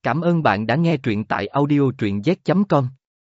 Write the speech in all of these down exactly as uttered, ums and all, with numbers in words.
Cảm ơn bạn đã nghe truyện tại audio truyện z chấm com.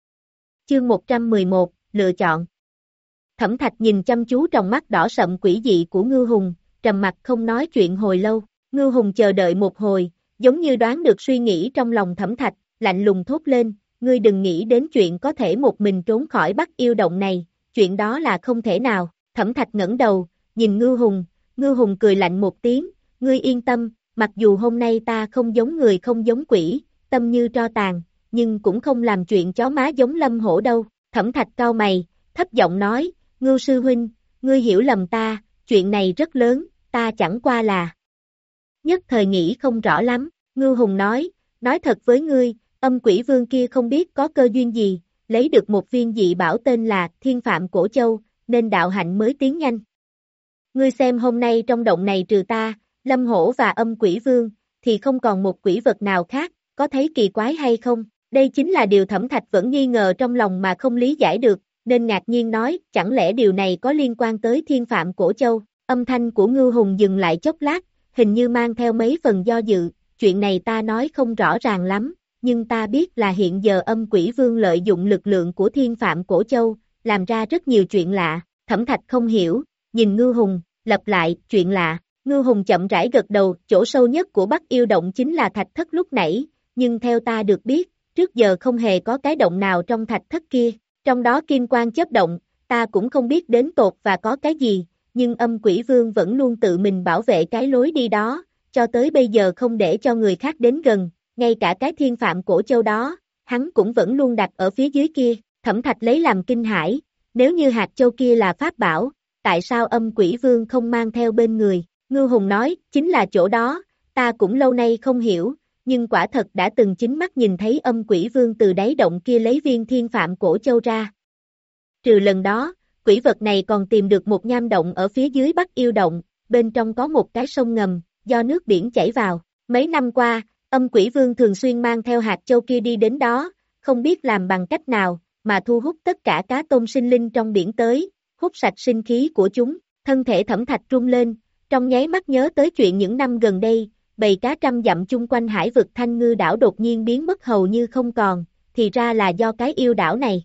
Chương một trăm mười một, lựa chọn. Thẩm Thạch nhìn chăm chú trong mắt đỏ sậm quỷ dị của Ngưu Hùng, trầm mặt không nói chuyện hồi lâu. Ngưu Hùng chờ đợi một hồi, giống như đoán được suy nghĩ trong lòng Thẩm Thạch, lạnh lùng thốt lên, ngươi đừng nghĩ đến chuyện có thể một mình trốn khỏi Bắc Yêu Động này, chuyện đó là không thể nào. Thẩm Thạch ngẩng đầu, nhìn Ngưu Hùng, Ngưu Hùng cười lạnh một tiếng, ngươi yên tâm, mặc dù hôm nay ta không giống người không giống quỷ, tâm như tro tàn, nhưng cũng không làm chuyện chó má giống Lâm Hổ đâu. Thẩm Thạch cau mày, thấp giọng nói, Ngưu sư huynh, ngươi hiểu lầm ta, chuyện này rất lớn, ta chẳng qua là nhất thời nghĩ không rõ lắm. Ngưu Hùng nói, nói thật với ngươi, âm quỷ vương kia không biết có cơ duyên gì, lấy được một viên dị bảo tên là Thiên Phạm Cổ Châu, nên đạo hạnh mới tiến nhanh. Ngươi xem hôm nay trong động này trừ ta, Lâm Hổ và âm quỷ vương, thì không còn một quỷ vật nào khác, có thấy kỳ quái hay không? Đây chính là điều Thẩm Thạch vẫn nghi ngờ trong lòng mà không lý giải được, nên ngạc nhiên nói, chẳng lẽ điều này có liên quan tới Thiên Phạm Cổ Châu? Âm thanh của Ngưu Hùng dừng lại chốc lát, hình như mang theo mấy phần do dự, chuyện này ta nói không rõ ràng lắm, nhưng ta biết là hiện giờ âm quỷ vương lợi dụng lực lượng của Thiên Phạm Cổ Châu, làm ra rất nhiều chuyện lạ. Thẩm Thạch không hiểu, nhìn Ngưu Hùng, lặp lại, chuyện lạ. Ngưu Hùng chậm rãi gật đầu, chỗ sâu nhất của Bắc Yêu Động chính là thạch thất lúc nãy, nhưng theo ta được biết, trước giờ không hề có cái động nào trong thạch thất kia, trong đó kim quang chớp động, ta cũng không biết đến tột và có cái gì, nhưng âm quỷ vương vẫn luôn tự mình bảo vệ cái lối đi đó, cho tới bây giờ không để cho người khác đến gần, ngay cả cái Thiên Phạm Cổ Châu đó, hắn cũng vẫn luôn đặt ở phía dưới kia. Thẩm Thạch lấy làm kinh hãi, nếu như hạt châu kia là pháp bảo, tại sao âm quỷ vương không mang theo bên người? Ngưu Hùng nói, chính là chỗ đó, ta cũng lâu nay không hiểu, nhưng quả thật đã từng chính mắt nhìn thấy âm quỷ vương từ đáy động kia lấy viên Thiên Phạm Cổ Châu ra. Trừ lần đó, quỷ vật này còn tìm được một nham động ở phía dưới Bắc Yêu Động, bên trong có một cái sông ngầm, do nước biển chảy vào. Mấy năm qua, âm quỷ vương thường xuyên mang theo hạt châu kia đi đến đó, không biết làm bằng cách nào, mà thu hút tất cả cá tôm sinh linh trong biển tới, hút sạch sinh khí của chúng. Thân thể Thẩm Thạch rung lên, trong nháy mắt nhớ tới chuyện những năm gần đây, bầy cá trăm dặm chung quanh hải vực Thanh Ngư đảo đột nhiên biến mất hầu như không còn, thì ra là do cái yêu đảo này.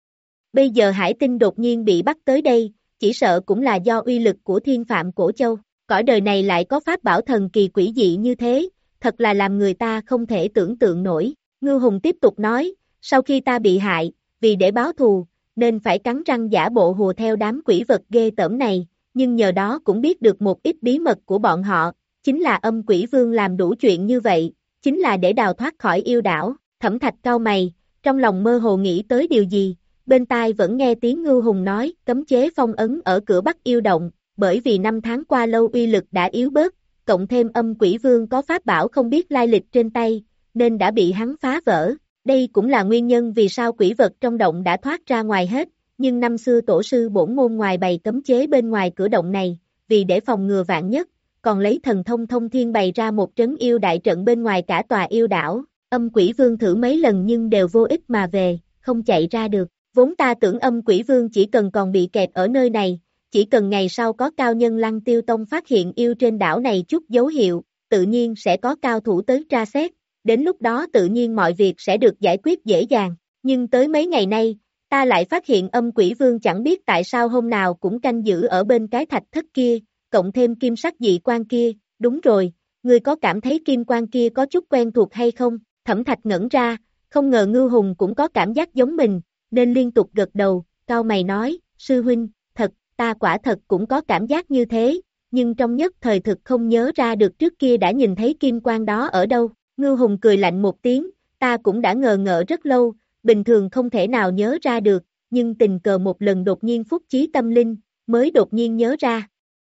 Bây giờ hải tinh đột nhiên bị bắt tới đây, chỉ sợ cũng là do uy lực của Thiên Phạm Cổ Châu. Cõi đời này lại có pháp bảo thần kỳ quỷ dị như thế, thật là làm người ta không thể tưởng tượng nổi. Ngưu Hùng tiếp tục nói, sau khi ta bị hại, vì để báo thù, nên phải cắn răng giả bộ hùa theo đám quỷ vật ghê tởm này, nhưng nhờ đó cũng biết được một ít bí mật của bọn họ, chính là âm quỷ vương làm đủ chuyện như vậy, chính là để đào thoát khỏi yêu đảo. Thẩm Thạch cau mày, trong lòng mơ hồ nghĩ tới điều gì, bên tai vẫn nghe tiếng Ngưu Hùng nói, cấm chế phong ấn ở cửa Bắc Yêu Động, bởi vì năm tháng qua lâu uy lực đã yếu bớt, cộng thêm âm quỷ vương có pháp bảo không biết lai lịch trên tay, nên đã bị hắn phá vỡ. Đây cũng là nguyên nhân vì sao quỷ vật trong động đã thoát ra ngoài hết, nhưng năm xưa tổ sư bổn môn ngoài bày cấm chế bên ngoài cửa động này, vì để phòng ngừa vạn nhất, còn lấy thần thông thông thiên bày ra một trấn yêu đại trận bên ngoài cả tòa yêu đảo. Âm quỷ vương thử mấy lần nhưng đều vô ích mà về, không chạy ra được. Vốn ta tưởng âm quỷ vương chỉ cần còn bị kẹt ở nơi này, chỉ cần ngày sau có cao nhân Lăng Tiêu Tông phát hiện yêu trên đảo này chút dấu hiệu, tự nhiên sẽ có cao thủ tới tra xét, đến lúc đó tự nhiên mọi việc sẽ được giải quyết dễ dàng. Nhưng tới mấy ngày nay, ta lại phát hiện âm quỷ vương chẳng biết tại sao hôm nào cũng canh giữ ở bên cái thạch thất kia, cộng thêm kim sắc dị quan kia. Đúng rồi, ngươi có cảm thấy kim quan kia có chút quen thuộc hay không? Thẩm Thạch ngẩn ra, không ngờ Ngưu Hùng cũng có cảm giác giống mình, nên liên tục gật đầu, cau mày nói, sư huynh, thật, ta quả thật cũng có cảm giác như thế, nhưng trong nhất thời thực không nhớ ra được trước kia đã nhìn thấy kim quan đó ở đâu. Ngưu Hùng cười lạnh một tiếng, ta cũng đã ngờ ngợ rất lâu, bình thường không thể nào nhớ ra được, nhưng tình cờ một lần đột nhiên phúc chí tâm linh, mới đột nhiên nhớ ra.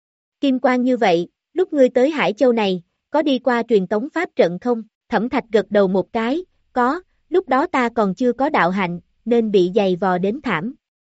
Kim quan như vậy, lúc ngươi tới Hải Châu này, có đi qua truyền tống pháp trận không? Thẩm Thạch gật đầu một cái, có, lúc đó ta còn chưa có đạo hạnh, nên bị dày vò đến thảm.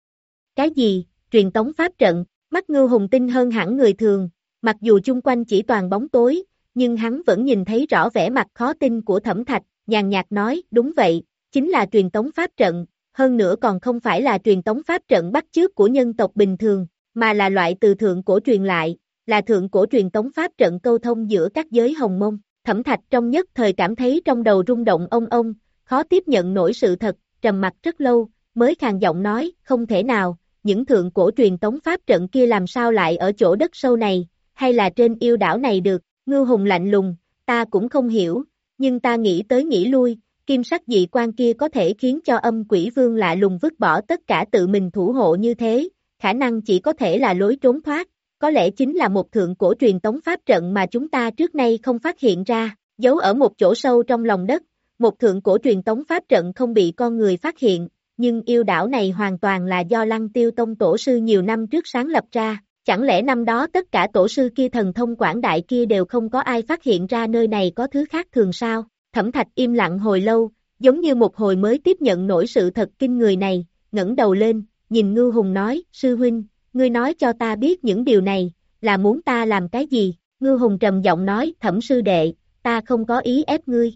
Cái gì, truyền tống pháp trận? Mắt Ngưu Hùng tinh hơn hẳn người thường, mặc dù chung quanh chỉ toàn bóng tối, nhưng hắn vẫn nhìn thấy rõ vẻ mặt khó tin của Thẩm Thạch, nhàn nhạt nói, đúng vậy, chính là truyền tống pháp trận, hơn nữa còn không phải là truyền tống pháp trận bắt chước của nhân tộc bình thường, mà là loại từ thượng cổ truyền lại, là thượng cổ truyền tống pháp trận câu thông giữa các giới hồng mông. Thẩm Thạch trong nhất thời cảm thấy trong đầu rung động ông ông, khó tiếp nhận nổi sự thật, trầm mặc rất lâu, mới khàn giọng nói, không thể nào, những thượng cổ truyền tống pháp trận kia làm sao lại ở chỗ đất sâu này, hay là trên yêu đảo này được, Ngưu Hùng lạnh lùng, ta cũng không hiểu, nhưng ta nghĩ tới nghĩ lui, kim sắc dị quan kia có thể khiến cho âm quỷ vương lạ lùng vứt bỏ tất cả tự mình thủ hộ như thế, khả năng chỉ có thể là lối trốn thoát, có lẽ chính là một thượng cổ truyền tống pháp trận mà chúng ta trước nay không phát hiện ra, giấu ở một chỗ sâu trong lòng đất, một thượng cổ truyền tống pháp trận không bị con người phát hiện, nhưng yêu đảo này hoàn toàn là do Lăng Tiêu Tông tổ sư nhiều năm trước sáng lập ra, chẳng lẽ năm đó tất cả tổ sư kia thần thông quảng đại kia đều không có ai phát hiện ra nơi này có thứ khác thường sao? Thẩm Thạch im lặng hồi lâu, giống như một hồi mới tiếp nhận nổi sự thật kinh người này, ngẩng đầu lên, nhìn Ngưu Hùng nói, sư huynh, ngươi nói cho ta biết những điều này, là muốn ta làm cái gì? Ngưu Hùng trầm giọng nói, Thẩm sư đệ, ta không có ý ép ngươi.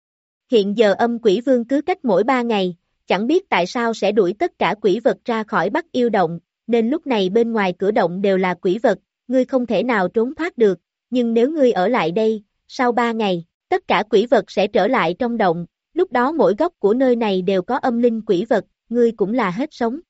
Hiện giờ âm quỷ vương cứ cách mỗi ba ngày, chẳng biết tại sao sẽ đuổi tất cả quỷ vật ra khỏi Bắc Yêu Động, nên lúc này bên ngoài cửa động đều là quỷ vật, ngươi không thể nào trốn thoát được, nhưng nếu ngươi ở lại đây, sau ba ngày, tất cả quỷ vật sẽ trở lại trong động, lúc đó mỗi góc của nơi này đều có âm linh quỷ vật, ngươi cũng là hết sống.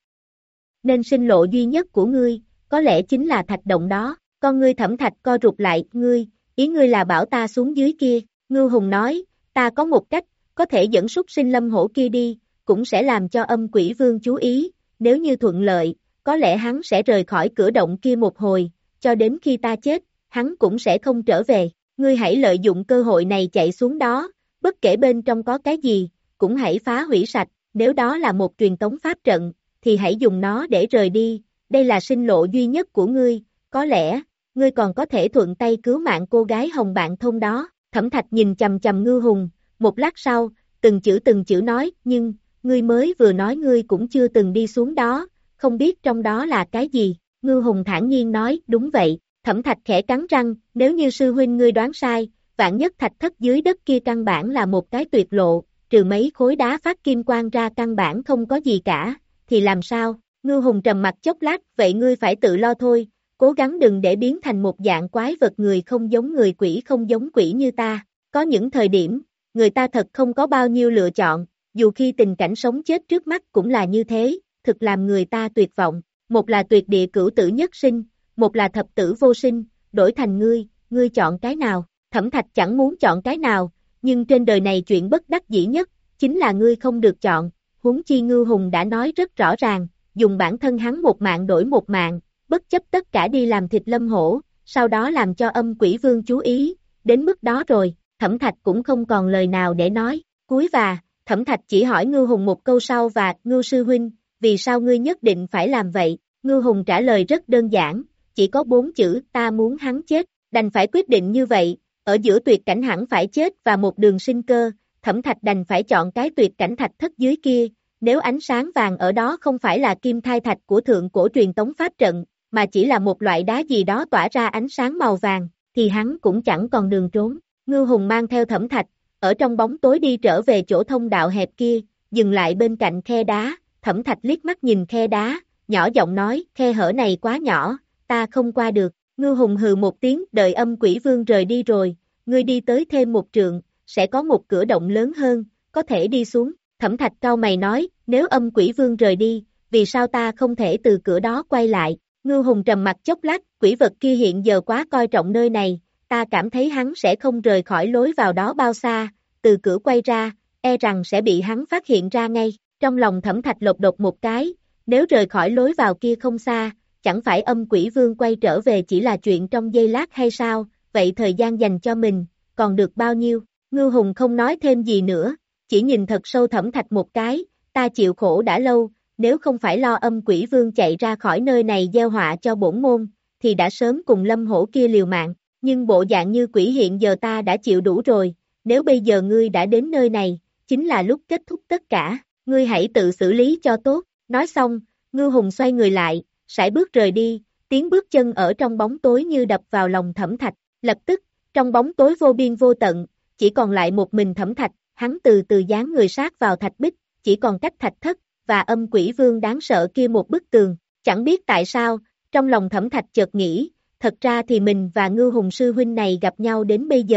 Nên sinh lộ duy nhất của ngươi, có lẽ chính là thạch động đó, con ngươi Thẩm Thạch co rụt lại, ngươi, ý ngươi là bảo ta xuống dưới kia, Ngưu Hùng nói, ta có một cách, có thể dẫn súc sinh lâm hổ kia đi, cũng sẽ làm cho âm quỷ vương chú ý, nếu như thuận lợi, có lẽ hắn sẽ rời khỏi cửa động kia một hồi, cho đến khi ta chết, hắn cũng sẽ không trở về, ngươi hãy lợi dụng cơ hội này chạy xuống đó, bất kể bên trong có cái gì, cũng hãy phá hủy sạch, nếu đó là một truyền tống pháp trận, thì hãy dùng nó để rời đi, đây là sinh lộ duy nhất của ngươi, có lẽ, ngươi còn có thể thuận tay cứu mạng cô gái hồng bạn thôn đó, Thẩm Thạch nhìn chầm chầm Ngưu Hùng, một lát sau, từng chữ từng chữ nói, nhưng, ngươi mới vừa nói ngươi cũng chưa từng đi xuống đó, không biết trong đó là cái gì, Ngưu Hùng thản nhiên nói, đúng vậy, Thẩm Thạch khẽ cắn răng, nếu như sư huynh ngươi đoán sai, vạn nhất thạch thất dưới đất kia căn bản là một cái tuyệt lộ, trừ mấy khối đá phát kim quang ra căn bản không có gì cả, thì làm sao, Ngưu Hùng trầm mặt chốc lát, vậy ngươi phải tự lo thôi, cố gắng đừng để biến thành một dạng quái vật người không giống người quỷ không giống quỷ như ta, có những thời điểm, người ta thật không có bao nhiêu lựa chọn, dù khi tình cảnh sống chết trước mắt cũng là như thế, thực làm người ta tuyệt vọng, một là tuyệt địa cửu tử nhất sinh, một là thập tử vô sinh, đổi thành ngươi, ngươi chọn cái nào, Thẩm Thạch chẳng muốn chọn cái nào, nhưng trên đời này chuyện bất đắc dĩ nhất, chính là ngươi không được chọn, huống chi Ngưu Hùng đã nói rất rõ ràng, dùng bản thân hắn một mạng đổi một mạng, bất chấp tất cả đi làm thịt Lâm Hổ, sau đó làm cho âm quỷ vương chú ý, đến mức đó rồi, Thẩm Thạch cũng không còn lời nào để nói, cuối và, Thẩm Thạch chỉ hỏi Ngưu Hùng một câu sau và, Ngưu sư huynh, vì sao ngươi nhất định phải làm vậy, Ngưu Hùng trả lời rất đơn giản, chỉ có bốn chữ, ta muốn hắn chết, đành phải quyết định như vậy, ở giữa tuyệt cảnh hẳn phải chết và một đường sinh cơ, Thẩm Thạch đành phải chọn cái tuyệt cảnh thạch thất dưới kia, nếu ánh sáng vàng ở đó không phải là kim thai thạch của thượng cổ truyền tống pháp trận, mà chỉ là một loại đá gì đó tỏa ra ánh sáng màu vàng, thì hắn cũng chẳng còn đường trốn. Ngưu Hùng mang theo Thẩm Thạch, ở trong bóng tối đi trở về chỗ thông đạo hẹp kia, dừng lại bên cạnh khe đá, Thẩm Thạch liếc mắt nhìn khe đá, nhỏ giọng nói, khe hở này quá nhỏ, ta không qua được. Ngưu Hùng hừ một tiếng, đợi âm quỷ vương rời đi rồi, ngươi đi tới thêm một trượng, sẽ có một cửa động lớn hơn, có thể đi xuống. Thẩm Thạch cau mày nói, nếu âm quỷ vương rời đi, vì sao ta không thể từ cửa đó quay lại? Ngưu Hùng trầm mặt chốc lát, quỷ vật kia hiện giờ quá coi trọng nơi này, ta cảm thấy hắn sẽ không rời khỏi lối vào đó bao xa, từ cửa quay ra, e rằng sẽ bị hắn phát hiện ra ngay. Trong lòng Thẩm Thạch lột đột một cái, nếu rời khỏi lối vào kia không xa, chẳng phải âm quỷ vương quay trở về chỉ là chuyện trong giây lát hay sao, vậy thời gian dành cho mình, còn được bao nhiêu? Ngưu Hùng không nói thêm gì nữa, chỉ nhìn thật sâu Thẩm Thạch một cái, ta chịu khổ đã lâu, nếu không phải lo âm quỷ vương chạy ra khỏi nơi này gieo họa cho bổn môn, thì đã sớm cùng Lâm Hổ kia liều mạng, nhưng bộ dạng như quỷ hiện giờ ta đã chịu đủ rồi, nếu bây giờ ngươi đã đến nơi này, chính là lúc kết thúc tất cả, ngươi hãy tự xử lý cho tốt, nói xong, Ngưu Hùng xoay người lại, sải bước rời đi, tiếng bước chân ở trong bóng tối như đập vào lòng Thẩm Thạch, lập tức, trong bóng tối vô biên vô tận, chỉ còn lại một mình Thẩm Thạch, hắn từ từ dán người sát vào thạch bích, chỉ còn cách thạch thất, và âm quỷ vương đáng sợ kia một bức tường, chẳng biết tại sao, trong lòng Thẩm Thạch chợt nghĩ, thật ra thì mình và Ngưu Hùng sư huynh này gặp nhau đến bây giờ,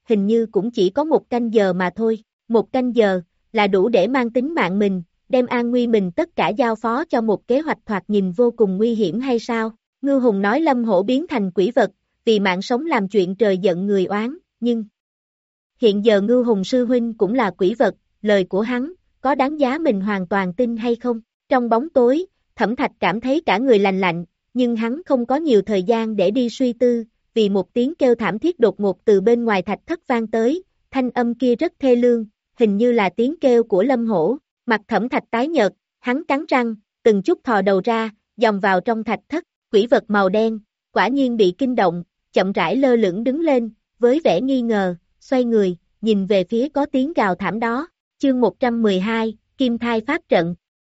hình như cũng chỉ có một canh giờ mà thôi. Một canh giờ, là đủ để mang tính mạng mình, đem an nguy mình tất cả giao phó cho một kế hoạch thoạt nhìn vô cùng nguy hiểm hay sao? Ngưu Hùng nói Lâm Hổ biến thành quỷ vật, vì mạng sống làm chuyện trời giận người oán, nhưng hiện giờ Ngưu Hùng sư huynh cũng là quỷ vật, lời của hắn, có đáng giá mình hoàn toàn tin hay không? Trong bóng tối, Thẩm Thạch cảm thấy cả người lành lạnh, nhưng hắn không có nhiều thời gian để đi suy tư, vì một tiếng kêu thảm thiết đột ngột từ bên ngoài thạch thất vang tới, thanh âm kia rất thê lương, hình như là tiếng kêu của Lâm Hổ. Mặt Thẩm Thạch tái nhợt, hắn cắn răng, từng chút thò đầu ra, dòng vào trong thạch thất, quỷ vật màu đen, quả nhiên bị kinh động, chậm rãi lơ lửng đứng lên, với vẻ nghi ngờ, xoay người, nhìn về phía có tiếng gào thảm đó. Chương một trăm mười hai, Kim Thai Pháp Trận.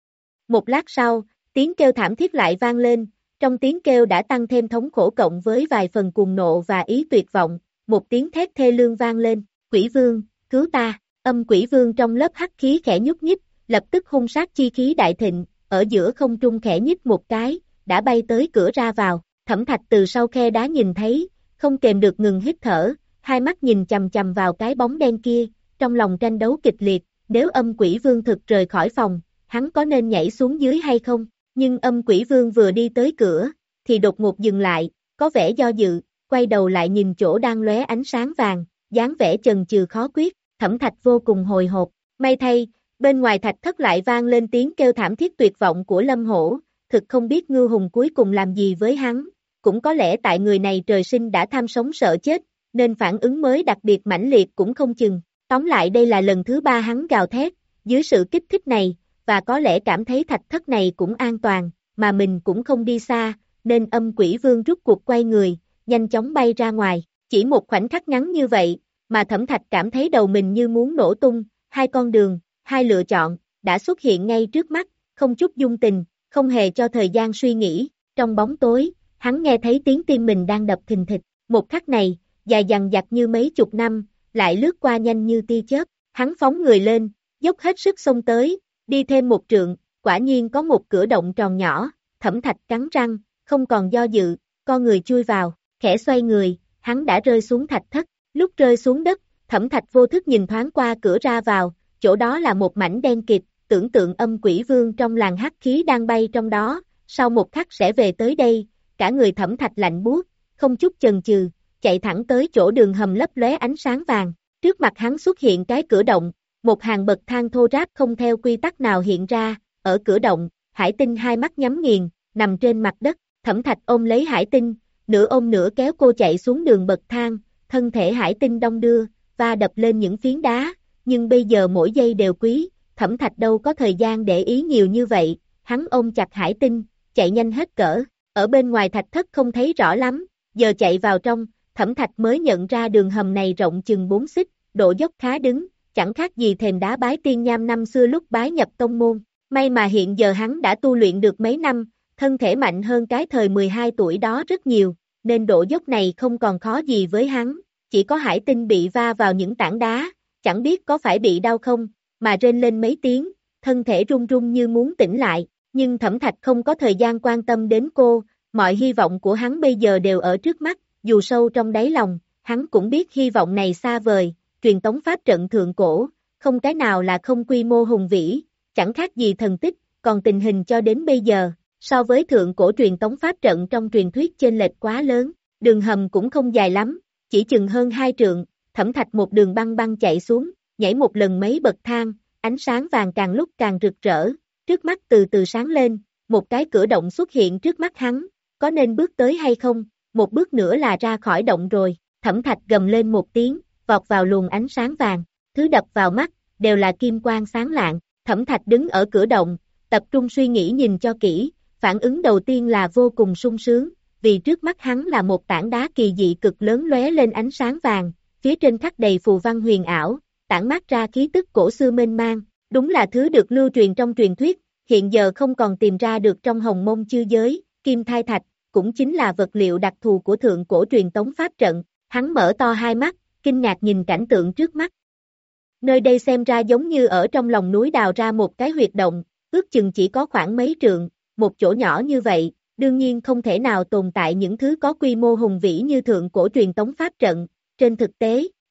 Một lát sau, tiếng kêu thảm thiết lại vang lên, trong tiếng kêu đã tăng thêm thống khổ cộng với vài phần cuồng nộ và ý tuyệt vọng, một tiếng thét thê lương vang lên, quỷ vương, cứu ta, âm quỷ vương trong lớp hắc khí khẽ nhúc nhích, lập tức hung sát chi khí đại thịnh, ở giữa không trung khẽ nhích một cái, đã bay tới cửa ra vào, Thẩm Thạch từ sau khe đá nhìn thấy, không kềm được ngừng hít thở, hai mắt nhìn chằm chằm vào cái bóng đen kia, trong lòng tranh đấu kịch liệt, nếu âm quỷ vương thực rời khỏi phòng, hắn có nên nhảy xuống dưới hay không? Nhưng âm quỷ vương vừa đi tới cửa, thì đột ngột dừng lại, có vẻ do dự, quay đầu lại nhìn chỗ đang lóe ánh sáng vàng, dáng vẻ chần chừ khó quyết, Thẩm Thạch vô cùng hồi hộp, may thay, bên ngoài thạch thất lại vang lên tiếng kêu thảm thiết tuyệt vọng của Lâm Hổ, thực không biết Ngưu Hùng cuối cùng làm gì với hắn, cũng có lẽ tại người này trời sinh đã tham sống sợ chết, nên phản ứng mới đặc biệt mãnh liệt cũng không chừng, tóm lại đây là lần thứ ba hắn gào thét, dưới sự kích thích này, và có lẽ cảm thấy thạch thất này cũng an toàn, mà mình cũng không đi xa, nên âm quỷ vương rút cuộc quay người, nhanh chóng bay ra ngoài, chỉ một khoảnh khắc ngắn như vậy, mà Thẩm Thạch cảm thấy đầu mình như muốn nổ tung, hai con đường, hai lựa chọn, đã xuất hiện ngay trước mắt, không chút dung tình, không hề cho thời gian suy nghĩ, trong bóng tối, hắn nghe thấy tiếng tim mình đang đập thình thịch, một khắc này, dài dằng dặc như mấy chục năm, lại lướt qua nhanh như tia chớp, hắn phóng người lên, dốc hết sức xông tới, đi thêm một trượng, quả nhiên có một cửa động tròn nhỏ, Thẩm Thạch cắn răng, không còn do dự, con người chui vào, khẽ xoay người, hắn đã rơi xuống thạch thất, lúc rơi xuống đất, Thẩm Thạch vô thức nhìn thoáng qua cửa ra vào, chỗ đó là một mảnh đen kịt, tưởng tượng âm quỷ vương trong làn hắc khí đang bay trong đó, sau một khắc sẽ về tới đây, cả người Thẩm Thạch lạnh buốt, không chút chần chừ, chạy thẳng tới chỗ đường hầm lấp lóe ánh sáng vàng, trước mặt hắn xuất hiện cái cửa động, một hàng bậc thang thô ráp không theo quy tắc nào hiện ra, ở cửa động, Hải Tinh hai mắt nhắm nghiền, nằm trên mặt đất, Thẩm Thạch ôm lấy Hải Tinh, nửa ôm nửa kéo cô chạy xuống đường bậc thang, thân thể Hải Tinh đong đưa, va đập lên những phiến đá, nhưng bây giờ mỗi giây đều quý, Thẩm Thạch đâu có thời gian để ý nhiều như vậy, hắn ôm chặt Hải Tinh, chạy nhanh hết cỡ, ở bên ngoài thạch thất không thấy rõ lắm, giờ chạy vào trong, Thẩm Thạch mới nhận ra đường hầm này rộng chừng bốn xích, độ dốc khá đứng, chẳng khác gì thềm đá bái tiên nham năm xưa lúc bái nhập tông môn, may mà hiện giờ hắn đã tu luyện được mấy năm, thân thể mạnh hơn cái thời mười hai tuổi đó rất nhiều, nên độ dốc này không còn khó gì với hắn, chỉ có Hải Tinh bị va vào những tảng đá, chẳng biết có phải bị đau không, mà rên lên mấy tiếng, thân thể run run như muốn tỉnh lại, nhưng Thẩm Thạch không có thời gian quan tâm đến cô, mọi hy vọng của hắn bây giờ đều ở trước mắt, dù sâu trong đáy lòng, hắn cũng biết hy vọng này xa vời, truyền tống pháp trận thượng cổ, không cái nào là không quy mô hùng vĩ, chẳng khác gì thần tích, còn tình hình cho đến bây giờ, so với thượng cổ truyền tống pháp trận trong truyền thuyết chênh lệch quá lớn, đường hầm cũng không dài lắm, chỉ chừng hơn hai trượng, Thẩm Thạch một đường băng băng chạy xuống, nhảy một lần mấy bậc thang, ánh sáng vàng càng lúc càng rực rỡ, trước mắt từ từ sáng lên, một cái cửa động xuất hiện trước mắt hắn, có nên bước tới hay không, một bước nữa là ra khỏi động rồi, Thẩm Thạch gầm lên một tiếng, vọt vào luồng ánh sáng vàng, thứ đập vào mắt, đều là kim quang sáng lạng, Thẩm Thạch đứng ở cửa động, tập trung suy nghĩ nhìn cho kỹ, phản ứng đầu tiên là vô cùng sung sướng, vì trước mắt hắn là một tảng đá kỳ dị cực lớn lóe lên ánh sáng vàng, phía trên khắc đầy phù văn huyền ảo, tản mát ra khí tức cổ xưa mênh mang, đúng là thứ được lưu truyền trong truyền thuyết, hiện giờ không còn tìm ra được trong hồng mông chư giới, kim thai thạch, cũng chính là vật liệu đặc thù của thượng cổ truyền tống pháp trận, hắn mở to hai mắt, kinh ngạc nhìn cảnh tượng trước mắt. Nơi đây xem ra giống như ở trong lòng núi đào ra một cái huyệt động, ước chừng chỉ có khoảng mấy trượng, một chỗ nhỏ như vậy, đương nhiên không thể nào tồn tại những thứ có quy mô hùng vĩ như thượng cổ truyền tống pháp trận, trên thực tế,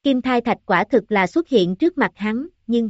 Kim thai thạch quả thực là xuất hiện trước mặt hắn, nhưng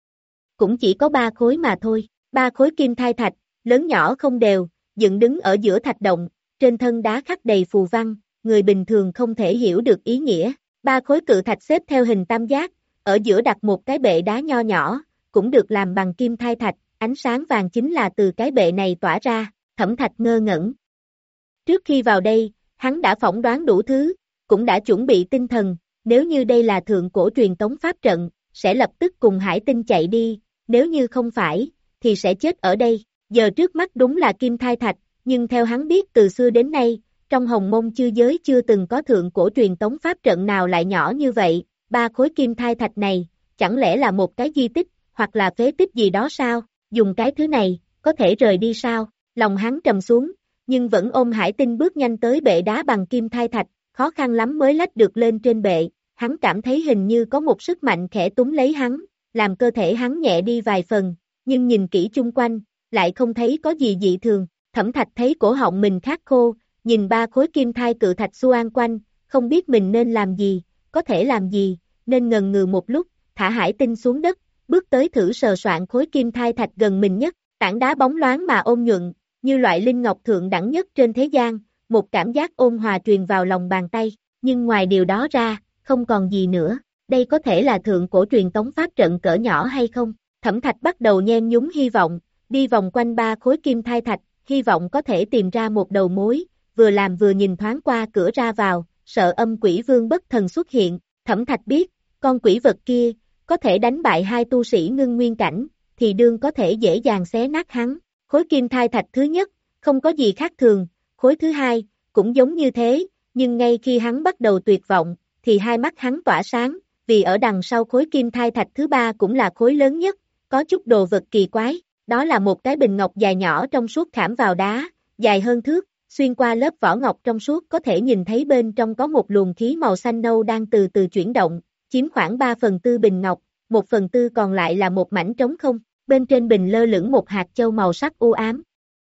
cũng chỉ có ba khối mà thôi. Ba khối kim thai thạch, lớn nhỏ không đều, dựng đứng ở giữa thạch động, trên thân đá khắc đầy phù văn, người bình thường không thể hiểu được ý nghĩa. Ba khối cự thạch xếp theo hình tam giác, ở giữa đặt một cái bệ đá nho nhỏ, cũng được làm bằng kim thai thạch, ánh sáng vàng chính là từ cái bệ này tỏa ra. Thẩm Thạch ngơ ngẩn. Trước khi vào đây, hắn đã phỏng đoán đủ thứ, cũng đã chuẩn bị tinh thần, nếu như đây là thượng cổ truyền tống pháp trận, sẽ lập tức cùng Hải Tinh chạy đi, nếu như không phải, thì sẽ chết ở đây. Giờ trước mắt đúng là kim thai thạch, nhưng theo hắn biết từ xưa đến nay, trong hồng mông chư giới chưa từng có thượng cổ truyền tống pháp trận nào lại nhỏ như vậy. Ba khối kim thai thạch này, chẳng lẽ là một cái di tích, hoặc là phế tích gì đó sao? Dùng cái thứ này, có thể rời đi sao? Lòng hắn trầm xuống, nhưng vẫn ôm Hải Tinh bước nhanh tới bệ đá bằng kim thai thạch, khó khăn lắm mới lách được lên trên bệ. Hắn cảm thấy hình như có một sức mạnh khẽ túm lấy hắn, làm cơ thể hắn nhẹ đi vài phần, nhưng nhìn kỹ chung quanh, lại không thấy có gì dị thường. Thẩm Thạch thấy cổ họng mình khát khô, nhìn ba khối kim thai cự thạch xoan quanh, không biết mình nên làm gì, có thể làm gì, nên ngần ngừ một lúc, thả Hải Tinh xuống đất, bước tới thử sờ soạn khối kim thai thạch gần mình nhất, tảng đá bóng loáng mà ôn nhuận, như loại linh ngọc thượng đẳng nhất trên thế gian, một cảm giác ôn hòa truyền vào lòng bàn tay, nhưng ngoài điều đó ra, không còn gì nữa. Đây có thể là thượng cổ truyền tống pháp trận cỡ nhỏ hay không? Thẩm Thạch bắt đầu nhen nhúm hy vọng, đi vòng quanh ba khối kim thai thạch, hy vọng có thể tìm ra một đầu mối, vừa làm vừa nhìn thoáng qua cửa ra vào, sợ âm quỷ vương bất thần xuất hiện. Thẩm Thạch biết, con quỷ vật kia, có thể đánh bại hai tu sĩ ngưng nguyên cảnh, thì đương có thể dễ dàng xé nát hắn. Khối kim thai thạch thứ nhất, không có gì khác thường, khối thứ hai, cũng giống như thế, nhưng ngay khi hắn bắt đầu tuyệt vọng, thì hai mắt hắn tỏa sáng, vì ở đằng sau khối kim thai thạch thứ ba cũng là khối lớn nhất, có chút đồ vật kỳ quái, đó là một cái bình ngọc dài nhỏ trong suốt khảm vào đá, dài hơn thước, xuyên qua lớp vỏ ngọc trong suốt có thể nhìn thấy bên trong có một luồng khí màu xanh nâu đang từ từ chuyển động, chiếm khoảng ba phần tư bình ngọc, một phần tư còn lại là một mảnh trống không, bên trên bình lơ lửng một hạt châu màu sắc u ám.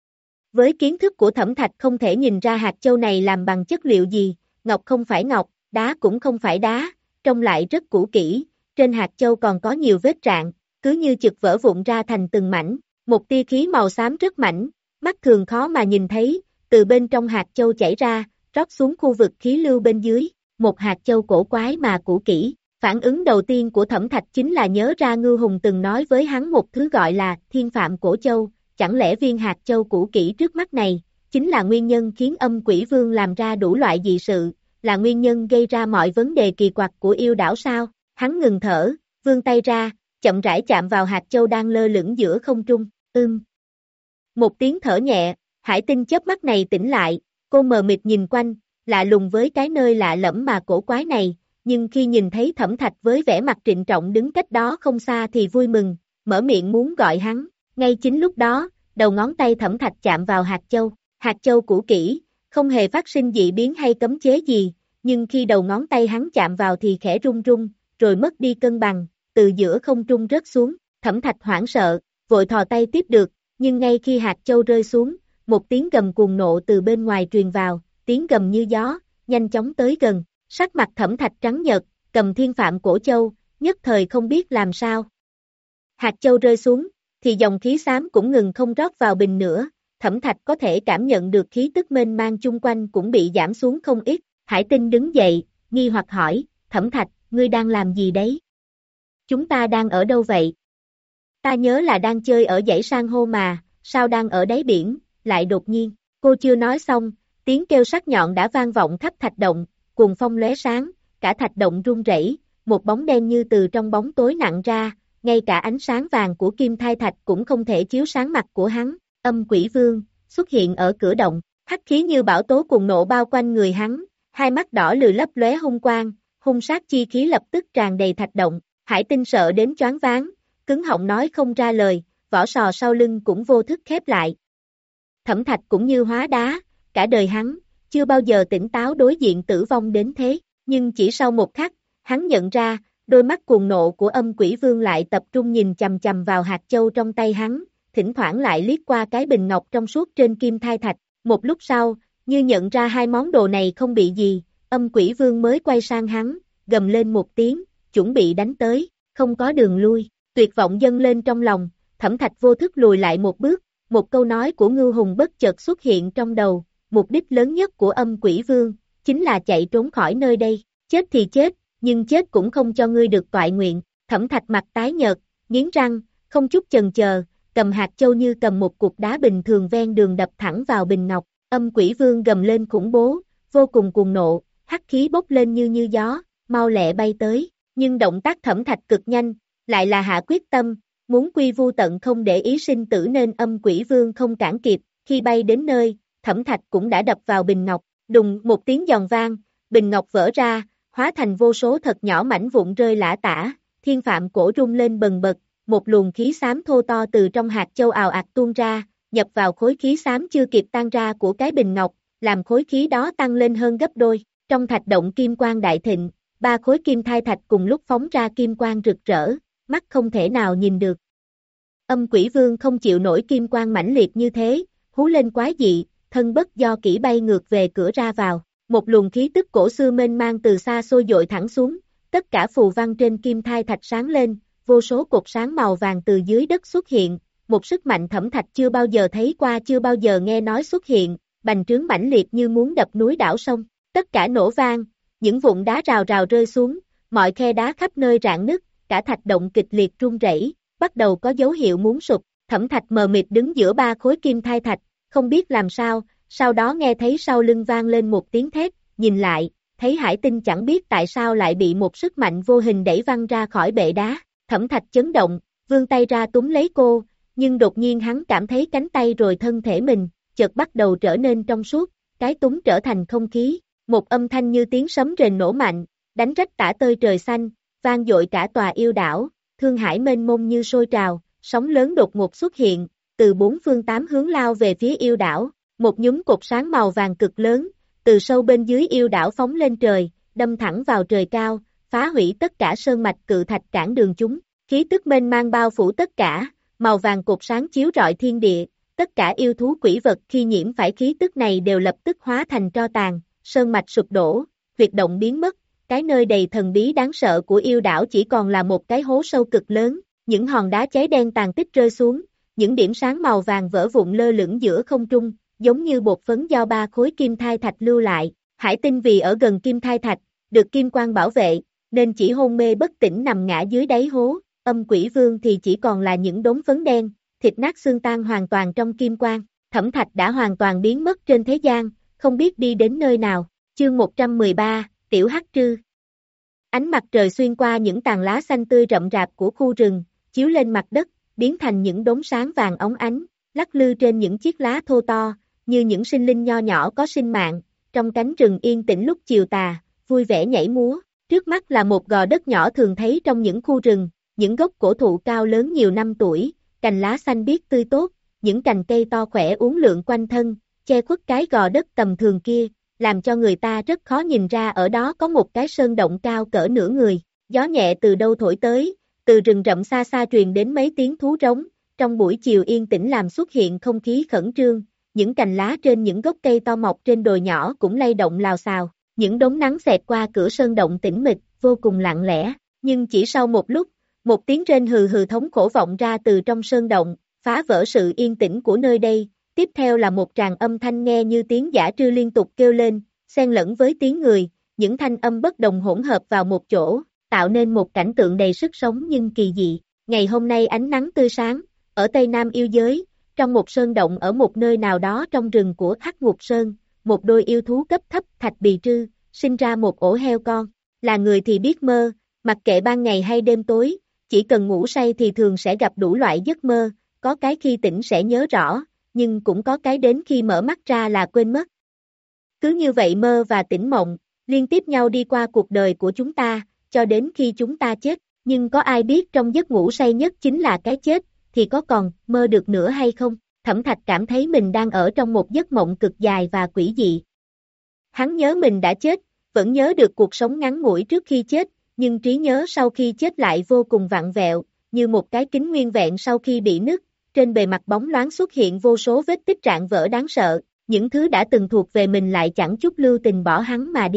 Với kiến thức của Thẩm Thạch không thể nhìn ra hạt châu này làm bằng chất liệu gì, ngọc không phải ngọc, đá cũng không phải đá, trông lại rất cũ kỹ, trên hạt châu còn có nhiều vết rạn, cứ như chực vỡ vụn ra thành từng mảnh, một tia khí màu xám rất mảnh, mắt thường khó mà nhìn thấy, từ bên trong hạt châu chảy ra, rót xuống khu vực khí lưu bên dưới, một hạt châu cổ quái mà cũ kỹ. Phản ứng đầu tiên của Thẩm Thạch chính là nhớ ra Ngưu Hùng từng nói với hắn một thứ gọi là thiên phạm cổ châu, chẳng lẽ viên hạt châu cũ kỹ trước mắt này, chính là nguyên nhân khiến âm quỷ vương làm ra đủ loại dị sự, là nguyên nhân gây ra mọi vấn đề kỳ quặc của yêu đảo sao? Hắn ngừng thở, vươn tay ra, chậm rãi chạm vào hạt châu đang lơ lửng giữa không trung, ưm. Một tiếng thở nhẹ, Hải Tinh chớp mắt này tỉnh lại, cô mờ mịt nhìn quanh, lạ lùng với cái nơi lạ lẫm mà cổ quái này, nhưng khi nhìn thấy Thẩm Thạch với vẻ mặt trịnh trọng đứng cách đó không xa thì vui mừng, mở miệng muốn gọi hắn, ngay chính lúc đó, đầu ngón tay Thẩm Thạch chạm vào hạt châu, hạt châu cũ kỹ, không hề phát sinh dị biến hay cấm chế gì, nhưng khi đầu ngón tay hắn chạm vào thì khẽ rung rung, rồi mất đi cân bằng, từ giữa không trung rớt xuống, Thẩm Thạch hoảng sợ, vội thò tay tiếp được, nhưng ngay khi hạt châu rơi xuống, một tiếng gầm cuồng nộ từ bên ngoài truyền vào, tiếng gầm như gió, nhanh chóng tới gần, sắc mặt Thẩm Thạch trắng nhợt, cầm thiên phạm cổ châu, nhất thời không biết làm sao. Hạt châu rơi xuống, thì dòng khí xám cũng ngừng không rót vào bình nữa, Thẩm Thạch có thể cảm nhận được khí tức mênh mang chung quanh cũng bị giảm xuống không ít. Hải Tinh đứng dậy, nghi hoặc hỏi, Thẩm Thạch, ngươi đang làm gì đấy? Chúng ta đang ở đâu vậy? Ta nhớ là đang chơi ở dãy san hô mà, sao đang ở đáy biển, lại đột nhiên, cô chưa nói xong, tiếng kêu sắc nhọn đã vang vọng khắp thạch động, cuồng phong lóe sáng, cả thạch động rung rẩy, một bóng đen như từ trong bóng tối nặng ra, ngay cả ánh sáng vàng của kim thai thạch cũng không thể chiếu sáng mặt của hắn, âm quỷ vương, xuất hiện ở cửa động, hắc khí như bão tố cuồng nộ bao quanh người hắn, hai mắt đỏ lừ lấp lóe hung quang, hung sát chi khí lập tức tràn đầy thạch động, Hải Tinh sợ đến choáng váng, cứng họng nói không ra lời, vỏ sò sau lưng cũng vô thức khép lại. Thẩm Thạch cũng như hóa đá, cả đời hắn, chưa bao giờ tỉnh táo đối diện tử vong đến thế, nhưng chỉ sau một khắc, hắn nhận ra, đôi mắt cuồng nộ của âm quỷ vương lại tập trung nhìn chằm chằm vào hạt châu trong tay hắn, thỉnh thoảng lại liếc qua cái bình ngọc trong suốt trên kim thai thạch, một lúc sau, như nhận ra hai món đồ này không bị gì, âm quỷ vương mới quay sang hắn, gầm lên một tiếng, chuẩn bị đánh tới, không có đường lui, tuyệt vọng dâng lên trong lòng, Thẩm Thạch vô thức lùi lại một bước, một câu nói của Ngưu Hùng bất chợt xuất hiện trong đầu, mục đích lớn nhất của Âm Quỷ Vương, chính là chạy trốn khỏi nơi đây, chết thì chết, nhưng chết cũng không cho ngươi được toại nguyện, Thẩm Thạch mặt tái nhợt, nghiến răng, không chút chần chờ, cầm hạt châu như cầm một cục đá bình thường ven đường đập thẳng vào bình ngọc, Âm Quỷ Vương gầm lên khủng bố, vô cùng cuồng nộ, hắc khí bốc lên như như gió, mau lẹ bay tới, nhưng động tác Thẩm Thạch cực nhanh, lại là hạ quyết tâm, muốn quy vu tận không để ý sinh tử nên Âm Quỷ Vương không cản kịp, khi bay đến nơi, Thẩm Thạch cũng đã đập vào bình ngọc, đùng một tiếng giòn vang, bình ngọc vỡ ra, hóa thành vô số thật nhỏ mảnh vụn rơi lả tả, thiên phạm cổ rung lên bần bật, một luồng khí xám thô to từ trong hạt châu ào ạt tuôn ra, nhập vào khối khí xám chưa kịp tan ra của cái bình ngọc, làm khối khí đó tăng lên hơn gấp đôi, trong thạch động kim quang đại thịnh, ba khối kim thai thạch cùng lúc phóng ra kim quang rực rỡ, mắt không thể nào nhìn được. Âm Quỷ Vương không chịu nổi kim quang mãnh liệt như thế, hú lên quái dị, thân bất do kỹ bay ngược về cửa ra vào, một luồng khí tức cổ xưa mênh mang từ xa xôi dội thẳng xuống, tất cả phù văn trên kim thai thạch sáng lên, vô số cột sáng màu vàng từ dưới đất xuất hiện, một sức mạnh Thẩm Thạch chưa bao giờ thấy qua chưa bao giờ nghe nói xuất hiện, bành trướng mãnh liệt như muốn đập núi đảo sông, tất cả nổ vang, những vụn đá rào rào rơi xuống, mọi khe đá khắp nơi rạn nứt, cả thạch động kịch liệt rung rẩy, bắt đầu có dấu hiệu muốn sụp, Thẩm Thạch mờ mịt đứng giữa ba khối kim thai thạch, không biết làm sao, sau đó nghe thấy sau lưng vang lên một tiếng thét, nhìn lại, thấy Hải Tinh chẳng biết tại sao lại bị một sức mạnh vô hình đẩy văng ra khỏi bệ đá, Thẩm Thạch chấn động, vươn tay ra túm lấy cô, nhưng đột nhiên hắn cảm thấy cánh tay rồi thân thể mình, chợt bắt đầu trở nên trong suốt, cái túm trở thành không khí, một âm thanh như tiếng sấm rền nổ mạnh, đánh rách tả tơi trời xanh, vang dội cả tòa yêu đảo, thương hải mênh mông như sôi trào, sóng lớn đột ngột xuất hiện, từ bốn phương tám hướng lao về phía yêu đảo, một nhúm cột sáng màu vàng cực lớn, từ sâu bên dưới yêu đảo phóng lên trời, đâm thẳng vào trời cao, phá hủy tất cả sơn mạch cự thạch cản đường chúng, khí tức mênh mang bao phủ tất cả, màu vàng cột sáng chiếu rọi thiên địa, tất cả yêu thú quỷ vật khi nhiễm phải khí tức này đều lập tức hóa thành tro tàn, sơn mạch sụp đổ, huyệt động biến mất, cái nơi đầy thần bí đáng sợ của yêu đảo chỉ còn là một cái hố sâu cực lớn, những hòn đá cháy đen tàn tích rơi xuống, những điểm sáng màu vàng vỡ vụn lơ lửng giữa không trung, giống như bột phấn do ba khối kim thai thạch lưu lại, Hải Tinh vì ở gần kim thai thạch, được kim quang bảo vệ, nên chỉ hôn mê bất tỉnh nằm ngã dưới đáy hố, Âm Quỷ Vương thì chỉ còn là những đống phấn đen, thịt nát xương tan hoàn toàn trong kim quang, Thẩm Thạch đã hoàn toàn biến mất trên thế gian, không biết đi đến nơi nào, chương một trăm mười ba, Tiểu Hắc Trư. Ánh mặt trời xuyên qua những tàn lá xanh tươi rậm rạp của khu rừng, chiếu lên mặt đất, biến thành những đốm sáng vàng óng ánh, lắc lư trên những chiếc lá thô to, như những sinh linh nho nhỏ có sinh mạng, trong cánh rừng yên tĩnh lúc chiều tà, vui vẻ nhảy múa, trước mắt là một gò đất nhỏ thường thấy trong những khu rừng, những gốc cổ thụ cao lớn nhiều năm tuổi, cành lá xanh biếc tươi tốt, những cành cây to khỏe uốn lượn quanh thân, che khuất cái gò đất tầm thường kia, làm cho người ta rất khó nhìn ra ở đó có một cái sơn động cao cỡ nửa người, gió nhẹ từ đâu thổi tới, từ rừng rậm xa xa truyền đến mấy tiếng thú rống, trong buổi chiều yên tĩnh làm xuất hiện không khí khẩn trương, những cành lá trên những gốc cây to mọc trên đồi nhỏ cũng lay động lào xào, những đốm nắng xẹt qua cửa sơn động tĩnh mịch, vô cùng lặng lẽ, nhưng chỉ sau một lúc, một tiếng rên hừ hừ thống khổ vọng ra từ trong sơn động, phá vỡ sự yên tĩnh của nơi đây, tiếp theo là một tràng âm thanh nghe như tiếng dã trư liên tục kêu lên, xen lẫn với tiếng người, những thanh âm bất đồng hỗn hợp vào một chỗ, tạo nên một cảnh tượng đầy sức sống nhưng kỳ dị. Ngày hôm nay ánh nắng tươi sáng, ở Tây Nam yêu giới, trong một sơn động ở một nơi nào đó trong rừng của Hắc Ngục Sơn, một đôi yêu thú cấp thấp Thạch Bì Trư, sinh ra một ổ heo con, là người thì biết mơ, mặc kệ ban ngày hay đêm tối, chỉ cần ngủ say thì thường sẽ gặp đủ loại giấc mơ, có cái khi tỉnh sẽ nhớ rõ, nhưng cũng có cái đến khi mở mắt ra là quên mất. Cứ như vậy mơ và tỉnh mộng, liên tiếp nhau đi qua cuộc đời của chúng ta, cho đến khi chúng ta chết, nhưng có ai biết trong giấc ngủ say nhất chính là cái chết, thì có còn mơ được nữa hay không? Thẩm Thạch cảm thấy mình đang ở trong một giấc mộng cực dài và quỷ dị. Hắn nhớ mình đã chết, vẫn nhớ được cuộc sống ngắn ngủi trước khi chết, nhưng trí nhớ sau khi chết lại vô cùng vặn vẹo, như một cái kính nguyên vẹn sau khi bị nứt, trên bề mặt bóng loáng xuất hiện vô số vết tích rạn vỡ đáng sợ, những thứ đã từng thuộc về mình lại chẳng chút lưu tình bỏ hắn mà đi.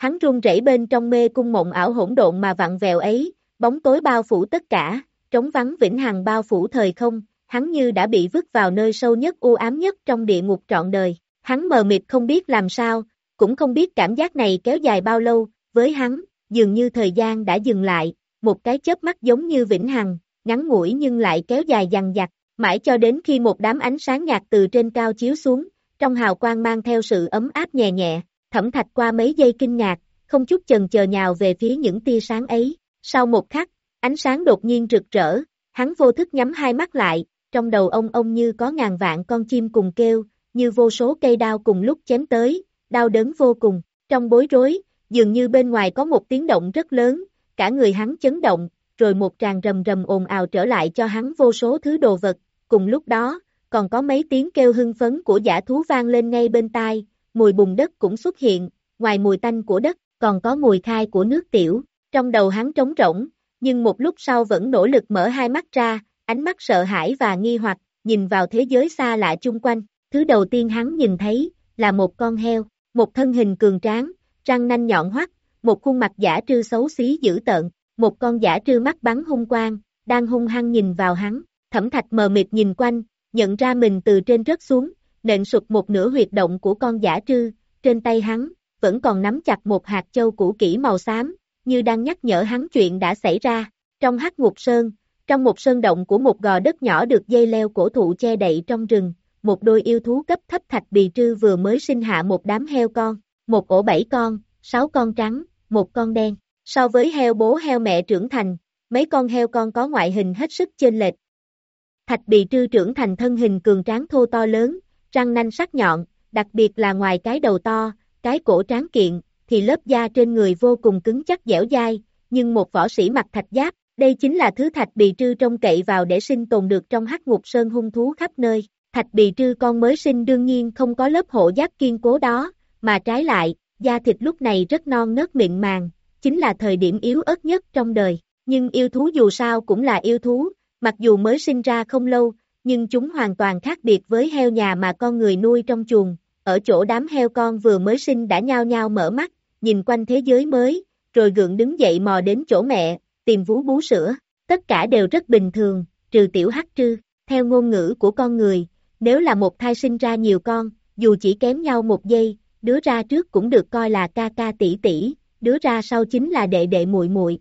Hắn run rẩy bên trong mê cung mộng ảo hỗn độn mà vặn vẹo ấy, bóng tối bao phủ tất cả, trống vắng vĩnh hằng bao phủ thời không, hắn như đã bị vứt vào nơi sâu nhất u ám nhất trong địa ngục trọn đời. Hắn mờ mịt không biết làm sao, cũng không biết cảm giác này kéo dài bao lâu, với hắn, dường như thời gian đã dừng lại, một cái chớp mắt giống như vĩnh hằng, ngắn ngủi nhưng lại kéo dài dằng dặc, mãi cho đến khi một đám ánh sáng nhạt từ trên cao chiếu xuống, trong hào quang mang theo sự ấm áp nhẹ nhẹ, Thẩm Thạch qua mấy giây kinh ngạc, không chút chần chờ nhào về phía những tia sáng ấy, sau một khắc, ánh sáng đột nhiên rực rỡ, hắn vô thức nhắm hai mắt lại, trong đầu ông ông như có ngàn vạn con chim cùng kêu, như vô số cây đao cùng lúc chém tới, đau đớn vô cùng, trong bối rối, dường như bên ngoài có một tiếng động rất lớn, cả người hắn chấn động, rồi một tràng rầm rầm ồn ào trở lại cho hắn vô số thứ đồ vật, cùng lúc đó, còn có mấy tiếng kêu hưng phấn của dã thú vang lên ngay bên tai, mùi bùn đất cũng xuất hiện, ngoài mùi tanh của đất, còn có mùi khai của nước tiểu, trong đầu hắn trống rỗng, nhưng một lúc sau vẫn nỗ lực mở hai mắt ra, ánh mắt sợ hãi và nghi hoặc, nhìn vào thế giới xa lạ chung quanh, thứ đầu tiên hắn nhìn thấy, là một con heo, một thân hình cường tráng, răng nanh nhọn hoắt, một khuôn mặt dã trư xấu xí dữ tợn, một con dã trư mắt bắn hung quang, đang hung hăng nhìn vào hắn, Thẩm Thạch mờ mịt nhìn quanh, nhận ra mình từ trên rớt xuống, nện sụt một nửa huyệt động của con dã trư, trên tay hắn, vẫn còn nắm chặt một hạt châu cũ kỹ màu xám, như đang nhắc nhở hắn chuyện đã xảy ra, trong hắc ngục sơn, trong một sơn động của một gò đất nhỏ được dây leo cổ thụ che đậy trong rừng, một đôi yêu thú cấp thấp thạch bì trư vừa mới sinh hạ một đám heo con, một ổ bảy con, sáu con trắng, một con đen, so với heo bố heo mẹ trưởng thành, mấy con heo con có ngoại hình hết sức chênh lệch. Thạch bì trư trưởng thành thân hình cường tráng thô to lớn, răng nanh sắc nhọn, đặc biệt là ngoài cái đầu to, cái cổ tráng kiện, thì lớp da trên người vô cùng cứng chắc dẻo dai, nhưng một võ sĩ mặc thạch giáp, đây chính là thứ thạch bì trư trông cậy vào để sinh tồn được trong hắc ngục sơn hung thú khắp nơi. Thạch bì trư con mới sinh đương nhiên không có lớp hộ giáp kiên cố đó, mà trái lại, da thịt lúc này rất non nớt mịn màng, chính là thời điểm yếu ớt nhất trong đời. Nhưng yêu thú dù sao cũng là yêu thú, mặc dù mới sinh ra không lâu, nhưng chúng hoàn toàn khác biệt với heo nhà mà con người nuôi trong chuồng. Ở chỗ đám heo con vừa mới sinh đã nhao nhao mở mắt, nhìn quanh thế giới mới, rồi gượng đứng dậy mò đến chỗ mẹ, tìm vú bú sữa. Tất cả đều rất bình thường, trừ tiểu hắc trư. Theo ngôn ngữ của con người, nếu là một thai sinh ra nhiều con, dù chỉ kém nhau một giây, đứa ra trước cũng được coi là ca ca tỷ tỷ, đứa ra sau chính là đệ đệ muội muội.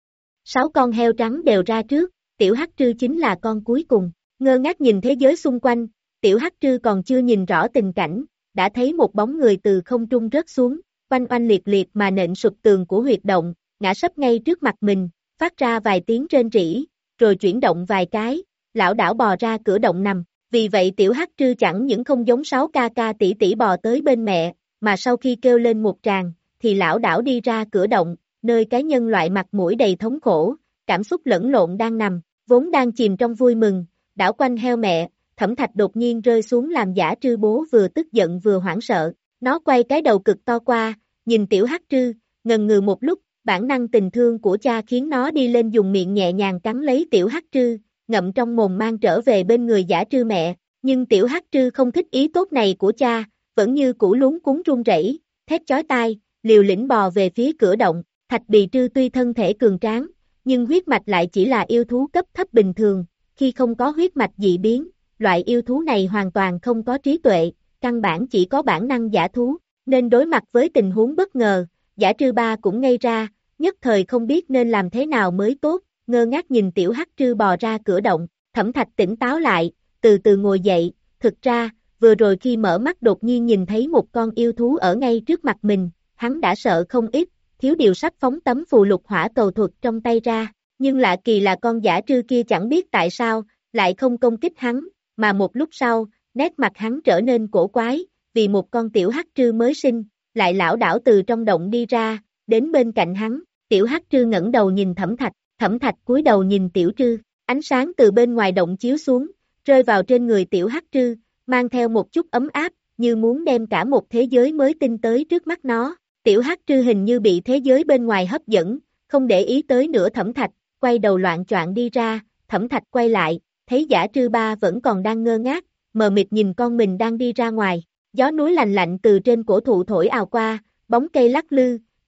Sáu con heo trắng đều ra trước, tiểu hắc trư chính là con cuối cùng. Ngơ ngác nhìn thế giới xung quanh, tiểu hắc trư còn chưa nhìn rõ tình cảnh, đã thấy một bóng người từ không trung rớt xuống, oanh oanh liệt liệt mà nện sụp tường của huyệt động, ngã sấp ngay trước mặt mình, phát ra vài tiếng rên rỉ, rồi chuyển động vài cái, lão đảo bò ra cửa động nằm. Vì vậy tiểu hắc trư chẳng những không giống sáu ca ca tỷ tỷ bò tới bên mẹ, mà sau khi kêu lên một tràng, thì lão đảo đi ra cửa động, nơi cái nhân loại mặt mũi đầy thống khổ, cảm xúc lẫn lộn đang nằm, vốn đang chìm trong vui mừng, đảo quanh heo mẹ, Thẩm Thạch đột nhiên rơi xuống làm dã trư bố vừa tức giận vừa hoảng sợ, nó quay cái đầu cực to qua, nhìn tiểu hắc trư, ngần ngừ một lúc, bản năng tình thương của cha khiến nó đi lên dùng miệng nhẹ nhàng cắn lấy tiểu hắc trư, ngậm trong mồm mang trở về bên người dã trư mẹ, nhưng tiểu hắc trư không thích ý tốt này của cha, vẫn như cũ luống cuống run rẩy, thét chói tai, liều lĩnh bò về phía cửa động. Thạch bì trư tuy thân thể cường tráng, nhưng huyết mạch lại chỉ là yêu thú cấp thấp bình thường, khi không có huyết mạch dị biến, loại yêu thú này hoàn toàn không có trí tuệ, căn bản chỉ có bản năng dã thú, nên đối mặt với tình huống bất ngờ, dã trư ba cũng ngây ra, nhất thời không biết nên làm thế nào mới tốt, ngơ ngác nhìn tiểu hắc trư bò ra cửa động. Thẩm Thạch tỉnh táo lại, từ từ ngồi dậy, thực ra, vừa rồi khi mở mắt đột nhiên nhìn thấy một con yêu thú ở ngay trước mặt mình, hắn đã sợ không ít, thiếu điều sắp phóng tấm phù lục hỏa cầu thuật trong tay ra, nhưng lạ kỳ là con dã trư kia chẳng biết tại sao, lại không công kích hắn, mà một lúc sau, nét mặt hắn trở nên cổ quái, vì một con tiểu hắc trư mới sinh, lại lảo đảo từ trong động đi ra, đến bên cạnh hắn, tiểu hắc trư ngẩng đầu nhìn Thẩm Thạch, Thẩm Thạch cúi đầu nhìn tiểu trư, ánh sáng từ bên ngoài động chiếu xuống, rơi vào trên người tiểu hắc trư, mang theo một chút ấm áp, như muốn đem cả một thế giới mới tinh tới trước mắt nó. Tiểu hắc trư hình như bị thế giới bên ngoài hấp dẫn, không để ý tới nữa Thẩm Thạch, quay đầu loạn choạng đi ra. Thẩm Thạch quay lại, thấy dã trư ba vẫn còn đang ngơ ngác, mờ mịt nhìn con mình đang đi ra ngoài. Gió núi lành lạnh từ trên cổ thụ thổi ào qua, bóng cây lắc lư,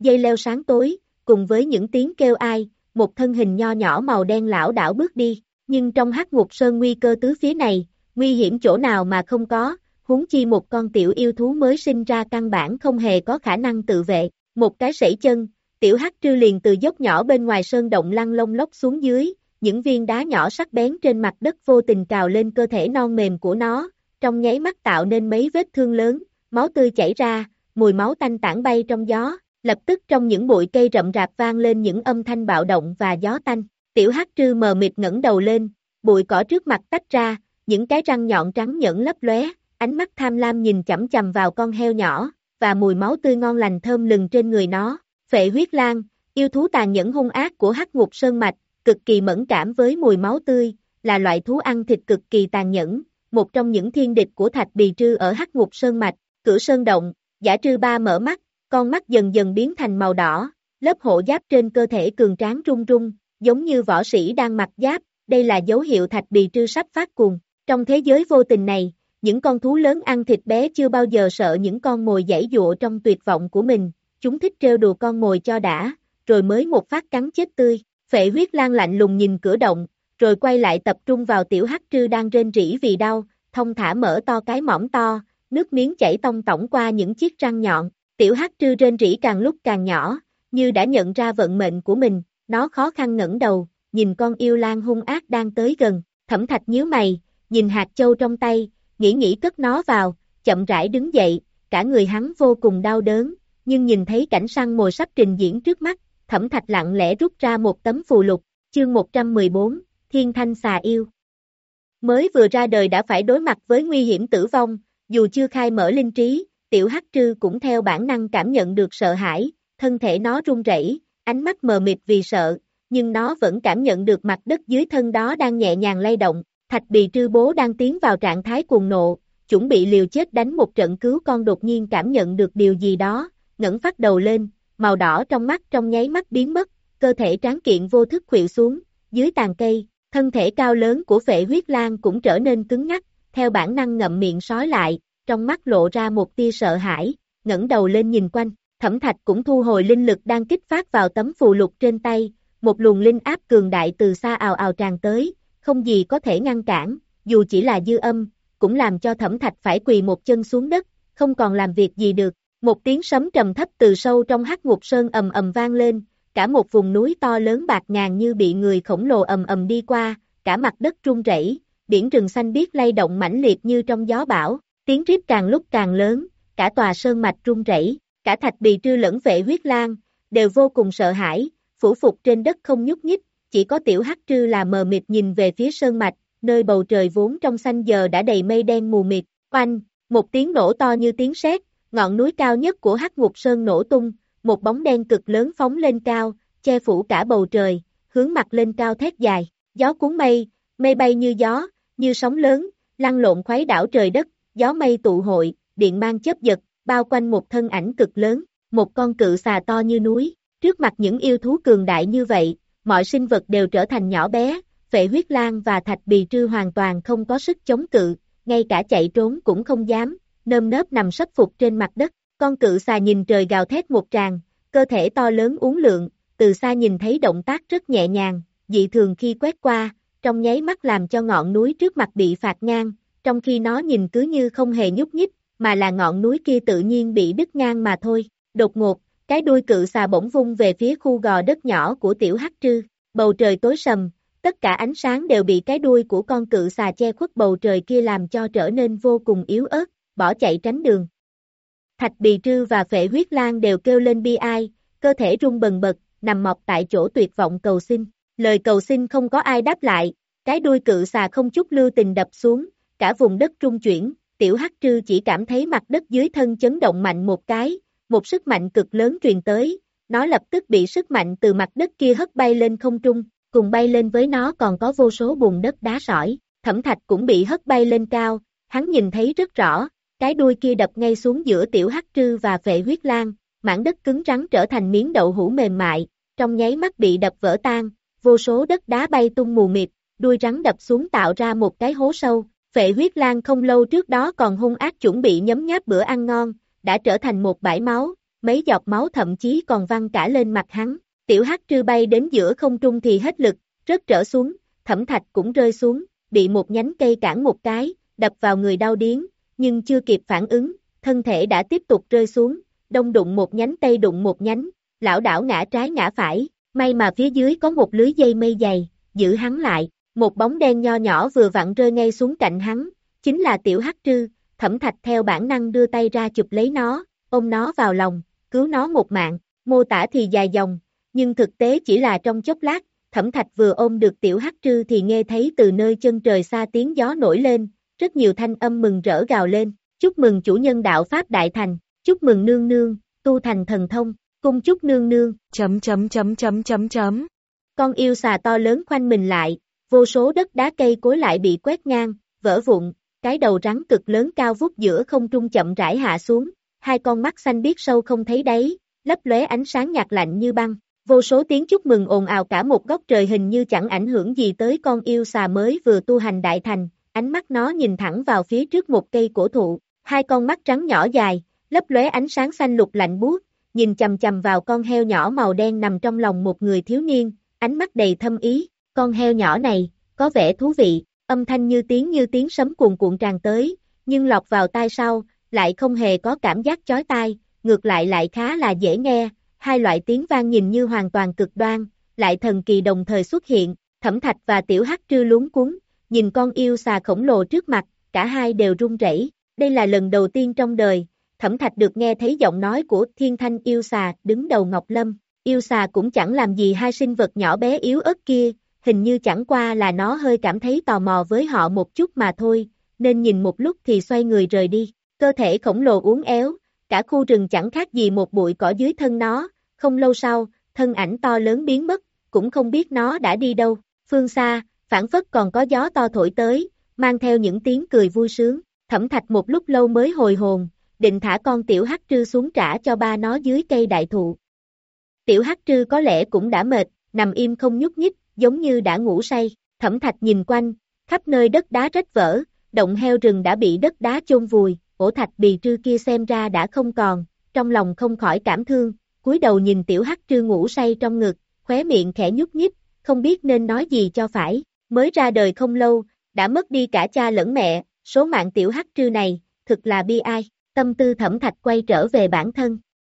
dây leo sáng tối, cùng với những tiếng kêu ai, một thân hình nho nhỏ màu đen lão đảo bước đi, nhưng trong hắc ngục sơn nguy cơ tứ phía này, nguy hiểm chỗ nào mà không có, huống chi một con tiểu yêu thú mới sinh ra căn bản không hề có khả năng tự vệ, một cái sẩy chân, tiểu hắc trư liền từ dốc nhỏ bên ngoài sơn động lăn lông lốc xuống dưới, những viên đá nhỏ sắc bén trên mặt đất vô tình cào lên cơ thể non mềm của nó, trong nháy mắt tạo nên mấy vết thương lớn, máu tươi chảy ra, mùi máu tanh tản bay trong gió, lập tức trong những bụi cây rậm rạp vang lên những âm thanh bạo động và gió tanh, tiểu hắc trư mờ mịt ngẩng đầu lên, bụi cỏ trước mặt tách ra, những cái răng nhọn trắng nhẫn lấp lóe, ánh mắt tham lam nhìn chằm chằm vào con heo nhỏ, và mùi máu tươi ngon lành thơm lừng trên người nó, Phệ huyết lang, yêu thú tàn nhẫn hung ác của hắc ngục sơn mạch, cực kỳ mẫn cảm với mùi máu tươi, là loại thú ăn thịt cực kỳ tàn nhẫn, một trong những thiên địch của Thạch Bì Trư ở hắc ngục sơn mạch, cửa sơn động, Dã Trư Ba mở mắt, con mắt dần dần biến thành màu đỏ, lớp hộ giáp trên cơ thể cường tráng rung rung, giống như võ sĩ đang mặc giáp, đây là dấu hiệu Thạch Bì Trư sắp phát cuồng. Trong thế giới vô tình này, những con thú lớn ăn thịt bé chưa bao giờ sợ những con mồi giãy giụa trong tuyệt vọng của mình, chúng thích trêu đùa con mồi cho đã, rồi mới một phát cắn chết tươi. Phệ huyết lang lạnh lùng nhìn cửa động, rồi quay lại tập trung vào tiểu hắc trư đang rên rỉ vì đau, thông thả mở to cái mõm to, nước miếng chảy tông tổng qua những chiếc răng nhọn, tiểu hắc trư rên rỉ càng lúc càng nhỏ, như đã nhận ra vận mệnh của mình, nó khó khăn ngẩng đầu, nhìn con yêu lang hung ác đang tới gần, Thẩm Thạch nhíu mày, nhìn hạt châu trong tay, nghĩ nghĩ cất nó vào, chậm rãi đứng dậy, cả người hắn vô cùng đau đớn, nhưng nhìn thấy cảnh săn mồi sắp trình diễn trước mắt, Thẩm Thạch lặng lẽ rút ra một tấm phù lục, chương một trăm mười bốn, Thiên Thanh Xà Yêu. Mới vừa ra đời đã phải đối mặt với nguy hiểm tử vong, dù chưa khai mở linh trí, tiểu hắc trư cũng theo bản năng cảm nhận được sợ hãi, thân thể nó run rẩy, ánh mắt mờ mịt vì sợ, nhưng nó vẫn cảm nhận được mặt đất dưới thân đó đang nhẹ nhàng lay động. Thạch Bì Trư bố đang tiến vào trạng thái cuồng nộ, chuẩn bị liều chết đánh một trận cứu con, đột nhiên cảm nhận được điều gì đó, ngẩng phát đầu lên, màu đỏ trong mắt trong nháy mắt biến mất, cơ thể tráng kiện vô thức khuỵu xuống, dưới tàn cây, thân thể cao lớn của Phệ huyết lang cũng trở nên cứng ngắc, theo bản năng ngậm miệng sói lại, trong mắt lộ ra một tia sợ hãi, ngẩng đầu lên nhìn quanh, Thẩm Thạch cũng thu hồi linh lực đang kích phát vào tấm phù lục trên tay, một luồng linh áp cường đại từ xa ào ào tràn tới, không gì có thể ngăn cản, dù chỉ là dư âm, cũng làm cho Thẩm Thạch phải quỳ một chân xuống đất, không còn làm việc gì được. Một tiếng sấm trầm thấp từ sâu trong hắc ngục sơn ầm ầm vang lên, cả một vùng núi to lớn bạt ngàn như bị người khổng lồ ầm ầm đi qua, cả mặt đất rung rẩy, biển rừng xanh biếc lay động mãnh liệt như trong gió bão, tiếng rít càng lúc càng lớn, cả tòa sơn mạch rung rẩy, cả Thạch Bì Trư lẫn Phệ huyết lang đều vô cùng sợ hãi, phủ phục trên đất không nhúc nhích, chỉ có tiểu hắc trư là mờ mịt nhìn về phía sơn mạch, nơi bầu trời vốn trong xanh giờ đã đầy mây đen mù mịt. Oanh, một tiếng nổ to như tiếng sét, ngọn núi cao nhất của hắc ngục sơn nổ tung, một bóng đen cực lớn phóng lên cao, che phủ cả bầu trời, hướng mặt lên cao thét dài, gió cuốn mây, mây bay như gió, như sóng lớn, lăn lộn khuấy đảo trời đất, gió mây tụ hội, điện mang chớp giật, bao quanh một thân ảnh cực lớn, một con cự xà to như núi. Trước mặt những yêu thú cường đại như vậy, mọi sinh vật đều trở thành nhỏ bé, Phệ huyết lang và Thạch Bì Trư hoàn toàn không có sức chống cự, ngay cả chạy trốn cũng không dám, nơm nớp nằm sấp phục trên mặt đất. Con cự xà nhìn trời gào thét một tràng, cơ thể to lớn uốn lượn, từ xa nhìn thấy động tác rất nhẹ nhàng, dị thường khi quét qua, trong nháy mắt làm cho ngọn núi trước mặt bị phạt ngang, trong khi nó nhìn cứ như không hề nhúc nhích, mà là ngọn núi kia tự nhiên bị đứt ngang mà thôi. Đột ngột, cái đuôi cự xà bỗng vung về phía khu gò đất nhỏ của tiểu hắc trư, bầu trời tối sầm, tất cả ánh sáng đều bị cái đuôi của con cự xà che khuất bầu trời kia làm cho trở nên vô cùng yếu ớt, bỏ chạy tránh đường. Thạch Bì Trư và Phệ huyết lang đều kêu lên bi ai, cơ thể rung bần bật, nằm mọc tại chỗ tuyệt vọng cầu xin. Lời cầu xin không có ai đáp lại, cái đuôi cự xà không chút lưu tình đập xuống, cả vùng đất rung chuyển, tiểu hắc trư chỉ cảm thấy mặt đất dưới thân chấn động mạnh một cái, một sức mạnh cực lớn truyền tới, nó lập tức bị sức mạnh từ mặt đất kia hất bay lên không trung, cùng bay lên với nó còn có vô số bùn đất đá sỏi, Thẩm Thạch cũng bị hất bay lên cao, hắn nhìn thấy rất rõ, cái đuôi kia đập ngay xuống giữa tiểu hắc trư và Phệ huyết lang, mảng đất cứng rắn trở thành miếng đậu hũ mềm mại, trong nháy mắt bị đập vỡ tan, vô số đất đá bay tung mù mịt, đuôi rắn đập xuống tạo ra một cái hố sâu. Phệ huyết lang không lâu trước đó còn hung ác chuẩn bị nhấm nháp bữa ăn ngon, đã trở thành một bãi máu, mấy giọt máu thậm chí còn văng cả lên mặt hắn. Tiểu Hắc Trư bay đến giữa không trung thì hết lực, rớt trở xuống, Thẩm Thạch cũng rơi xuống, bị một nhánh cây cản một cái, đập vào người đau điếng, nhưng chưa kịp phản ứng, thân thể đã tiếp tục rơi xuống, đông đụng một nhánh tây đụng một nhánh, lảo đảo ngã trái ngã phải, may mà phía dưới có một lưới dây mây dày, giữ hắn lại, một bóng đen nho nhỏ vừa vặn rơi ngay xuống cạnh hắn, chính là Tiểu Hắc Trư. Thẩm Thạch theo bản năng đưa tay ra chụp lấy nó, ôm nó vào lòng, cứu nó một mạng, mô tả thì dài dòng, nhưng thực tế chỉ là trong chốc lát, Thẩm Thạch vừa ôm được Tiểu Hắc Trư thì nghe thấy từ nơi chân trời xa tiếng gió nổi lên, rất nhiều thanh âm mừng rỡ gào lên, chúc mừng chủ nhân đạo Pháp đại thành, chúc mừng nương nương, tu thành thần thông, cung chúc nương nương, chấm chấm chấm chấm chấm chấm. Con yêu xà to lớn khoanh mình lại, vô số đất đá cây cối lại bị quét ngang, vỡ vụn, cái đầu rắn cực lớn cao vút giữa không trung chậm rãi hạ xuống, hai con mắt xanh biếc sâu không thấy đáy, lấp lóe ánh sáng nhạt lạnh như băng. Vô số tiếng chúc mừng ồn ào cả một góc trời hình như chẳng ảnh hưởng gì tới con yêu xà mới vừa tu hành đại thành, ánh mắt nó nhìn thẳng vào phía trước một cây cổ thụ, hai con mắt trắng nhỏ dài, lấp lóe ánh sáng xanh lục lạnh buốt, nhìn chằm chằm vào con heo nhỏ màu đen nằm trong lòng một người thiếu niên, ánh mắt đầy thâm ý, con heo nhỏ này, có vẻ thú vị, âm thanh như tiếng như tiếng sấm cuồn cuộn tràn tới, nhưng lọt vào tai sau, lại không hề có cảm giác chói tai, ngược lại lại khá là dễ nghe. Hai loại tiếng vang nhìn như hoàn toàn cực đoan, lại thần kỳ đồng thời xuất hiện, Thẩm Thạch và Tiểu Hắc Trư luống cuống, nhìn con yêu xà khổng lồ trước mặt, cả hai đều run rẩy. Đây là lần đầu tiên trong đời, Thẩm Thạch được nghe thấy giọng nói của thiên thanh yêu xà đứng đầu Ngọc Lâm. Yêu xà cũng chẳng làm gì hai sinh vật nhỏ bé yếu ớt kia, hình như chẳng qua là nó hơi cảm thấy tò mò với họ một chút mà thôi, nên nhìn một lúc thì xoay người rời đi. Cơ thể khổng lồ uốn éo, cả khu rừng chẳng khác gì một bụi cỏ dưới thân nó, không lâu sau, thân ảnh to lớn biến mất, cũng không biết nó đã đi đâu. Phương xa, phảng phất còn có gió to thổi tới, mang theo những tiếng cười vui sướng. Thẩm Thạch một lúc lâu mới hồi hồn, định thả con Tiểu Hắc Trư xuống trả cho ba nó dưới cây đại thụ. Tiểu Hắc Trư có lẽ cũng đã mệt, nằm im không nhúc nhích, giống như đã ngủ say. Thẩm Thạch nhìn quanh, khắp nơi đất đá rách vỡ, động heo rừng đã bị đất đá chôn vùi, ổ thạch bì trư kia xem ra đã không còn, trong lòng không khỏi cảm thương, cúi đầu nhìn Tiểu Hắc Trư ngủ say trong ngực, khóe miệng khẽ nhúc nhích, không biết nên nói gì cho phải, mới ra đời không lâu, đã mất đi cả cha lẫn mẹ, số mạng Tiểu Hắc Trư này, thực là bi ai, tâm tư Thẩm Thạch quay trở về bản thân.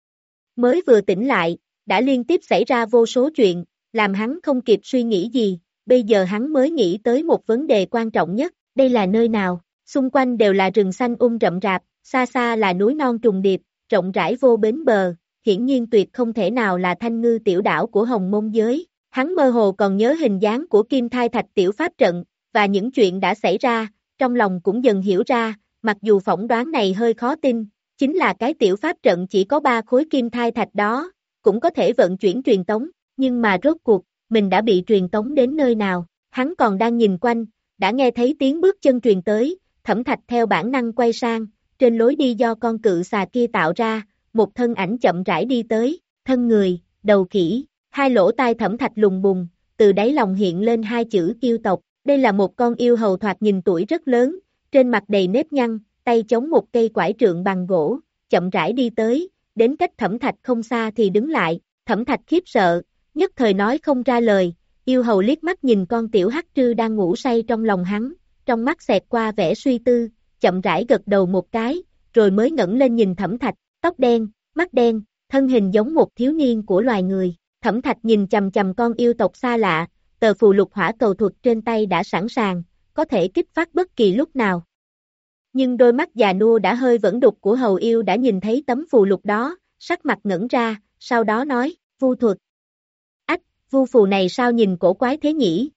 Mới vừa tỉnh lại, đã liên tiếp xảy ra vô số chuyện, làm hắn không kịp suy nghĩ gì, bây giờ hắn mới nghĩ tới một vấn đề quan trọng nhất, đây là nơi nào? Xung quanh đều là rừng xanh um rậm rạp, xa xa là núi non trùng điệp, rộng rãi vô bến bờ, hiển nhiên tuyệt không thể nào là Thanh Ngư tiểu đảo của Hồng Môn giới. Hắn mơ hồ còn nhớ hình dáng của Kim Thai Thạch tiểu pháp trận, và những chuyện đã xảy ra, trong lòng cũng dần hiểu ra, mặc dù phỏng đoán này hơi khó tin, chính là cái tiểu pháp trận chỉ có ba khối Kim Thai Thạch đó, cũng có thể vận chuyển truyền tống, nhưng mà rốt cuộc, mình đã bị truyền tống đến nơi nào, hắn còn đang nhìn quanh, đã nghe thấy tiếng bước chân truyền tới. Thẩm Thạch theo bản năng quay sang, trên lối đi do con cự xà kia tạo ra, một thân ảnh chậm rãi đi tới, thân người, đầu khỉ, hai lỗ tai Thẩm Thạch lùng bùng, từ đáy lòng hiện lên hai chữ yêu tộc, đây là một con yêu hầu thoạt nhìn tuổi rất lớn, trên mặt đầy nếp nhăn, tay chống một cây quải trượng bằng gỗ, chậm rãi đi tới, đến cách Thẩm Thạch không xa thì đứng lại, Thẩm Thạch khiếp sợ, nhất thời nói không ra lời, yêu hầu liếc mắt nhìn con Tiểu Hắc Trư đang ngủ say trong lòng hắn. Trong mắt xẹt qua vẻ suy tư, chậm rãi gật đầu một cái, rồi mới ngẩng lên nhìn Thẩm Thạch, tóc đen, mắt đen, thân hình giống một thiếu niên của loài người. Thẩm Thạch nhìn chằm chằm con yêu tộc xa lạ, tờ phù lục hỏa cầu thuật trên tay đã sẵn sàng, có thể kích phát bất kỳ lúc nào. Nhưng đôi mắt già nua đã hơi vẫn đục của hầu yêu đã nhìn thấy tấm phù lục đó, sắc mặt ngẩn ra, sau đó nói, vu thuật. Ách, vu phù này sao nhìn cổ quái thế nhỉ?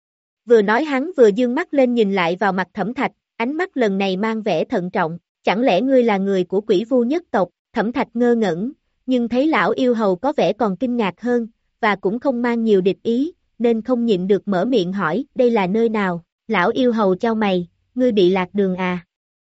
Vừa nói hắn vừa dương mắt lên nhìn lại vào mặt Thẩm Thạch, ánh mắt lần này mang vẻ thận trọng, chẳng lẽ ngươi là người của Quỷ Vu nhất tộc? Thẩm Thạch ngơ ngẩn, nhưng thấy lão yêu hầu có vẻ còn kinh ngạc hơn, và cũng không mang nhiều địch ý, nên không nhịn được mở miệng hỏi, đây là nơi nào? Lão yêu hầu chau mày, ngươi bị lạc đường à?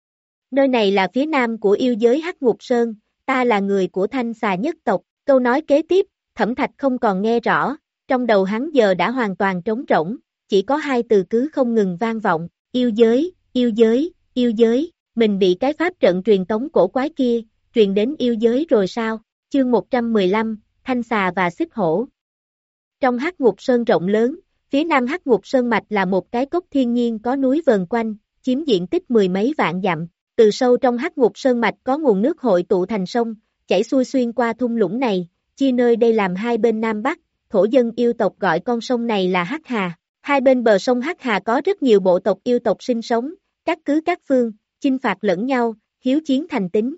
Nơi này là phía nam của yêu giới Hắc Ngục Sơn, ta là người của Thanh Xà nhất tộc. Câu nói kế tiếp, Thẩm Thạch không còn nghe rõ, trong đầu hắn giờ đã hoàn toàn trống rỗng. Chỉ có hai từ cứ không ngừng vang vọng, yêu giới, yêu giới, yêu giới, mình bị cái pháp trận truyền tống cổ quái kia, truyền đến yêu giới rồi sao? Chương một trăm mười lăm, Thanh xà và xích hổ. Trong Hắc Ngục Sơn rộng lớn, phía nam Hắc Ngục Sơn mạch là một cái cốc thiên nhiên có núi vờn quanh, chiếm diện tích mười mấy vạn dặm. Từ sâu trong Hắc Ngục Sơn mạch có nguồn nước hội tụ thành sông, chảy xuôi xuyên qua thung lũng này, chia nơi đây làm hai bên nam bắc. Thổ dân yêu tộc gọi con sông này là Hắc Hà. Hai bên bờ sông Hắc Hà có rất nhiều bộ tộc yêu tộc sinh sống, các cứ các phương, chinh phạt lẫn nhau, hiếu chiến thành tính.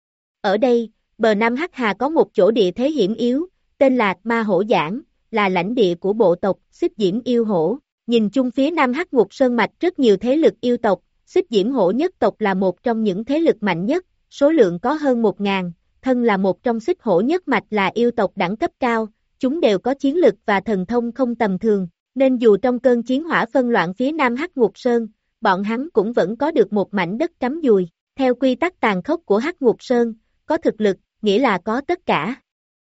Ở đây, bờ nam Hắc Hà có một chỗ địa thế hiểm yếu, tên là Ma Hổ Giảng, là lãnh địa của bộ tộc Xích Diễm Yêu Hổ. Nhìn chung phía nam Hắc Ngục Sơn mạch rất nhiều thế lực yêu tộc, Xích Diễm Hổ nhất tộc là một trong những thế lực mạnh nhất, số lượng có hơn một ngàn, thân là một trong Xích Hổ nhất mạch là yêu tộc đẳng cấp cao, chúng đều có chiến lực và thần thông không tầm thường, nên dù trong cơn chiến hỏa phân loạn phía nam Hắc Ngục Sơn, bọn hắn cũng vẫn có được một mảnh đất cắm dùi. Theo quy tắc tàn khốc của Hắc Ngục Sơn, có thực lực, nghĩa là có tất cả.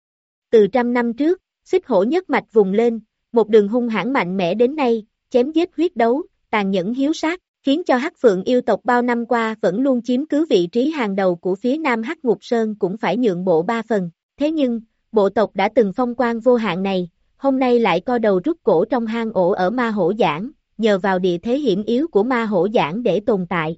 Từ trăm năm trước, Xích Hổ nhất mạch vùng lên, một đường hung hãn mạnh mẽ đến nay, chém giết huyết đấu, tàn nhẫn hiếu sát, khiến cho Hắc Phượng yêu tộc bao năm qua vẫn luôn chiếm cứ vị trí hàng đầu của phía nam Hắc Ngục Sơn cũng phải nhượng bộ ba phần. Thế nhưng, bộ tộc đã từng phong quang vô hạn này, hôm nay lại co đầu rút cổ trong hang ổ ở Ma Hổ Giảng, nhờ vào địa thế hiểm yếu của Ma Hổ Giảng để tồn tại.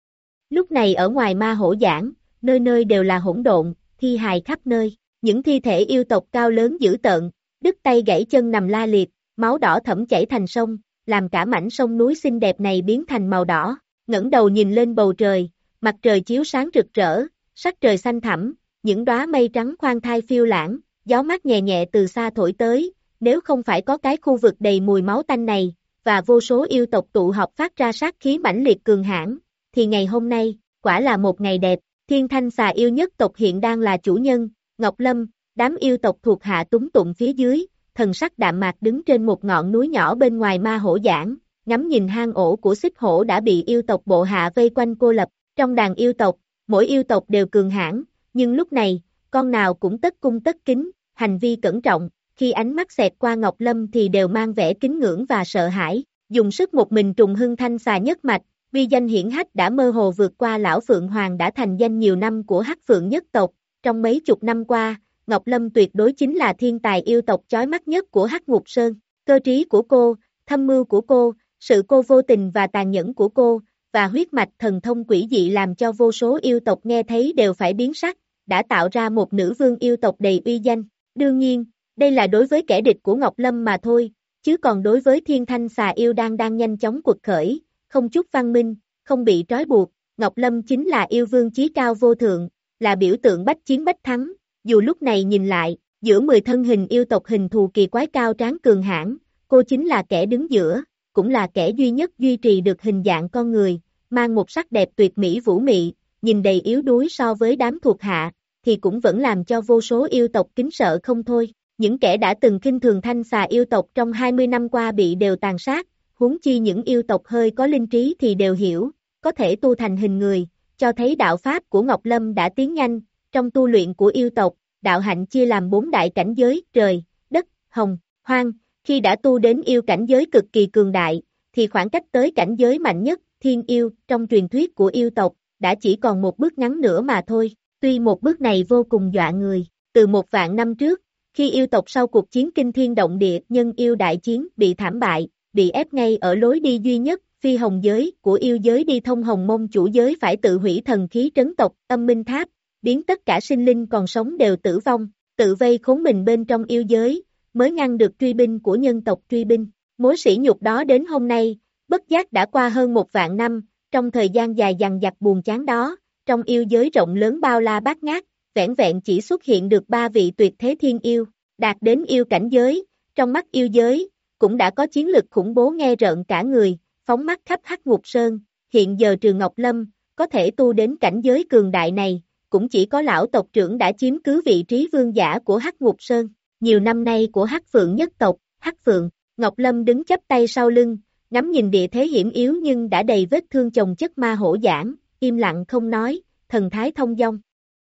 Lúc này ở ngoài Ma Hổ Giảng, nơi nơi đều là hỗn độn, thi hài khắp nơi, những thi thể yêu tộc cao lớn dữ tợn, đứt tay gãy chân nằm la liệt, máu đỏ thẫm chảy thành sông, làm cả mảnh sông núi xinh đẹp này biến thành màu đỏ. Ngẩng đầu nhìn lên bầu trời, mặt trời chiếu sáng rực rỡ, sắc trời xanh thẳm, những đóa mây trắng khoan thai phiêu lãng, gió mát nhẹ nhẹ từ xa thổi tới, nếu không phải có cái khu vực đầy mùi máu tanh này, và vô số yêu tộc tụ họp phát ra sát khí mãnh liệt cường hãn, thì ngày hôm nay, quả là một ngày đẹp. Thiên Thanh xà yêu nhất tộc hiện đang là chủ nhân, Ngọc Lâm, đám yêu tộc thuộc hạ túng tụng phía dưới, thần sắc đạm mạc đứng trên một ngọn núi nhỏ bên ngoài Ma Hổ Giảng, ngắm nhìn hang ổ của Xích Hổ đã bị yêu tộc bộ hạ vây quanh cô lập. Trong đàn yêu tộc, mỗi yêu tộc đều cường hãn, nhưng lúc này, con nào cũng tất cung tất kính, hành vi cẩn trọng, khi ánh mắt xẹt qua Ngọc Lâm thì đều mang vẻ kính ngưỡng và sợ hãi, dùng sức một mình trùng hưng thanh xà nhất mạch, uy danh hiển hách đã mơ hồ vượt qua lão Phượng Hoàng đã thành danh nhiều năm của Hắc Phượng nhất tộc. Trong mấy chục năm qua, Ngọc Lâm tuyệt đối chính là thiên tài yêu tộc chói mắt nhất của Hắc Ngục Sơn. Cơ trí của cô, thâm mưu của cô, sự cô vô tình và tàn nhẫn của cô, và huyết mạch thần thông quỷ dị làm cho vô số yêu tộc nghe thấy đều phải biến sắc, đã tạo ra một nữ vương yêu tộc đầy uy danh. Đương nhiên, đây là đối với kẻ địch của Ngọc Lâm mà thôi, chứ còn đối với Thiên Thanh xà yêu đang đang nhanh chóng quật khởi, không chút văn minh, không bị trói buộc, Ngọc Lâm chính là yêu vương chí cao vô thượng, là biểu tượng bách chiến bách thắng. Dù lúc này nhìn lại, giữa mười thân hình yêu tộc hình thù kỳ quái cao tráng cường hãn, cô chính là kẻ đứng giữa, cũng là kẻ duy nhất duy trì được hình dạng con người, mang một sắc đẹp tuyệt mỹ vũ mị, nhìn đầy yếu đuối so với đám thuộc hạ, thì cũng vẫn làm cho vô số yêu tộc kính sợ không thôi. Những kẻ đã từng khinh thường thanh xà yêu tộc trong hai mươi năm qua bị đều tàn sát, huống chi những yêu tộc hơi có linh trí thì đều hiểu, có thể tu thành hình người, cho thấy đạo pháp của Ngọc Lâm đã tiến nhanh. Trong tu luyện của yêu tộc, đạo hạnh chia làm bốn đại cảnh giới, trời, đất, hồng, hoang. Khi đã tu đến yêu cảnh giới cực kỳ cường đại, thì khoảng cách tới cảnh giới mạnh nhất, thiên yêu, trong truyền thuyết của yêu tộc, đã chỉ còn một bước ngắn nữa mà thôi. Tuy một bước này vô cùng dọa người, từ một vạn năm trước, khi yêu tộc sau cuộc chiến kinh thiên động địa nhân yêu đại chiến bị thảm bại, bị ép ngay ở lối đi duy nhất, phi hồng giới của yêu giới đi thông hồng mông chủ giới phải tự hủy thần khí trấn tộc, âm minh tháp, biến tất cả sinh linh còn sống đều tử vong, tự vây khốn mình bên trong yêu giới, mới ngăn được truy binh của nhân tộc truy binh. Mối sỉ nhục đó đến hôm nay, bất giác đã qua hơn một vạn năm, trong thời gian dài dằng dặc buồn chán đó, trong yêu giới rộng lớn bao la bát ngát, vẻn vẹn chỉ xuất hiện được ba vị tuyệt thế thiên yêu, đạt đến yêu cảnh giới, trong mắt yêu giới, cũng đã có chiến lực khủng bố nghe rợn cả người, phóng mắt khắp Hắc Ngục Sơn. Hiện giờ trừ Ngọc Lâm, có thể tu đến cảnh giới cường đại này, cũng chỉ có lão tộc trưởng đã chiếm cứ vị trí vương giả của Hắc Ngục Sơn. Nhiều năm nay của Hắc Phượng nhất tộc, Hắc Phượng, Ngọc Lâm đứng chắp tay sau lưng, ngắm nhìn địa thế hiểm yếu nhưng đã đầy vết thương chồng chất Ma Hổ Giảng, im lặng không nói, thần thái thông dong.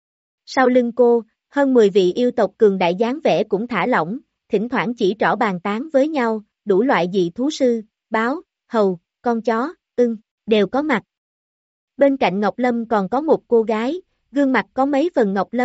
Sau lưng cô, hơn mười vị yêu tộc cường đại dáng vẻ cũng thả lỏng, thỉnh thoảng chỉ trỏ bàn tán với nhau, đủ loại dị thú sư, báo, hầu, con chó, ưng, đều có mặt. Bên cạnh Ngọc Lâm còn có một cô gái, gương mặt có mấy phần Ngọc Lâm,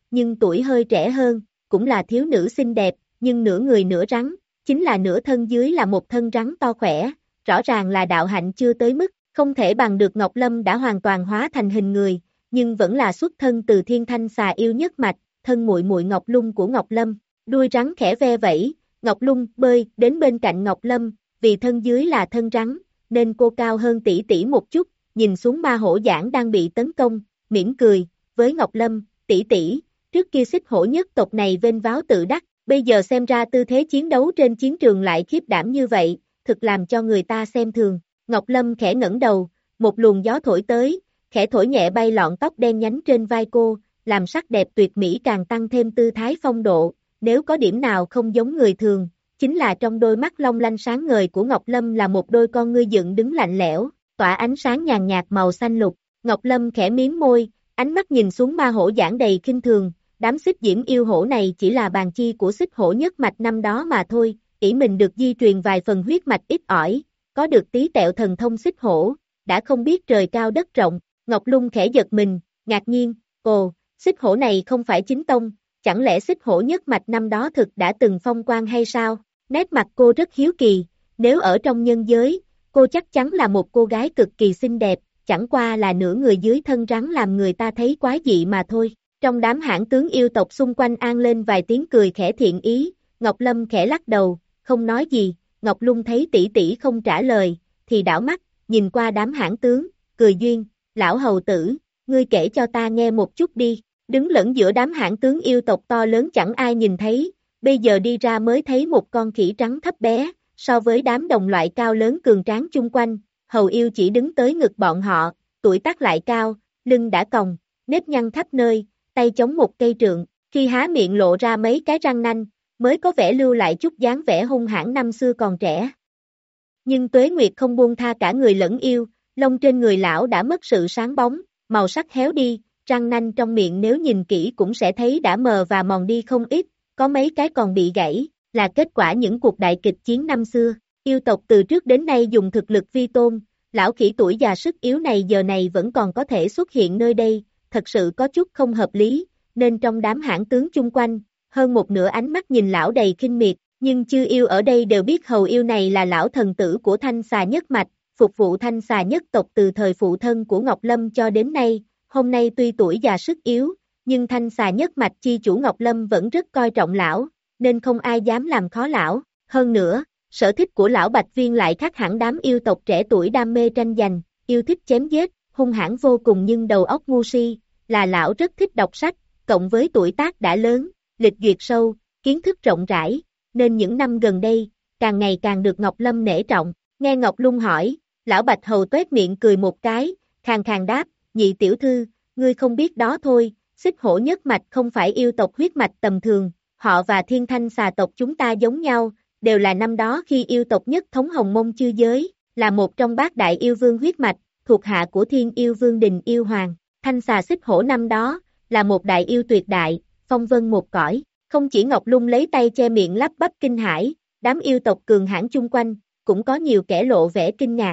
nhưng tuổi hơi trẻ hơn, cũng là thiếu nữ xinh đẹp, nhưng nửa người nửa rắn, chính là nửa thân dưới là một thân rắn to khỏe, rõ ràng là đạo hạnh chưa tới mức, không thể bằng được Ngọc Lâm đã hoàn toàn hóa thành hình người, nhưng vẫn là xuất thân từ thiên thanh xà yêu nhất mạch, thân muội muội Ngọc Lung của Ngọc Lâm, đuôi rắn khẽ ve vẫy, Ngọc Lung bơi đến bên cạnh Ngọc Lâm, vì thân dưới là thân rắn, nên cô cao hơn tỷ tỷ một chút, nhìn xuống ma hổ giảng đang bị tấn công, mỉm cười, với Ngọc Lâm, tỷ tỷ, trước kia xích hổ nhất tộc này vênh váo tự đắc, bây giờ xem ra tư thế chiến đấu trên chiến trường lại khiếp đảm như vậy, thực làm cho người ta xem thường. Ngọc Lâm khẽ ngẩng đầu, một luồng gió thổi tới, khẽ thổi nhẹ bay lọn tóc đen nhánh trên vai cô, làm sắc đẹp tuyệt mỹ càng tăng thêm tư thái phong độ, nếu có điểm nào không giống người thường, chính là trong đôi mắt long lanh sáng ngời của Ngọc Lâm là một đôi con ngươi dựng đứng lạnh lẽo, tỏa ánh sáng nhàn nhạt màu xanh lục. Ngọc Lâm khẽ miếm môi, ánh mắt nhìn xuống ma hổ giảng đầy khinh thường, đám xích diễm yêu hổ này chỉ là bàn chi của xích hổ nhất mạch năm đó mà thôi, ỷ mình được di truyền vài phần huyết mạch ít ỏi, có được tí tẹo thần thông xích hổ, đã không biết trời cao đất rộng. Ngọc Lung khẽ giật mình, ngạc nhiên, ồ, xích hổ này không phải chính tông, chẳng lẽ xích hổ nhất mạch năm đó thực đã từng phong quan hay sao? Nét mặt cô rất hiếu kỳ, nếu ở trong nhân giới, cô chắc chắn là một cô gái cực kỳ xinh đẹp, chẳng qua là nửa người dưới thân rắn làm người ta thấy quái dị mà thôi. Trong đám hãng tướng yêu tộc xung quanh an lên vài tiếng cười khẽ thiện ý, Ngọc Lâm khẽ lắc đầu, không nói gì, Ngọc Lung thấy tỷ tỷ không trả lời, thì đảo mắt, nhìn qua đám hãng tướng, cười duyên, lão hầu tử, ngươi kể cho ta nghe một chút đi, đứng lẫn giữa đám hãng tướng yêu tộc to lớn chẳng ai nhìn thấy, bây giờ đi ra mới thấy một con khỉ trắng thấp bé, so với đám đồng loại cao lớn cường tráng chung quanh, hầu yêu chỉ đứng tới ngực bọn họ, tuổi tác lại cao, lưng đã còng, nếp nhăn khắp nơi, tay chống một cây trượng, khi há miệng lộ ra mấy cái răng nanh, mới có vẻ lưu lại chút dáng vẻ hung hãn năm xưa còn trẻ. Nhưng Tuế Nguyệt không buông tha cả người lẫn yêu, lông trên người lão đã mất sự sáng bóng, màu sắc héo đi, răng nanh trong miệng nếu nhìn kỹ cũng sẽ thấy đã mờ và mòn đi không ít, có mấy cái còn bị gãy, là kết quả những cuộc đại kịch chiến năm xưa. Yêu tộc từ trước đến nay dùng thực lực vi tôn, lão khỉ tuổi già sức yếu này giờ này vẫn còn có thể xuất hiện nơi đây, thật sự có chút không hợp lý, nên trong đám hãng tướng chung quanh, hơn một nửa ánh mắt nhìn lão đầy khinh miệt, nhưng chư yêu ở đây đều biết hầu yêu này là lão thần tử của thanh xà nhất mạch, phục vụ thanh xà nhất tộc từ thời phụ thân của Ngọc Lâm cho đến nay, hôm nay tuy tuổi già sức yếu, nhưng thanh xà nhất mạch chi chủ Ngọc Lâm vẫn rất coi trọng lão, nên không ai dám làm khó lão, hơn nữa, sở thích của lão Bạch Viên lại khác hẳn đám yêu tộc trẻ tuổi đam mê tranh giành, yêu thích chém giết, hung hãn vô cùng nhưng đầu óc ngu si, là lão rất thích đọc sách, cộng với tuổi tác đã lớn, lịch duyệt sâu, kiến thức rộng rãi, nên những năm gần đây, càng ngày càng được Ngọc Lâm nể trọng. Nghe Ngọc Lung hỏi, lão Bạch Hầu tuét miệng cười một cái, khàn khàn đáp, nhị tiểu thư, ngươi không biết đó thôi, xích hổ nhất mạch không phải yêu tộc huyết mạch tầm thường, họ và thiên thanh xà tộc chúng ta giống nhau, đều là năm đó khi yêu tộc nhất thống hồng mông chư giới, là một trong bát đại yêu vương huyết mạch, thuộc hạ của thiên yêu vương đình yêu hoàng. Thanh xà xích hổ năm đó, là một đại yêu tuyệt đại, phong vân một cõi, không chỉ Ngọc Lung lấy tay che miệng lắp bắp kinh hãi, đám yêu tộc cường hãn chung quanh, cũng có nhiều kẻ lộ vẻ kinh ngạc.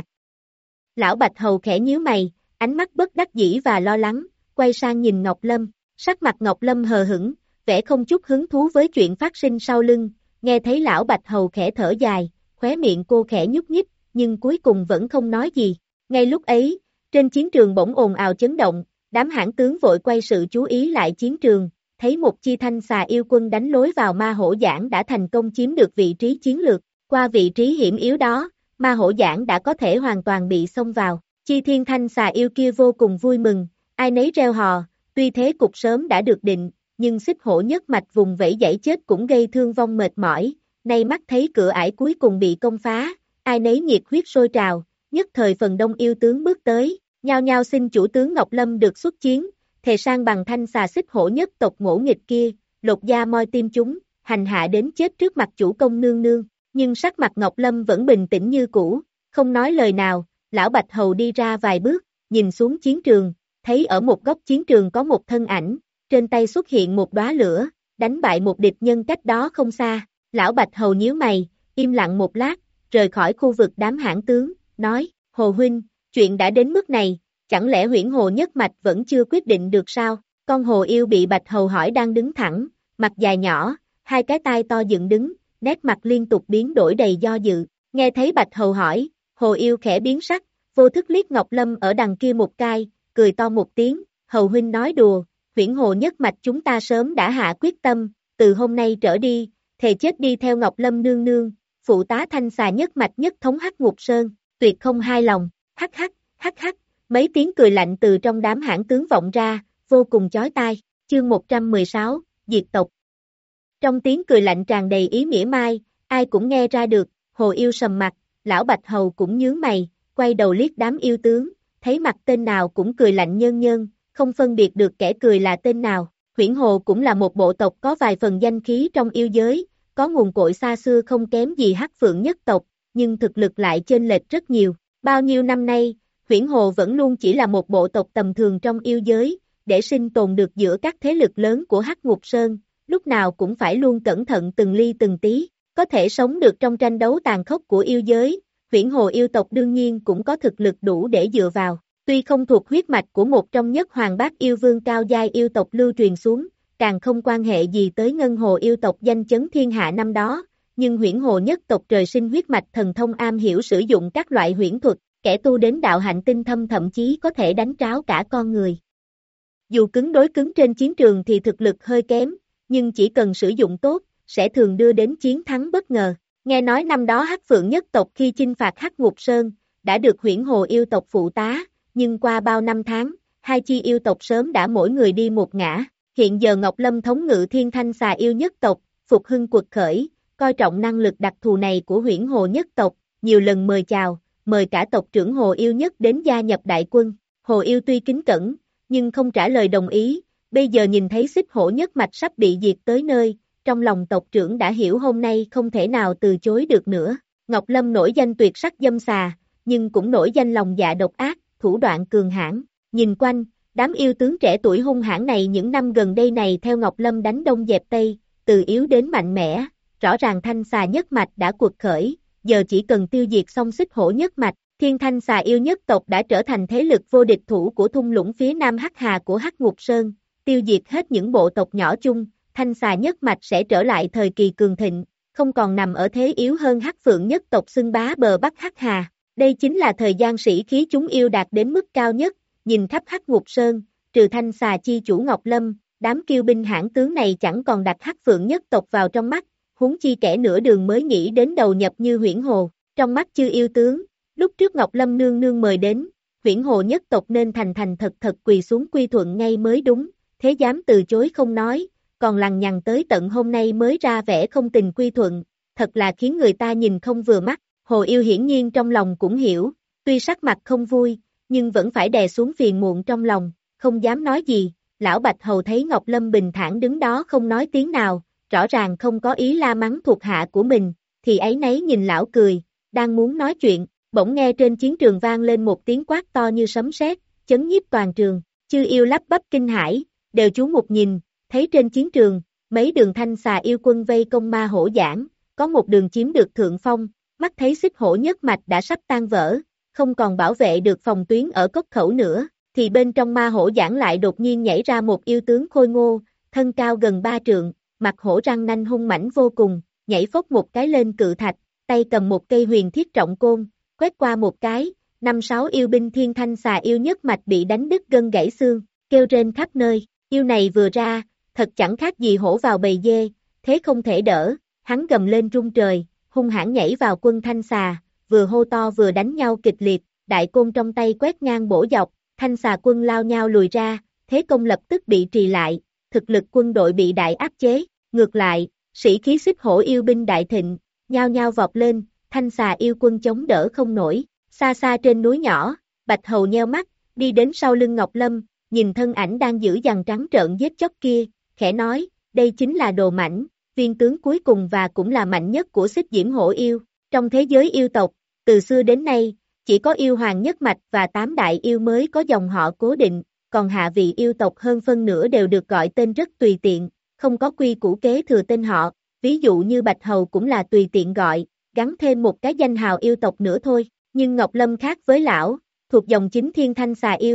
Lão Bạch Hầu khẽ nhíu mày, ánh mắt bất đắc dĩ và lo lắng, quay sang nhìn Ngọc Lâm, sắc mặt Ngọc Lâm hờ hững, vẻ không chút hứng thú với chuyện phát sinh sau lưng, nghe thấy lão Bạch Hầu khẽ thở dài, khóe miệng cô khẽ nhúc nhích, nhưng cuối cùng vẫn không nói gì. Ngay lúc ấy, trên chiến trường bỗng ồn ào chấn động, đám hãng tướng vội quay sự chú ý lại chiến trường, thấy một chi thanh xà yêu quân đánh lối vào ma hổ giảng đã thành công chiếm được vị trí chiến lược, qua vị trí hiểm yếu đó, ma hổ giảng đã có thể hoàn toàn bị xông vào, chi thiên thanh xà yêu kia vô cùng vui mừng, ai nấy reo hò, tuy thế cục sớm đã được định, nhưng xích hổ nhất mạch vùng vẫy dãy chết cũng gây thương vong mệt mỏi, nay mắt thấy cửa ải cuối cùng bị công phá, ai nấy nhiệt huyết sôi trào, nhất thời phần đông yêu tướng bước tới, nhao nhao xin chủ tướng Ngọc Lâm được xuất chiến, thề sang bằng thanh xà xích hổ nhất tộc ngỗ nghịch kia, lột da moi tim chúng, hành hạ đến chết trước mặt chủ công nương nương, nhưng sắc mặt Ngọc Lâm vẫn bình tĩnh như cũ, không nói lời nào, lão Bạch Hầu đi ra vài bước, nhìn xuống chiến trường, thấy ở một góc chiến trường có một thân ảnh, trên tay xuất hiện một đóa lửa, đánh bại một địch nhân cách đó không xa, lão Bạch Hầu nhíu mày, im lặng một lát, rời khỏi khu vực đám hãng tướng, nói, Hồ huynh, chuyện đã đến mức này, chẳng lẽ Huyễn Hồ nhất mạch vẫn chưa quyết định được sao? Con hồ yêu bị Bạch Hầu hỏi đang đứng thẳng, mặt dài nhỏ, hai cái tai to dựng đứng, nét mặt liên tục biến đổi đầy do dự. Nghe thấy Bạch Hầu hỏi, hồ yêu khẽ biến sắc, vô thức liếc Ngọc Lâm ở đằng kia một cái, cười to một tiếng, Hầu huynh nói đùa, huyễn hồ nhất mạch chúng ta sớm đã hạ quyết tâm, từ hôm nay trở đi, thề chết đi theo Ngọc Lâm nương nương, phụ tá thanh xà nhất mạch nhất thống Hắc Ngục Sơn, tuyệt không hai lòng, hắc hắc, hắc hắc, mấy tiếng cười lạnh từ trong đám hãn tướng vọng ra, vô cùng chói tai, chương một trăm mười sáu, diệt tộc. Trong tiếng cười lạnh tràn đầy ý mỉa mai, ai cũng nghe ra được, hồ yêu sầm mặt, lão Bạch Hầu cũng nhướng mày, quay đầu liếc đám yêu tướng, thấy mặt tên nào cũng cười lạnh nhơn nhơn, không phân biệt được kẻ cười là tên nào. Huyễn Hồ cũng là một bộ tộc có vài phần danh khí trong yêu giới, có nguồn cội xa xưa không kém gì Hắc Phượng nhất tộc, nhưng thực lực lại chênh lệch rất nhiều. Bao nhiêu năm nay, Huyễn Hồ vẫn luôn chỉ là một bộ tộc tầm thường trong yêu giới, để sinh tồn được giữa các thế lực lớn của Hắc Ngục Sơn, lúc nào cũng phải luôn cẩn thận từng ly từng tí, có thể sống được trong tranh đấu tàn khốc của yêu giới. Huyễn Hồ yêu tộc đương nhiên cũng có thực lực đủ để dựa vào. Tuy không thuộc huyết mạch của một trong nhất hoàng bát yêu vương cao giai yêu tộc lưu truyền xuống, càng không quan hệ gì tới Ngân Hồ yêu tộc danh chấn thiên hạ năm đó, nhưng Huyễn Hồ nhất tộc trời sinh huyết mạch thần thông am hiểu sử dụng các loại huyễn thuật, kẻ tu đến đạo hạnh tinh thâm thậm chí có thể đánh tráo cả con người. Dù cứng đối cứng trên chiến trường thì thực lực hơi kém, nhưng chỉ cần sử dụng tốt, sẽ thường đưa đến chiến thắng bất ngờ. Nghe nói năm đó Hắc Phượng nhất tộc khi chinh phạt Hắc Ngục Sơn, đã được Huyễn Hồ yêu tộc phụ tá, nhưng qua bao năm tháng, hai chi yêu tộc sớm đã mỗi người đi một ngã. Hiện giờ Ngọc Lâm thống ngự Thiên Thanh xà yêu nhất tộc, phục hưng quật khởi, coi trọng năng lực đặc thù này của Huyễn Hồ nhất tộc, nhiều lần mời chào, mời cả tộc trưởng Hồ yêu nhất đến gia nhập đại quân. Hồ yêu tuy kính cẩn, nhưng không trả lời đồng ý, bây giờ nhìn thấy Xích Hổ nhất mạch sắp bị diệt tới nơi, trong lòng tộc trưởng đã hiểu hôm nay không thể nào từ chối được nữa. Ngọc Lâm nổi danh tuyệt sắc dâm xà, nhưng cũng nổi danh lòng dạ độc ác, thủ đoạn cường hãn. Nhìn quanh, đám yêu tướng trẻ tuổi hung hãn này những năm gần đây này theo Ngọc Lâm đánh đông dẹp tây, từ yếu đến mạnh mẽ, rõ ràng Thanh xà nhất mạch đã cuộc khởi, giờ chỉ cần tiêu diệt xong Xích Hổ nhất mạch, Thiên Thanh xà yêu nhất tộc đã trở thành thế lực vô địch thủ của thung lũng phía nam Hắc Hà của Hắc Ngục Sơn, tiêu diệt hết những bộ tộc nhỏ chung, Thanh xà nhất mạch sẽ trở lại thời kỳ cường thịnh, không còn nằm ở thế yếu hơn Hắc Phượng nhất tộc xưng bá bờ Bắc Hắc Hà. Đây chính là thời gian sĩ khí chúng yêu đạt đến mức cao nhất, nhìn khắp Hắc Ngục Sơn, trừ Thanh xà chi chủ Ngọc Lâm, đám kiêu binh hãn tướng này chẳng còn đặt Hắc Phượng nhất tộc vào trong mắt, huống chi kẻ nửa đường mới nghĩ đến đầu nhập như Huyễn Hồ, trong mắt chư yêu tướng, lúc trước Ngọc Lâm nương nương mời đến, Huyễn Hồ nhất tộc nên thành thành thật thật quỳ xuống quy thuận ngay mới đúng, thế dám từ chối không nói, còn lằng nhằng tới tận hôm nay mới ra vẻ không tình quy thuận, thật là khiến người ta nhìn không vừa mắt. Hồ yêu hiển nhiên trong lòng cũng hiểu, tuy sắc mặt không vui, nhưng vẫn phải đè xuống phiền muộn trong lòng, không dám nói gì. Lão Bạch Hầu thấy Ngọc Lâm bình thản đứng đó không nói tiếng nào, rõ ràng không có ý la mắng thuộc hạ của mình, thì ấy nấy nhìn lão cười, đang muốn nói chuyện, bỗng nghe trên chiến trường vang lên một tiếng quát to như sấm sét, chấn nhiếp toàn trường, chư yêu lắp bắp kinh hãi, đều chú mục nhìn, thấy trên chiến trường, mấy đường Thanh xà yêu quân vây công ma hổ giảng, có một đường chiếm được thượng phong. Mắt thấy Xích Hổ nhất mạch đã sắp tan vỡ, không còn bảo vệ được phòng tuyến ở cốc khẩu nữa, thì bên trong ma hổ giảng lại đột nhiên nhảy ra một yêu tướng khôi ngô, thân cao gần ba trượng, mặt hổ răng nanh hung mãnh vô cùng, nhảy phốc một cái lên cự thạch, tay cầm một cây huyền thiết trọng côn, quét qua một cái, năm sáu yêu binh Thiên Thanh xà yêu nhất mạch bị đánh đứt gân gãy xương, kêu rên khắp nơi, yêu này vừa ra, thật chẳng khác gì hổ vào bầy dê, thế không thể đỡ, hắn gầm lên rung trời. Hung hãn nhảy vào quân Thanh xà, vừa hô to vừa đánh nhau kịch liệt, đại côn trong tay quét ngang bổ dọc, Thanh xà quân lao nhau lùi ra, thế công lập tức bị trì lại, thực lực quân đội bị đại áp chế, ngược lại, sĩ khí Xích Hổ yêu binh đại thịnh, nhao nhao vọt lên, Thanh xà yêu quân chống đỡ không nổi, xa xa trên núi nhỏ, Bạch Hầu nheo mắt, đi đến sau lưng Ngọc Lâm, nhìn thân ảnh đang giữ dằn trắng trợn giết chóc kia, khẽ nói, đây chính là Đồ Mãnh. Viên tướng cuối cùng và cũng là mạnh nhất của Xích Diễm Hổ yêu. Trong thế giới yêu tộc, từ xưa đến nay, chỉ có yêu hoàng nhất mạch và tám đại yêu mới có dòng họ cố định, còn hạ vị yêu tộc hơn phân nửa đều được gọi tên rất tùy tiện, không có quy củ kế thừa tên họ, ví dụ như Bạch Hầu cũng là tùy tiện gọi, gắn thêm một cái danh hào yêu tộc nữa thôi, nhưng Ngọc Lâm khác với lão, thuộc dòng chính Thiên Thanh xà yêu,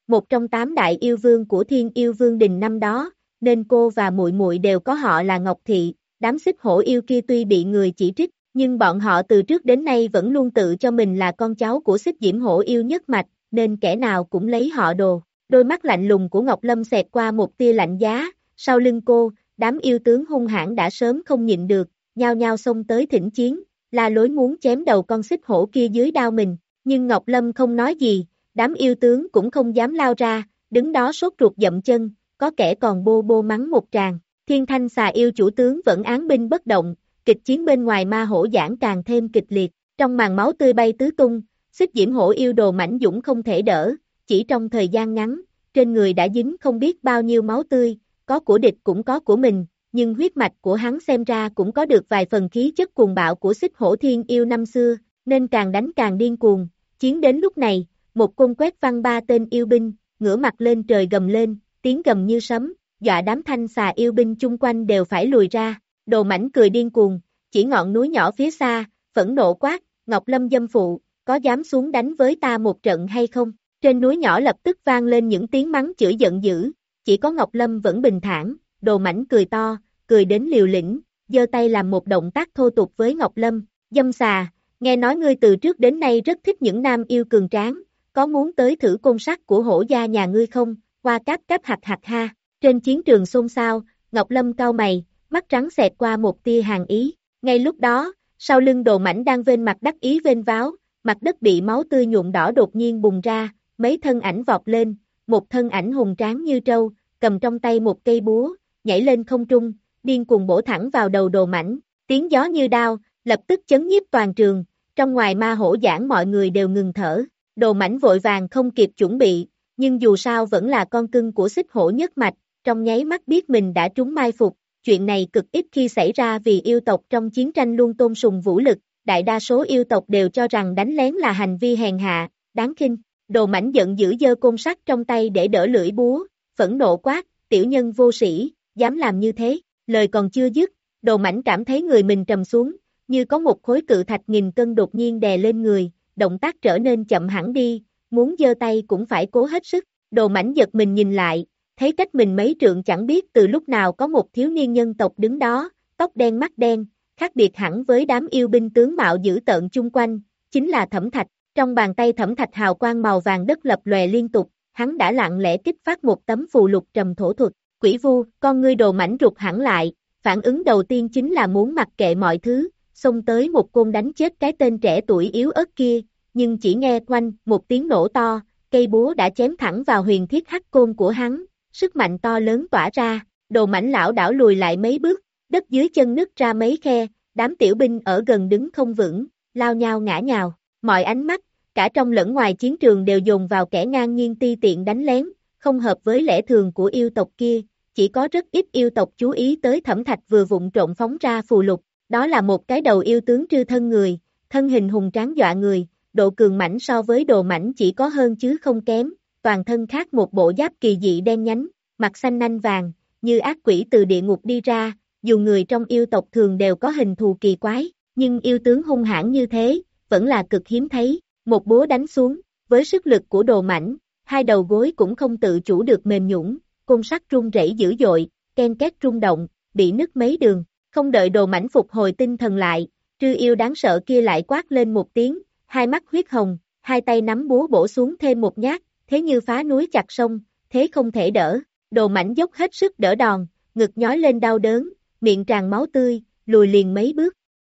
một trong tám đại yêu vương của Thiên Yêu Vương Đình năm đó, nên cô và muội muội đều có họ là Ngọc Thị. Đám xích hổ yêu kia tuy bị người chỉ trích, nhưng bọn họ từ trước đến nay vẫn luôn tự cho mình là con cháu của xích diễm hổ yêu nhất mạch, nên kẻ nào cũng lấy họ đồ. Đôi mắt lạnh lùng của Ngọc Lâm xẹt qua một tia lạnh giá, sau lưng cô, đám yêu tướng hung hãn đã sớm không nhịn được, nhao nhao xông tới thỉnh chiến, la lối muốn chém đầu con xích hổ kia dưới đao mình, nhưng Ngọc Lâm không nói gì, đám yêu tướng cũng không dám lao ra, đứng đó sốt ruột dậm chân, có kẻ còn bô bô mắng một tràng. Thiên Thanh xà yêu chủ tướng vẫn án binh bất động, kịch chiến bên ngoài ma hổ giảng càng thêm kịch liệt, trong màn máu tươi bay tứ tung, xích diễm hổ yêu đồ mãnh dũng không thể đỡ, chỉ trong thời gian ngắn, trên người đã dính không biết bao nhiêu máu tươi, có của địch cũng có của mình, nhưng huyết mạch của hắn xem ra cũng có được vài phần khí chất cuồng bạo của xích hổ thiên yêu năm xưa, nên càng đánh càng điên cuồng. Chiến đến lúc này, một côn quét văng ba tên yêu binh, ngửa mặt lên trời gầm lên, tiếng gầm như sấm, dọa đám thanh xà yêu binh chung quanh đều phải lùi ra. Đồ mãnh cười điên cuồng, chỉ ngọn núi nhỏ phía xa, phẫn nộ quát, Ngọc Lâm dâm phụ, có dám xuống đánh với ta một trận hay không? Trên núi nhỏ lập tức vang lên những tiếng mắng chửi giận dữ, chỉ có Ngọc Lâm vẫn bình thản. Đồ mãnh cười to, cười đến liều lĩnh, giơ tay làm một động tác thô tục với Ngọc Lâm, dâm xà, nghe nói ngươi từ trước đến nay rất thích những nam yêu cường tráng, có muốn tới thử côn sắt của hổ gia nhà ngươi không? Hoa cáp cáp hạt hạt ha. Trên chiến trường xôn xao, Ngọc Lâm cau mày, mắt trắng xẹt qua một tia hàn ý. Ngay lúc đó, sau lưng Đồ mãnh đang vênh mặt đắc ý vênh váo, mặt đất bị máu tươi nhuộm đỏ đột nhiên bùng ra, mấy thân ảnh vọt lên, một thân ảnh hùng tráng như trâu, cầm trong tay một cây búa, nhảy lên không trung, điên cuồng bổ thẳng vào đầu Đồ mãnh, tiếng gió như đao, lập tức chấn nhiếp toàn trường, trong ngoài ma hổ giảng mọi người đều ngừng thở. Đồ mãnh vội vàng không kịp chuẩn bị, nhưng dù sao vẫn là con cưng của xích hổ nhất mạch, trong nháy mắt biết mình đã trúng mai phục. Chuyện này cực ít khi xảy ra vì yêu tộc trong chiến tranh luôn tôn sùng vũ lực, đại đa số yêu tộc đều cho rằng đánh lén là hành vi hèn hạ, đáng khinh. Đồ mãnh giận dữ giơ côn sắt trong tay để đỡ lưỡi búa, phẫn nộ quát, tiểu nhân vô sĩ, dám làm như thế. Lời còn chưa dứt, Đồ mãnh cảm thấy người mình trầm xuống, như có một khối cự thạch nghìn cân đột nhiên đè lên người, động tác trở nên chậm hẳn đi, muốn giơ tay cũng phải cố hết sức. Đồ mãnh giật mình nhìn lại, thấy cách mình mấy trượng chẳng biết từ lúc nào có một thiếu niên nhân tộc đứng đó, tóc đen mắt đen, khác biệt hẳn với đám yêu binh tướng mạo dữ tợn chung quanh, chính là Thẩm Thạch. Trong bàn tay Thẩm Thạch hào quang màu vàng đất lập lòe liên tục, hắn đã lặng lẽ kích phát một tấm phù lục trầm thổ thuật. Quỷ vu, con ngươi Đồ mãnh rụt hẳn lại, phản ứng đầu tiên chính là muốn mặc kệ mọi thứ, xông tới một côn đánh chết cái tên trẻ tuổi yếu ớt kia, nhưng chỉ nghe quanh một tiếng nổ to, cây búa đã chém thẳng vào huyền thiết hắc côn của hắn, sức mạnh to lớn tỏa ra, Đồ mãnh lão đảo lùi lại mấy bước, đất dưới chân nứt ra mấy khe, đám tiểu binh ở gần đứng không vững, lao nhau ngã nhào, mọi ánh mắt, cả trong lẫn ngoài chiến trường đều dồn vào kẻ ngang nhiên ti tiện đánh lén, không hợp với lẽ thường của yêu tộc kia, chỉ có rất ít yêu tộc chú ý tới Thẩm Thạch vừa vụng trộn phóng ra phù lục, đó là một cái đầu yêu tướng trư thân người, thân hình hùng tráng dọa người, độ cường mãnh so với Đồ mãnh chỉ có hơn chứ không kém, toàn thân khác một bộ giáp kỳ dị đen nhánh, mặt xanh nanh vàng, như ác quỷ từ địa ngục đi ra, dù người trong yêu tộc thường đều có hình thù kỳ quái, nhưng yêu tướng hung hãn như thế, vẫn là cực hiếm thấy, một búa đánh xuống, với sức lực của Đồ mãnh, hai đầu gối cũng không tự chủ được mềm nhũn, côn sắt rung rẩy dữ dội, ken két rung động, bị nứt mấy đường, không đợi Đồ mãnh phục hồi tinh thần lại, trư yêu đáng sợ kia lại quát lên một tiếng, hai mắt huyết hồng, hai tay nắm búa bổ xuống thêm một nhát, thế như phá núi chặt sông, thế không thể đỡ. Đồ mãnh dốc hết sức đỡ đòn, ngực nhói lên đau đớn, miệng tràn máu tươi, lùi liền mấy bước.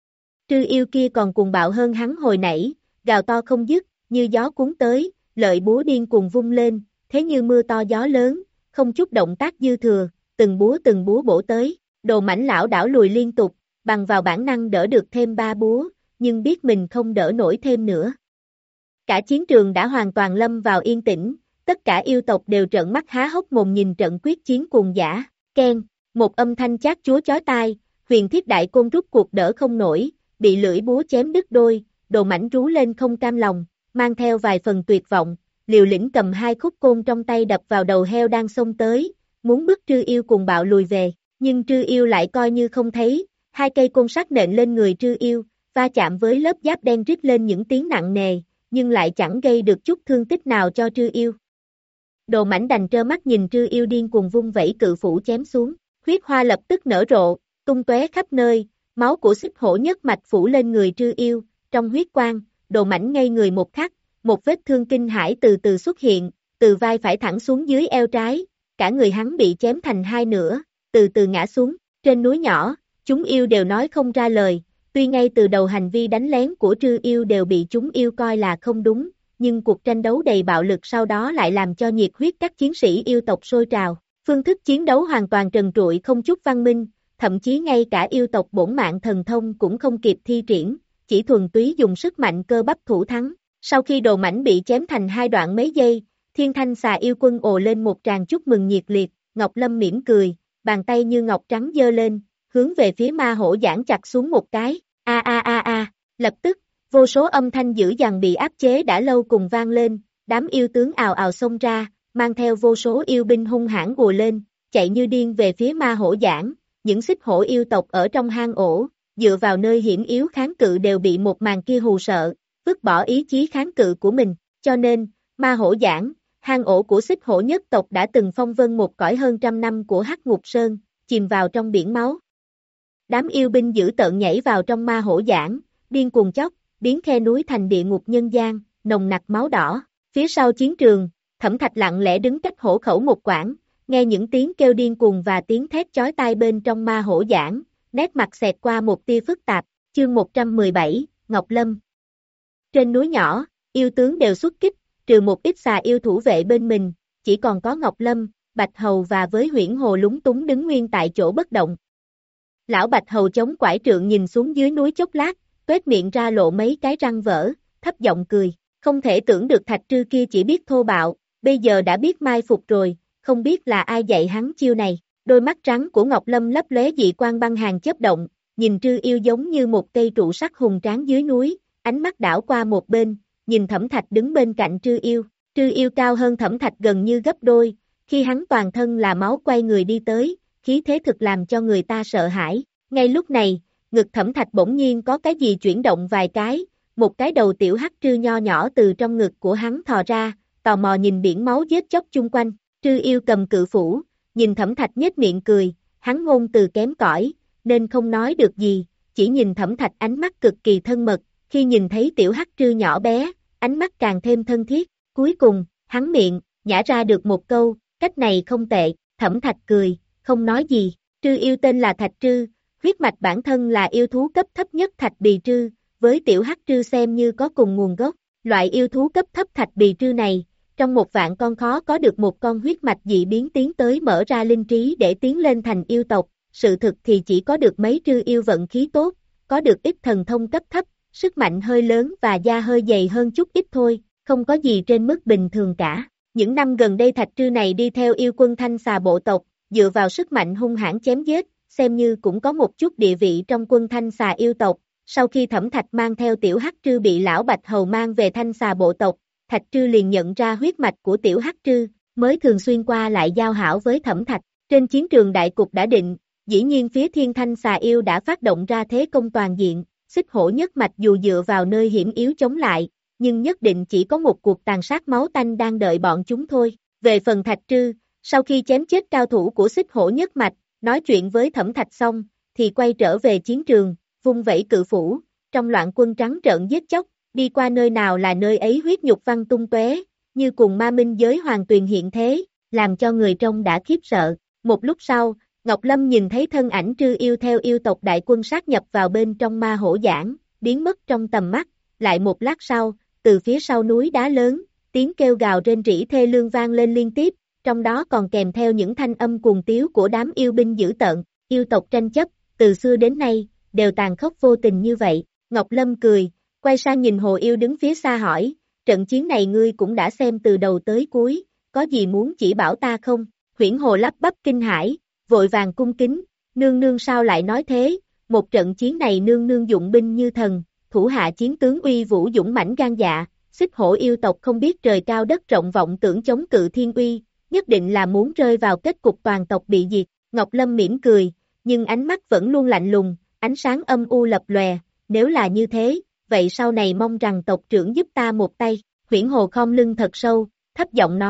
Trư yêu kia còn cuồng bạo hơn hắn hồi nãy, gào to không dứt, như gió cuốn tới, lợi búa điên cuồng vung lên, thế như mưa to gió lớn, không chút động tác dư thừa, từng búa từng búa bổ tới, Đồ mãnh lão đảo lùi liên tục, bằng vào bản năng đỡ được thêm ba búa, nhưng biết mình không đỡ nổi thêm nữa. Cả chiến trường đã hoàn toàn lâm vào yên tĩnh, tất cả yêu tộc đều trợn mắt há hốc mồm nhìn trận quyết chiến cuồng dã. Keng, một âm thanh chát chúa chói tai, huyền thiết đại côn rút cuộc đỡ không nổi, bị lưỡi búa chém đứt đôi, Đồ mãnh rú lên không cam lòng, mang theo vài phần tuyệt vọng, liều lĩnh cầm hai khúc côn trong tay đập vào đầu heo đang xông tới, muốn bức trư yêu cùng bạo lùi về, nhưng trư yêu lại coi như không thấy, hai cây côn sắt nện lên người trư yêu, va chạm với lớp giáp đen rít lên những tiếng nặng nề, nhưng lại chẳng gây được chút thương tích nào cho trư yêu. Đồ Mãnh đành trơ mắt nhìn Trư Yêu điên cuồng vung vẩy cự phủ chém xuống, huyết hoa lập tức nở rộ, tung tóe khắp nơi, máu của xích hổ nhất mạch phủ lên người Trư Yêu, trong huyết quang, Đồ Mãnh ngây người một khắc, một vết thương kinh hãi từ từ xuất hiện, từ vai phải thẳng xuống dưới eo trái, cả người hắn bị chém thành hai nửa, từ từ ngã xuống, trên núi nhỏ, chúng yêu đều nói không ra lời, tuy ngay từ đầu hành vi đánh lén của Trư Yêu đều bị chúng yêu coi là không đúng, nhưng cuộc tranh đấu đầy bạo lực sau đó lại làm cho nhiệt huyết các chiến sĩ yêu tộc sôi trào, phương thức chiến đấu hoàn toàn trần trụi không chút văn minh, thậm chí ngay cả yêu tộc bổn mạng thần thông cũng không kịp thi triển, chỉ thuần túy dùng sức mạnh cơ bắp thủ thắng. Sau khi Đồ Mãnh bị chém thành hai đoạn mấy giây, Thiên Thanh Xà Yêu Quân ồ lên một tràng chúc mừng nhiệt liệt, Ngọc Lâm mỉm cười, bàn tay như ngọc trắng giơ lên, hướng về phía ma hổ giãn chặt xuống một cái, a a a a, lập tức, vô số âm thanh dữ dằn bị áp chế đã lâu cùng vang lên, đám yêu tướng ào ào xông ra, mang theo vô số yêu binh hung hãn ùa lên, chạy như điên về phía ma hổ giãn, những xích hổ yêu tộc ở trong hang ổ, dựa vào nơi hiểm yếu kháng cự đều bị một màn kia hù sợ, vứt bỏ ý chí kháng cự của mình, cho nên, ma hổ giãn, hang ổ của xích hổ nhất tộc đã từng phong vân một cõi hơn trăm năm của Hắc Ngục Sơn, chìm vào trong biển máu. Đám yêu binh dữ tợn nhảy vào trong ma hổ giãn, điên cuồng chóc, biến khe núi thành địa ngục nhân gian, nồng nặc máu đỏ. Phía sau chiến trường, Thẩm Thạch lặng lẽ đứng cách hổ khẩu một quãng, nghe những tiếng kêu điên cuồng và tiếng thét chói tai bên trong ma hổ giãn, nét mặt xẹt qua một tia phức tạp, chương một trăm mười bảy, Ngọc Lâm. Trên núi nhỏ, yêu tướng đều xuất kích, trừ một ít xà yêu thủ vệ bên mình, chỉ còn có Ngọc Lâm, Bạch Hầu và với Huyễn Hồ lúng túng đứng nguyên tại chỗ bất động. Lão Bạch Hầu chống quải trượng nhìn xuống dưới núi chốc lát, tuét miệng ra lộ mấy cái răng vỡ, thấp giọng cười, không thể tưởng được Thạch Trư kia chỉ biết thô bạo, bây giờ đã biết mai phục rồi, không biết là ai dạy hắn chiêu này. Đôi mắt trắng của Ngọc Lâm lấp lóe dị quang băng hàng chớp động, nhìn Trư Yêu giống như một cây trụ sắt hùng tráng dưới núi, ánh mắt đảo qua một bên, nhìn Thẩm Thạch đứng bên cạnh Trư Yêu. Trư Yêu cao hơn Thẩm Thạch gần như gấp đôi, khi hắn toàn thân là máu quay người đi tới, khí thế thực làm cho người ta sợ hãi. Ngay lúc này, ngực Thẩm Thạch bỗng nhiên có cái gì chuyển động vài cái, một cái đầu tiểu hắc trư nho nhỏ từ trong ngực của hắn thò ra, tò mò nhìn biển máu giết chóc chung quanh. Trư Yêu cầm cự phủ, nhìn Thẩm Thạch nhếch miệng cười, hắn ngôn từ kém cỏi, nên không nói được gì, chỉ nhìn Thẩm Thạch ánh mắt cực kỳ thân mật, khi nhìn thấy tiểu hắc trư nhỏ bé, ánh mắt càng thêm thân thiết, cuối cùng, hắn miệng, nhả ra được một câu, cách này không tệ, Thẩm Thạch cười, không nói gì, Trư Yêu tên là Thạch Trư, huyết mạch bản thân là yêu thú cấp thấp nhất Thạch Bì Trư, với tiểu hắc trư xem như có cùng nguồn gốc, loại yêu thú cấp thấp Thạch Bì Trư này, trong một vạn con khó có được một con huyết mạch dị biến tiến tới mở ra linh trí để tiến lên thành yêu tộc, sự thực thì chỉ có được mấy Trư Yêu vận khí tốt, có được ít thần thông cấp thấp, sức mạnh hơi lớn và da hơi dày hơn chút ít thôi, không có gì trên mức bình thường cả. Những năm gần đây Thạch Trư này đi theo yêu quân Thanh Xà bộ tộc, dựa vào sức mạnh hung hãn chém giết, xem như cũng có một chút địa vị trong quân Thanh Xà yêu tộc. Sau khi Thẩm Thạch mang theo tiểu hắc trư bị lão Bạch Hầu mang về Thanh Xà bộ tộc, Thạch Trư liền nhận ra huyết mạch của tiểu hắc trư, mới thường xuyên qua lại giao hảo với Thẩm Thạch. Trên chiến trường đại cục đã định, dĩ nhiên phía Thiên Thanh Xà yêu đã phát động ra thế công toàn diện, xích hổ nhất mạch dù dựa vào nơi hiểm yếu chống lại, nhưng nhất định chỉ có một cuộc tàn sát máu tanh đang đợi bọn chúng thôi. Về phần Thạch Trư, sau khi chém chết cao thủ của xích hổ nhất mạch, nói chuyện với Thẩm Thạch xong, thì quay trở về chiến trường, vung vẩy cự phủ, trong loạn quân trắng trợn giết chóc, đi qua nơi nào là nơi ấy huyết nhục văng tung tóe, như cùng ma minh giới hoàng tuyền hiện thế, làm cho người trông đã khiếp sợ. Một lúc sau, Ngọc Lâm nhìn thấy thân ảnh Trư Yêu theo yêu tộc đại quân sát nhập vào bên trong ma hổ giảng, biến mất trong tầm mắt, lại một lát sau, từ phía sau núi đá lớn, tiếng kêu gào rên rỉ thê lương vang lên liên tiếp, trong đó còn kèm theo những thanh âm cuồng tiếu của đám yêu binh dữ tợn, yêu tộc tranh chấp, từ xưa đến nay, đều tàn khốc vô tình như vậy. Ngọc Lâm cười, quay sang nhìn Hồ Yêu đứng phía xa hỏi, trận chiến này ngươi cũng đã xem từ đầu tới cuối, có gì muốn chỉ bảo ta không? Huyễn Hồ lắp bắp kinh hãi, vội vàng cung kính, nương nương sao lại nói thế, một trận chiến này nương nương dụng binh như thần, thủ hạ chiến tướng uy vũ dũng mãnh gan dạ, xích hổ yêu tộc không biết trời cao đất rộng vọng tưởng chống cự thiên uy, nhất định là muốn rơi vào kết cục toàn tộc bị diệt. Ngọc Lâm mỉm cười, nhưng ánh mắt vẫn luôn lạnh lùng, ánh sáng âm u lập lòe, nếu là như thế, vậy sau này mong rằng tộc trưởng giúp ta một tay. Huyễn Hồ khom lưng thật sâu, thấp giọng nói,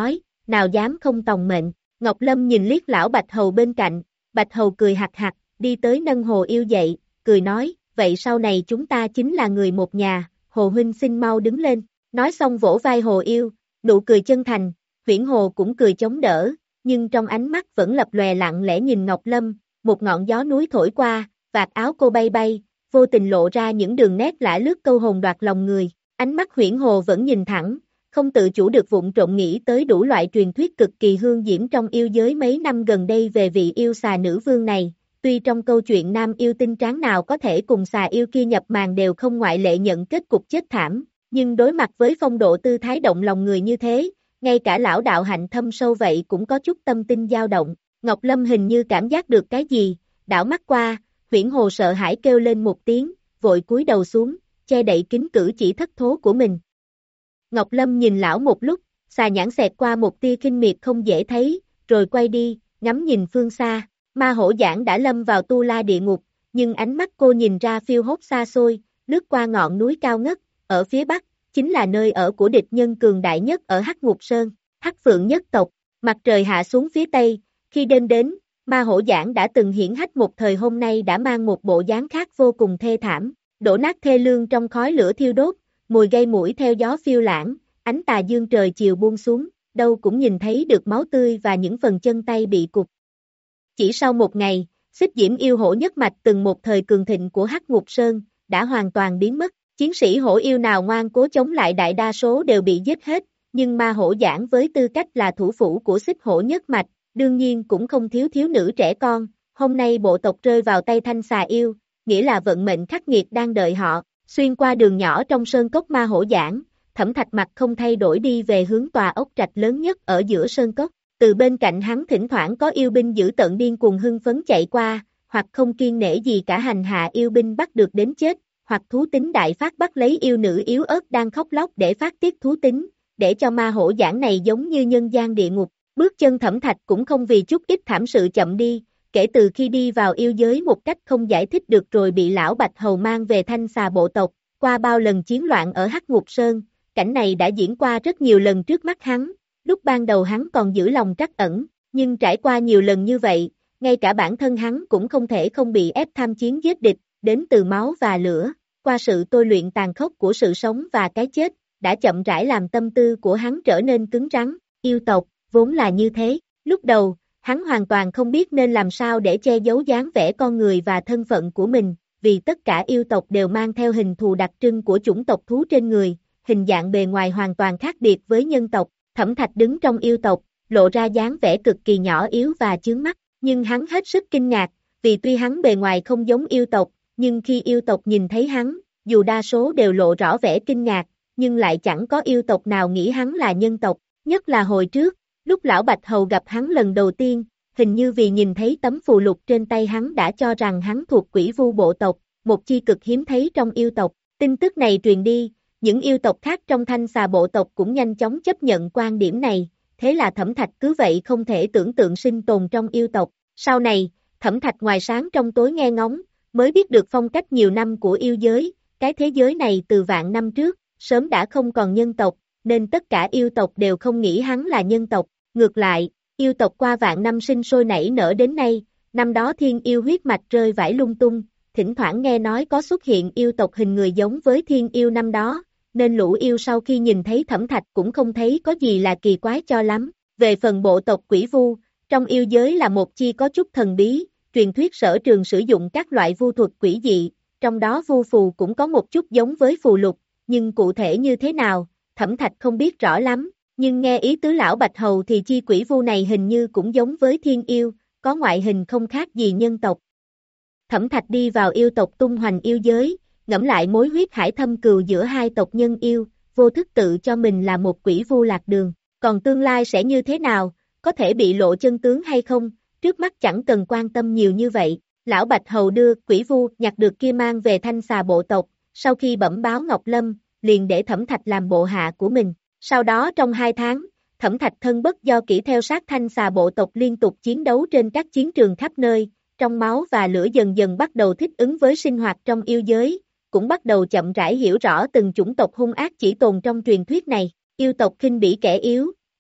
nào dám không tòng mệnh. Ngọc Lâm nhìn liếc lão Bạch Hầu bên cạnh, Bạch Hầu cười hạc hạc, đi tới nâng Hồ Yêu dậy, cười nói, vậy sau này chúng ta chính là người một nhà, Hồ huynh xin mau đứng lên, nói xong vỗ vai Hồ Yêu, nụ cười chân thành, Huyễn Hồ cũng cười chống đỡ, nhưng trong ánh mắt vẫn lập lòe lặng lẽ nhìn Ngọc Lâm, một ngọn gió núi thổi qua, vạt áo cô bay bay, vô tình lộ ra những đường nét lả lướt câu hồn đoạt lòng người, ánh mắt Huyễn Hồ vẫn nhìn thẳng, không tự chủ được vụng trộm nghĩ tới đủ loại truyền thuyết cực kỳ hương diễm trong yêu giới mấy năm gần đây về vị yêu xà nữ vương này, tuy trong câu chuyện nam yêu tinh tráng nào có thể cùng xà yêu kia nhập màn đều không ngoại lệ nhận kết cục chết thảm, nhưng đối mặt với phong độ tư thái động lòng người như thế, ngay cả lão đạo hạnh thâm sâu vậy cũng có chút tâm tinh dao động. Ngọc Lâm hình như cảm giác được cái gì, đảo mắt qua, Huyễn Hồ sợ hãi kêu lên một tiếng, vội cúi đầu xuống, che đậy kính cử chỉ thất thố của mình. Ngọc Lâm nhìn lão một lúc, xà nhãn xẹt qua một tia kinh miệt không dễ thấy, rồi quay đi, ngắm nhìn phương xa. Ma Hổ Giảng đã lâm vào tu la địa ngục, nhưng ánh mắt cô nhìn ra phiêu hốt xa xôi, lướt qua ngọn núi cao ngất, ở phía bắc, chính là nơi ở của địch nhân cường đại nhất ở Hắc Ngục Sơn, Hắc Phượng nhất tộc. Mặt trời hạ xuống phía tây, khi đêm đến, Ma Hổ Giảng đã từng hiển hách một thời hôm nay đã mang một bộ dáng khác vô cùng thê thảm, đổ nát thê lương trong khói lửa thiêu đốt, mùi gây mũi theo gió phiêu lãng, ánh tà dương trời chiều buông xuống, đâu cũng nhìn thấy được máu tươi và những phần chân tay bị cụt. Chỉ sau một ngày, Xích Diễm yêu hổ nhất mạch từng một thời cường thịnh của Hắc Ngục Sơn, đã hoàn toàn biến mất, chiến sĩ hổ yêu nào ngoan cố chống lại đại đa số đều bị giết hết, nhưng Ma Hổ Giảng với tư cách là thủ phủ của Xích Hổ nhất mạch, đương nhiên cũng không thiếu thiếu nữ trẻ con, hôm nay bộ tộc rơi vào tay thanh xà yêu, nghĩa là vận mệnh khắc nghiệt đang đợi họ, xuyên qua đường nhỏ trong sơn cốc Ma Hổ Giảng, Thẩm Thạch mặt không thay đổi đi về hướng tòa ốc trạch lớn nhất ở giữa sơn cốc. Từ bên cạnh hắn thỉnh thoảng có yêu binh giữ tận điên cuồng hưng phấn chạy qua, hoặc không kiêng nể gì cả hành hạ yêu binh bắt được đến chết, hoặc thú tính đại phát bắt lấy yêu nữ yếu ớt đang khóc lóc để phát tiết thú tính, để cho Ma Hổ Giảng này giống như nhân gian địa ngục. Bước chân Thẩm Thạch cũng không vì chút ít thảm sự chậm đi, kể từ khi đi vào yêu giới một cách không giải thích được rồi bị lão Bạch Hầu mang về thanh xà bộ tộc, qua bao lần chiến loạn ở Hắc Ngục Sơn, cảnh này đã diễn qua rất nhiều lần trước mắt hắn. Lúc ban đầu hắn còn giữ lòng trắc ẩn, nhưng trải qua nhiều lần như vậy, ngay cả bản thân hắn cũng không thể không bị ép tham chiến giết địch, đến từ máu và lửa, qua sự tôi luyện tàn khốc của sự sống và cái chết, đã chậm rãi làm tâm tư của hắn trở nên cứng rắn, yêu tộc, vốn là như thế. Lúc đầu, hắn hoàn toàn không biết nên làm sao để che giấu dáng vẻ con người và thân phận của mình, vì tất cả yêu tộc đều mang theo hình thù đặc trưng của chủng tộc thú trên người, hình dạng bề ngoài hoàn toàn khác biệt với nhân tộc. Thẩm Thạch đứng trong yêu tộc, lộ ra dáng vẻ cực kỳ nhỏ yếu và chướng mắt, nhưng hắn hết sức kinh ngạc, vì tuy hắn bề ngoài không giống yêu tộc, nhưng khi yêu tộc nhìn thấy hắn, dù đa số đều lộ rõ vẻ kinh ngạc, nhưng lại chẳng có yêu tộc nào nghĩ hắn là nhân tộc, nhất là hồi trước, lúc lão Bạch Hầu gặp hắn lần đầu tiên, hình như vì nhìn thấy tấm phù lục trên tay hắn đã cho rằng hắn thuộc Quỷ Vu bộ tộc, một chi cực hiếm thấy trong yêu tộc. Tin tức này truyền đi, những yêu tộc khác trong thanh xà bộ tộc cũng nhanh chóng chấp nhận quan điểm này, thế là Thẩm Thạch cứ vậy không thể tưởng tượng sinh tồn trong yêu tộc. Sau này, Thẩm Thạch ngoài sáng trong tối nghe ngóng, mới biết được phong cách nhiều năm của yêu giới, cái thế giới này từ vạn năm trước, sớm đã không còn nhân tộc, nên tất cả yêu tộc đều không nghĩ hắn là nhân tộc. Ngược lại, yêu tộc qua vạn năm sinh sôi nảy nở đến nay, năm đó thiên yêu huyết mạch rơi vãi lung tung, thỉnh thoảng nghe nói có xuất hiện yêu tộc hình người giống với thiên yêu năm đó, nên lũ yêu sau khi nhìn thấy Thẩm Thạch cũng không thấy có gì là kỳ quái cho lắm. Về phần bộ tộc Quỷ Vu, trong yêu giới là một chi có chút thần bí, truyền thuyết sở trường sử dụng các loại vu thuật quỷ dị, trong đó vu phù cũng có một chút giống với phù lục, nhưng cụ thể như thế nào, Thẩm Thạch không biết rõ lắm, nhưng nghe ý tứ lão Bạch Hầu thì chi Quỷ Vu này hình như cũng giống với thiên yêu, có ngoại hình không khác gì nhân tộc. Thẩm Thạch đi vào yêu tộc tung hoành yêu giới, ngẫm lại mối huyết hải thâm cừu giữa hai tộc nhân yêu, vô thức tự cho mình là một quỷ vu lạc đường, còn tương lai sẽ như thế nào, có thể bị lộ chân tướng hay không, trước mắt chẳng cần quan tâm nhiều như vậy. Lão Bạch Hầu đưa Quỷ Vu nhặt được kia mang về thanh xà bộ tộc, sau khi bẩm báo Ngọc Lâm, liền để Thẩm Thạch làm bộ hạ của mình. Sau đó trong hai tháng, Thẩm Thạch thân bất do kỹ theo sát thanh xà bộ tộc liên tục chiến đấu trên các chiến trường khắp nơi, trong máu và lửa dần dần bắt đầu thích ứng với sinh hoạt trong yêu giới, cũng bắt đầu chậm rãi hiểu rõ từng chủng tộc hung ác chỉ tồn trong truyền thuyết này. Yêu tộc khinh bỉ kẻ yếu,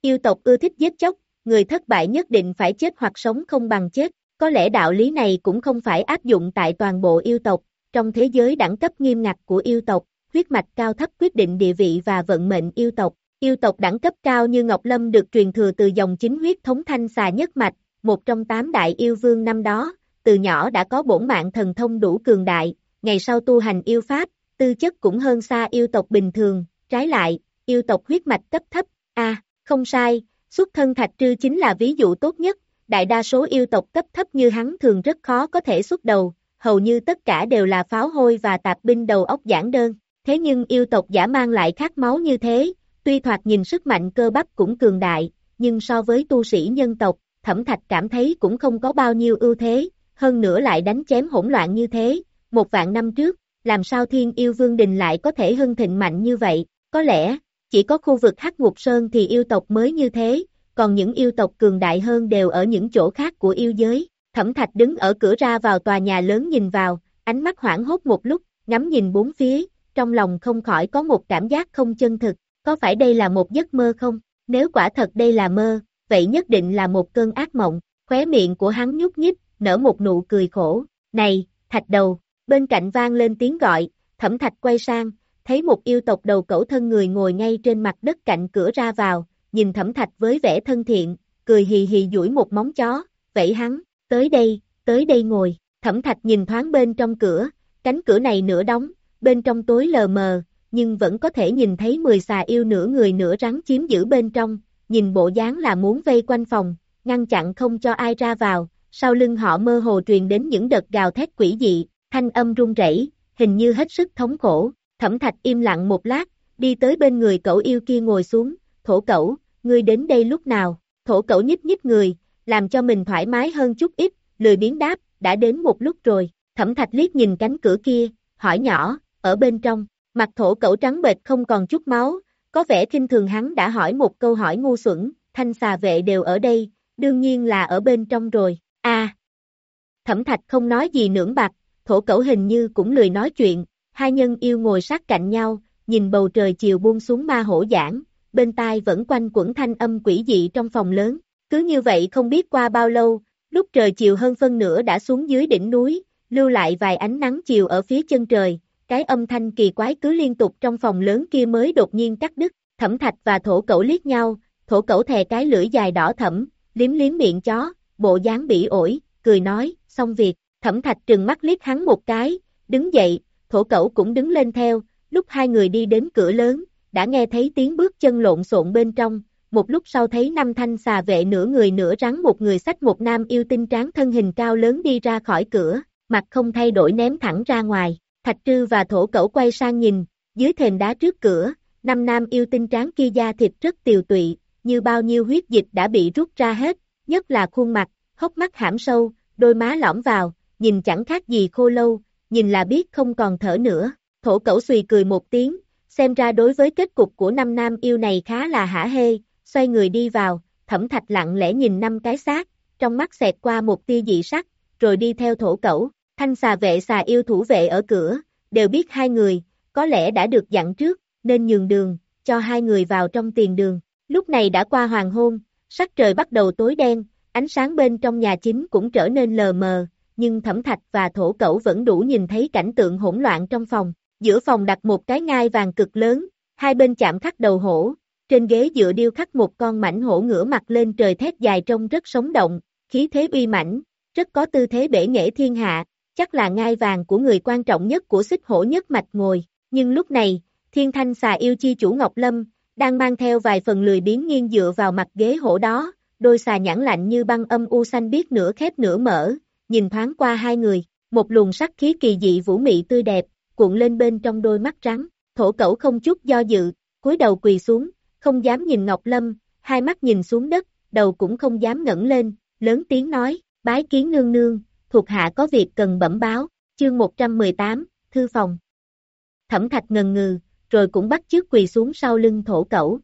Yêu tộc ưa thích giết chóc, người thất bại nhất định phải chết hoặc sống không bằng chết. Có lẽ đạo lý này cũng không phải áp dụng tại toàn bộ yêu tộc. Trong thế giới đẳng cấp nghiêm ngặt của yêu tộc, huyết mạch cao thấp quyết định địa vị và vận mệnh yêu tộc. Yêu tộc đẳng cấp cao như Ngọc Lâm được truyền thừa từ dòng chính huyết thống Thanh Xà nhất mạch, một trong tám đại yêu vương năm đó, từ nhỏ đã có bổn mạng thần thông đủ cường đại, ngày sau tu hành yêu pháp, tư chất cũng hơn xa yêu tộc bình thường, trái lại, yêu tộc huyết mạch cấp thấp, a, à, không sai, xuất thân Thạch Trư chính là ví dụ tốt nhất, đại đa số yêu tộc cấp thấp như hắn thường rất khó có thể xuất đầu, hầu như tất cả đều là pháo hôi và tạp binh đầu óc giản đơn, thế nhưng yêu tộc giả mang lại khát máu như thế, tuy thoạt nhìn sức mạnh cơ bắp cũng cường đại, nhưng so với tu sĩ nhân tộc, Thẩm Thạch cảm thấy cũng không có bao nhiêu ưu thế, hơn nữa lại đánh chém hỗn loạn như thế, một vạn năm trước, làm sao Thiên Yêu Vương Đình lại có thể hưng thịnh mạnh như vậy, có lẽ, chỉ có khu vực Hắc Ngục Sơn thì yêu tộc mới như thế, còn những yêu tộc cường đại hơn đều ở những chỗ khác của yêu giới. Thẩm Thạch đứng ở cửa ra vào tòa nhà lớn nhìn vào, ánh mắt hoảng hốt một lúc, ngắm nhìn bốn phía, trong lòng không khỏi có một cảm giác không chân thực, có phải đây là một giấc mơ không? Nếu quả thật đây là mơ, vậy nhất định là một cơn ác mộng, khóe miệng của hắn nhúc nhích, nở một nụ cười khổ, này, Thạch đầu, bên cạnh vang lên tiếng gọi, Thẩm Thạch quay sang, thấy một yêu tộc đầu cẩu thân người ngồi ngay trên mặt đất cạnh cửa ra vào, nhìn Thẩm Thạch với vẻ thân thiện, cười hì hì duỗi một móng chó, vẫy hắn, tới đây, tới đây ngồi, Thẩm Thạch nhìn thoáng bên trong cửa, cánh cửa này nửa đóng, bên trong tối lờ mờ, nhưng vẫn có thể nhìn thấy mười xà yêu nửa người nửa rắn chiếm giữ bên trong, nhìn bộ dáng là muốn vây quanh phòng, ngăn chặn không cho ai ra vào, sau lưng họ mơ hồ truyền đến những đợt gào thét quỷ dị, thanh âm run rẩy, hình như hết sức thống khổ. Thẩm Thạch im lặng một lát, đi tới bên người cẩu yêu kia ngồi xuống, thổ cẩu, ngươi đến đây lúc nào? Thổ cẩu nhích nhích người, làm cho mình thoải mái hơn chút ít, lười biếng đáp, đã đến một lúc rồi. Thẩm Thạch liếc nhìn cánh cửa kia, hỏi nhỏ, ở bên trong, mặt thổ cẩu trắng bệch không còn chút máu, có vẻ khinh thường hắn đã hỏi một câu hỏi ngu xuẩn, Thanh Xà vệ đều ở đây, đương nhiên là ở bên trong rồi, a. À. Thẩm Thạch không nói gì nưỡng bạc, thổ cẩu hình như cũng lười nói chuyện, hai nhân yêu ngồi sát cạnh nhau, nhìn bầu trời chiều buông xuống ma hổ giảng, bên tai vẫn quanh quẩn thanh âm quỷ dị trong phòng lớn, cứ như vậy không biết qua bao lâu, lúc trời chiều hơn phân nửa đã xuống dưới đỉnh núi, lưu lại vài ánh nắng chiều ở phía chân trời, cái âm thanh kỳ quái cứ liên tục trong phòng lớn kia mới đột nhiên cắt đứt, Thẩm Thạch và thổ cẩu liếc nhau, thổ cẩu thè cái lưỡi dài đỏ thẫm, liếm liếm miệng chó, bộ dáng bỉ ổi, cười nói, xong việc, Thẩm Thạch trừng mắt liếc hắn một cái, đứng dậy, thổ cẩu cũng đứng lên theo, lúc hai người đi đến cửa lớn, đã nghe thấy tiếng bước chân lộn xộn bên trong, một lúc sau thấy năm thanh xà vệ nửa người nửa rắn một người xách một nam yêu tinh tráng thân hình cao lớn đi ra khỏi cửa, mặt không thay đổi ném thẳng ra ngoài, Thạch Trư và thổ cẩu quay sang nhìn, dưới thềm đá trước cửa, năm nam yêu tinh tráng kia da thịt rất tiều tụy, như bao nhiêu huyết dịch đã bị rút ra hết, nhất là khuôn mặt, hốc mắt hãm sâu, đôi má lõm vào, nhìn chẳng khác gì khô lâu, nhìn là biết không còn thở nữa, thổ cẩu xùy cười một tiếng, xem ra đối với kết cục của năm nam yêu này khá là hả hê, xoay người đi vào, Thẩm Thạch lặng lẽ nhìn năm cái xác, trong mắt xẹt qua một tia dị sắc, rồi đi theo thổ cẩu, thanh xà vệ xà yêu thủ vệ ở cửa, đều biết hai người, có lẽ đã được dặn trước, nên nhường đường, cho hai người vào trong tiền đường, lúc này đã qua hoàng hôn, sắc trời bắt đầu tối đen, ánh sáng bên trong nhà chính cũng trở nên lờ mờ, nhưng Thẩm Thạch và thổ cẩu vẫn đủ nhìn thấy cảnh tượng hỗn loạn trong phòng, giữa phòng đặt một cái ngai vàng cực lớn, hai bên chạm khắc đầu hổ, trên ghế dựa điêu khắc một con mãnh hổ ngửa mặt lên trời thét dài trông rất sống động, khí thế uy mãnh, rất có tư thế bể nghệ thiên hạ, chắc là ngai vàng của người quan trọng nhất của xích hổ nhất mạch ngồi, nhưng lúc này, Thiên Thanh xà yêu chi chủ Ngọc Lâm, đang mang theo vài phần lười biếng nghiêng dựa vào mặt ghế hổ đó, đôi xà nhãn lạnh như băng âm u xanh biếc nửa khép nửa mở, nhìn thoáng qua hai người, một luồng sắc khí kỳ dị vũ mị tươi đẹp, cuộn lên bên trong đôi mắt trắng, thổ cẩu không chút do dự, cúi đầu quỳ xuống, không dám nhìn Ngọc Lâm, hai mắt nhìn xuống đất, đầu cũng không dám ngẩng lên, lớn tiếng nói, bái kiến nương nương, thuộc hạ có việc cần bẩm báo, chương một trăm mười tám, thư phòng. Thẩm Thạch ngần ngừ, rồi cũng bắt chước quỳ xuống sau lưng thổ cẩu.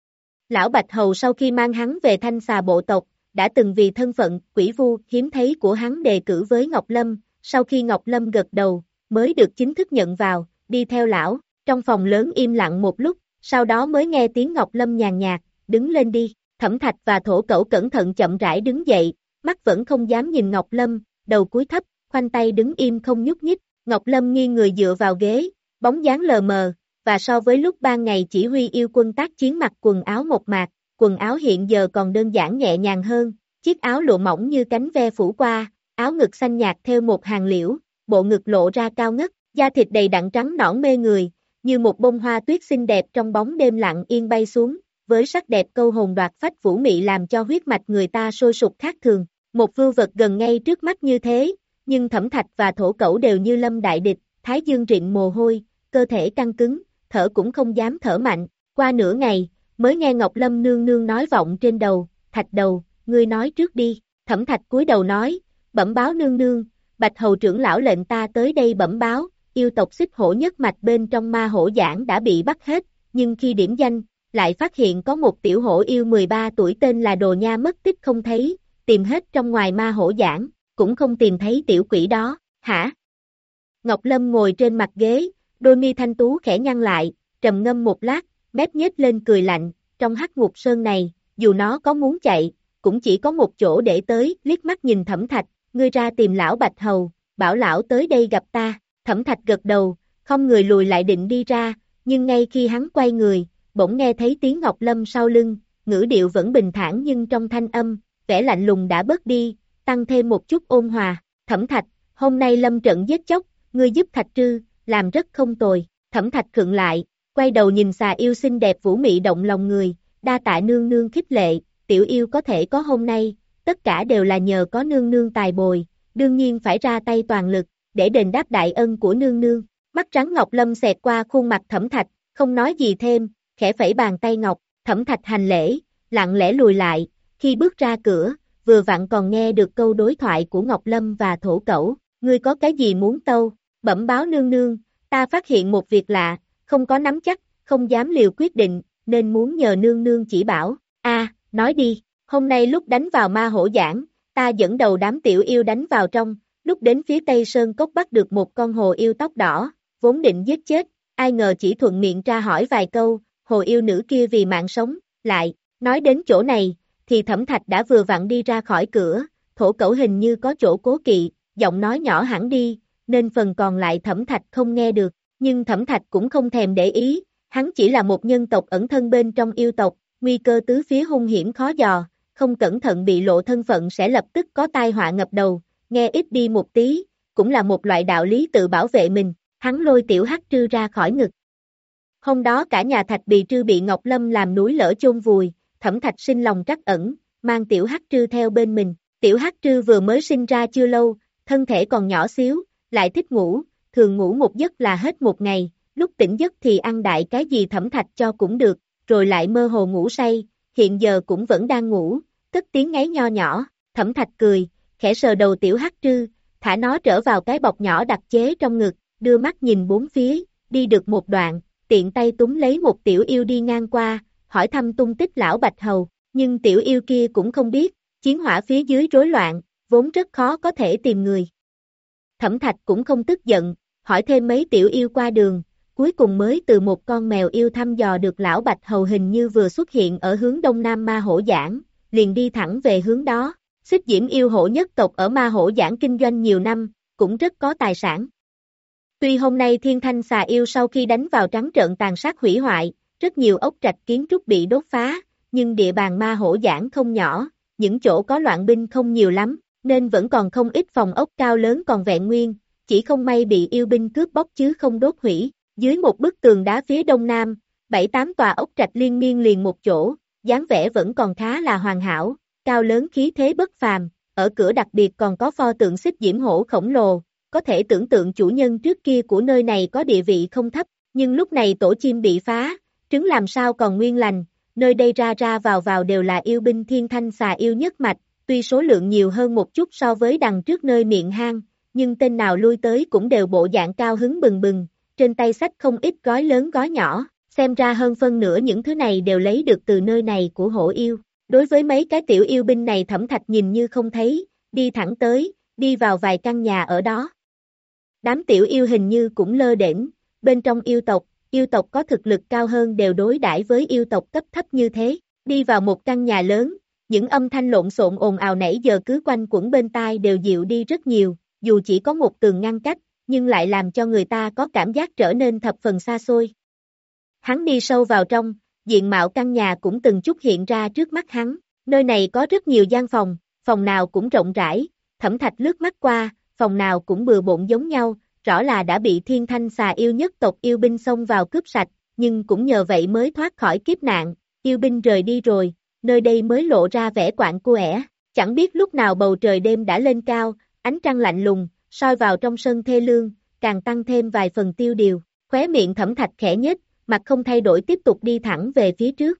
Lão Bạch Hầu sau khi mang hắn về Thanh xà bộ tộc, đã từng vì thân phận quỷ vu hiếm thấy của hắn đề cử với Ngọc Lâm, sau khi Ngọc Lâm gật đầu, mới được chính thức nhận vào, đi theo lão, trong phòng lớn im lặng một lúc, sau đó mới nghe tiếng Ngọc Lâm nhàn nhạt, đứng lên đi, Thẩm Thạch và Thổ Cẩu cẩn thận chậm rãi đứng dậy, mắt vẫn không dám nhìn Ngọc Lâm, đầu cúi thấp, khoanh tay đứng im không nhúc nhích. Ngọc Lâm nghiêng người dựa vào ghế, bóng dáng lờ mờ, và so với lúc ban ngày chỉ huy yêu quân tác chiến mặc quần áo mộc mạc, quần áo hiện giờ còn đơn giản nhẹ nhàng hơn, chiếc áo lụa mỏng như cánh ve phủ qua, áo ngực xanh nhạt theo một hàng liễu, bộ ngực lộ ra cao ngất, da thịt đầy đặn trắng nõn mê người, như một bông hoa tuyết xinh đẹp trong bóng đêm lặng yên bay xuống, với sắc đẹp câu hồn đoạt phách vũ mị làm cho huyết mạch người ta sôi sục khác thường. Một vưu vật gần ngay trước mắt như thế, nhưng Thẩm Thạch và Thổ Cẩu đều như lâm đại địch, thái dương rịn mồ hôi, cơ thể căng cứng, thở cũng không dám thở mạnh. Qua nửa ngày, mới nghe Ngọc Lâm nương nương nói vọng trên đầu, Thạch đầu, ngươi nói trước đi. Thẩm Thạch cúi đầu nói, bẩm báo nương nương, Bạch Hầu trưởng lão lệnh ta tới đây bẩm báo, yêu tộc Xích Hổ nhất mạch bên trong ma hổ giảng đã bị bắt hết, nhưng khi điểm danh, lại phát hiện có một tiểu hổ yêu mười ba tuổi tên là Đồ Nha mất tích không thấy, tìm hết trong ngoài ma hổ giảng, cũng không tìm thấy tiểu quỷ đó, hả? Ngọc Lâm ngồi trên mặt ghế, đôi mi thanh tú khẽ nhăn lại, trầm ngâm một lát, mép nhếch lên cười lạnh, trong hắc ngục sơn này, dù nó có muốn chạy, cũng chỉ có một chỗ để tới, liếc mắt nhìn Thẩm Thạch, ngươi ra tìm lão Bạch Hầu, bảo lão tới đây gặp ta. Thẩm Thạch gật đầu, không người lùi lại định đi ra, nhưng ngay khi hắn quay người, bỗng nghe thấy tiếng Ngọc Lâm sau lưng, ngữ điệu vẫn bình thản nhưng trong thanh âm, vẻ lạnh lùng đã bớt đi, tăng thêm một chút ôn hòa. Thẩm Thạch, hôm nay lâm trận giết chóc, ngươi giúp Thạch Trư, làm rất không tồi. Thẩm Thạch khựng lại, quay đầu nhìn xà yêu xinh đẹp vũ mị động lòng người, đa tạ nương nương khích lệ, tiểu yêu có thể có hôm nay, tất cả đều là nhờ có nương nương tài bồi, đương nhiên phải ra tay toàn lực, để đền đáp đại ân của nương nương. Mắt trắng Ngọc Lâm xẹt qua khuôn mặt Thẩm Thạch, không nói gì thêm, khẽ phẩy bàn tay ngọc. Thẩm Thạch hành lễ, lặng lẽ lùi lại, khi bước ra cửa, vừa vặn còn nghe được câu đối thoại của Ngọc Lâm và Thổ Cẩu, ngươi có cái gì muốn tâu, bẩm báo nương nương, ta phát hiện một việc lạ, không có nắm chắc, không dám liều quyết định, nên muốn nhờ nương nương chỉ bảo. A, nói đi, hôm nay lúc đánh vào ma hổ giảng, ta dẫn đầu đám tiểu yêu đánh vào trong, lúc đến phía tây sơn cốc bắt được một con hồ yêu tóc đỏ, vốn định giết chết, ai ngờ chỉ thuận miệng tra hỏi vài câu, hồ yêu nữ kia vì mạng sống, lại, nói đến chỗ này, thì Thẩm Thạch đã vừa vặn đi ra khỏi cửa, Thổ Cẩu hình như có chỗ cố kỵ, giọng nói nhỏ hẳn đi, nên phần còn lại Thẩm Thạch không nghe được, nhưng Thẩm Thạch cũng không thèm để ý, hắn chỉ là một nhân tộc ẩn thân bên trong yêu tộc, nguy cơ tứ phía hung hiểm khó dò, không cẩn thận bị lộ thân phận sẽ lập tức có tai họa ngập đầu, nghe ít đi một tí, cũng là một loại đạo lý tự bảo vệ mình, hắn lôi tiểu hắc trư ra khỏi ngực. Hôm đó cả nhà Thạch Bì Trư bị Ngọc Lâm làm núi lở chôn vùi, Thẩm Thạch sinh lòng trắc ẩn, mang tiểu hắc trư theo bên mình, tiểu hắc trư vừa mới sinh ra chưa lâu, thân thể còn nhỏ xíu, lại thích ngủ, thường ngủ một giấc là hết một ngày, lúc tỉnh giấc thì ăn đại cái gì Thẩm Thạch cho cũng được, rồi lại mơ hồ ngủ say, hiện giờ cũng vẫn đang ngủ, cất tiếng ngáy nho nhỏ, Thẩm Thạch cười, khẽ sờ đầu tiểu hắc trư, thả nó trở vào cái bọc nhỏ đặc chế trong ngực, đưa mắt nhìn bốn phía, đi được một đoạn, tiện tay túm lấy một tiểu yêu đi ngang qua, hỏi thăm tung tích lão Bạch Hầu, nhưng tiểu yêu kia cũng không biết, chiến hỏa phía dưới rối loạn, vốn rất khó có thể tìm người. Thẩm Thạch cũng không tức giận, hỏi thêm mấy tiểu yêu qua đường, cuối cùng mới từ một con mèo yêu thăm dò được lão Bạch Hầu hình như vừa xuất hiện ở hướng đông nam ma hổ giảng, liền đi thẳng về hướng đó. Xích Diễm yêu hổ nhất tộc ở ma hổ giảng kinh doanh nhiều năm, cũng rất có tài sản. Tuy hôm nay Thiên Thanh xà yêu sau khi đánh vào trắng trợn tàn sát hủy hoại, rất nhiều ốc trạch kiến trúc bị đốt phá, nhưng địa bàn ma hổ giảng không nhỏ, những chỗ có loạn binh không nhiều lắm, nên vẫn còn không ít phòng ốc cao lớn còn vẹn nguyên, chỉ không may bị yêu binh cướp bóc chứ không đốt hủy. Dưới một bức tường đá phía đông nam, bảy tám tòa ốc trạch liên miên liền một chỗ, dáng vẻ vẫn còn khá là hoàn hảo, cao lớn khí thế bất phàm, ở cửa đặc biệt còn có pho tượng Xích Diễm hổ khổng lồ, có thể tưởng tượng chủ nhân trước kia của nơi này có địa vị không thấp, nhưng lúc này tổ chim bị phá, trứng làm sao còn nguyên lành, nơi đây ra ra vào vào đều là yêu binh Thiên Thanh xà yêu nhất mạch, tuy số lượng nhiều hơn một chút so với đằng trước nơi miệng hang, nhưng tên nào lui tới cũng đều bộ dạng cao hứng bừng bừng, trên tay xách không ít gói lớn gói nhỏ, xem ra hơn phân nửa những thứ này đều lấy được từ nơi này của hổ yêu. Đối với mấy cái tiểu yêu binh này Thẩm Thạch nhìn như không thấy, đi thẳng tới, đi vào vài căn nhà ở đó. Đám tiểu yêu hình như cũng lơ đễnh, bên trong yêu tộc, yêu tộc có thực lực cao hơn đều đối đãi với yêu tộc cấp thấp như thế, Đi vào một căn nhà lớn, những âm thanh lộn xộn ồn ào nãy giờ cứ quanh quẩn bên tai đều dịu đi rất nhiều, dù chỉ có một tường ngăn cách, nhưng lại làm cho người ta có cảm giác trở nên thập phần xa xôi. Hắn đi sâu vào trong, diện mạo căn nhà cũng từng chút hiện ra trước mắt hắn, nơi này có rất nhiều gian phòng, phòng nào cũng rộng rãi, Thẩm Thạch lướt mắt qua, phòng nào cũng bừa bộn giống nhau, rõ là đã bị Thiên Thanh Xà Yêu nhất tộc yêu binh xông vào cướp sạch, nhưng cũng nhờ vậy mới thoát khỏi kiếp nạn, yêu binh rời đi rồi, nơi đây mới lộ ra vẻ quạnh quẽ, chẳng biết lúc nào bầu trời đêm đã lên cao, ánh trăng lạnh lùng, soi vào trong sân thê lương, càng tăng thêm vài phần tiêu điều, khóe miệng Thẩm Thạch khẽ nhếch, mặt không thay đổi tiếp tục đi thẳng về phía trước.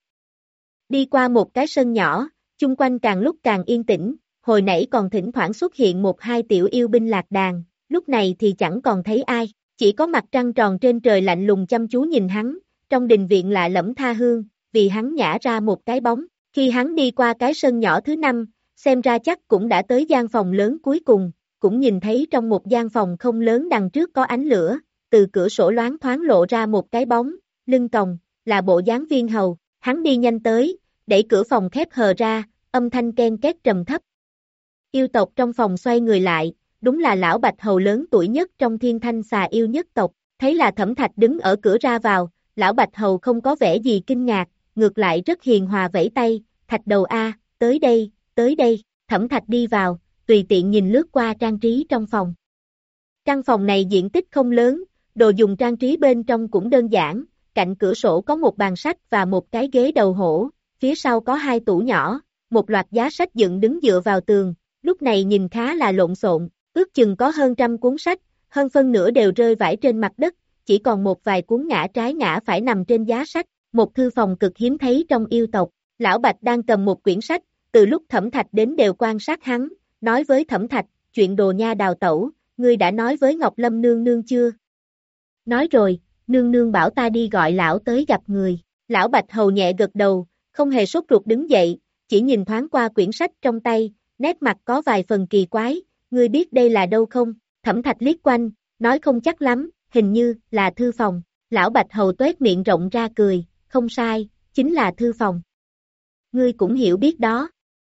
Đi qua một cái sân nhỏ, chung quanh càng lúc càng yên tĩnh, hồi nãy còn thỉnh thoảng xuất hiện một hai tiểu yêu binh lạc đàn, lúc này thì chẳng còn thấy ai, chỉ có mặt trăng tròn trên trời lạnh lùng chăm chú nhìn hắn, trong đình viện lạ lẫm tha hương, vì hắn nhả ra một cái bóng, khi hắn đi qua cái sân nhỏ thứ năm, xem ra chắc cũng đã tới gian phòng lớn cuối cùng, cũng nhìn thấy trong một gian phòng không lớn đằng trước có ánh lửa, từ cửa sổ loáng thoáng lộ ra một cái bóng, lưng còng, là bộ dáng Viên Hầu, hắn đi nhanh tới, đẩy cửa phòng khép hờ ra, âm thanh ken két trầm thấp. Yêu tộc trong phòng xoay người lại, đúng là lão Bạch Hầu lớn tuổi nhất trong Thiên Thanh Xà Yêu nhất tộc, thấy là Thẩm Thạch đứng ở cửa ra vào, lão Bạch Hầu không có vẻ gì kinh ngạc, ngược lại rất hiền hòa vẫy tay, Thạch đầu a, tới đây, tới đây, Thẩm Thạch đi vào, tùy tiện nhìn lướt qua trang trí trong phòng. Căn phòng này diện tích không lớn, đồ dùng trang trí bên trong cũng đơn giản, cạnh cửa sổ có một bàn sách và một cái ghế đầu hổ, phía sau có hai tủ nhỏ, một loạt giá sách dựng đứng dựa vào tường, lúc này nhìn khá là lộn xộn, ước chừng có hơn trăm cuốn sách, hơn phân nửa đều rơi vãi trên mặt đất, chỉ còn một vài cuốn ngã trái ngã phải nằm trên giá sách, một thư phòng cực hiếm thấy trong yêu tộc. Lão Bạch đang cầm một quyển sách, từ lúc Thẩm Thạch đến đều quan sát hắn, nói với Thẩm Thạch, chuyện Đồ Nha đào tẩu, ngươi đã nói với Ngọc Lâm nương nương chưa? Nói rồi, nương nương bảo ta đi gọi lão tới gặp người. Lão Bạch Hầu nhẹ gật đầu, không hề sốt ruột đứng dậy, chỉ nhìn thoáng qua quyển sách trong tay, nét mặt có vài phần kỳ quái, ngươi biết đây là đâu không? Thẩm Thạch liếc quanh, nói không chắc lắm, hình như là thư phòng. Lão Bạch Hầu toét miệng rộng ra cười, không sai, chính là thư phòng. Ngươi cũng hiểu biết đó.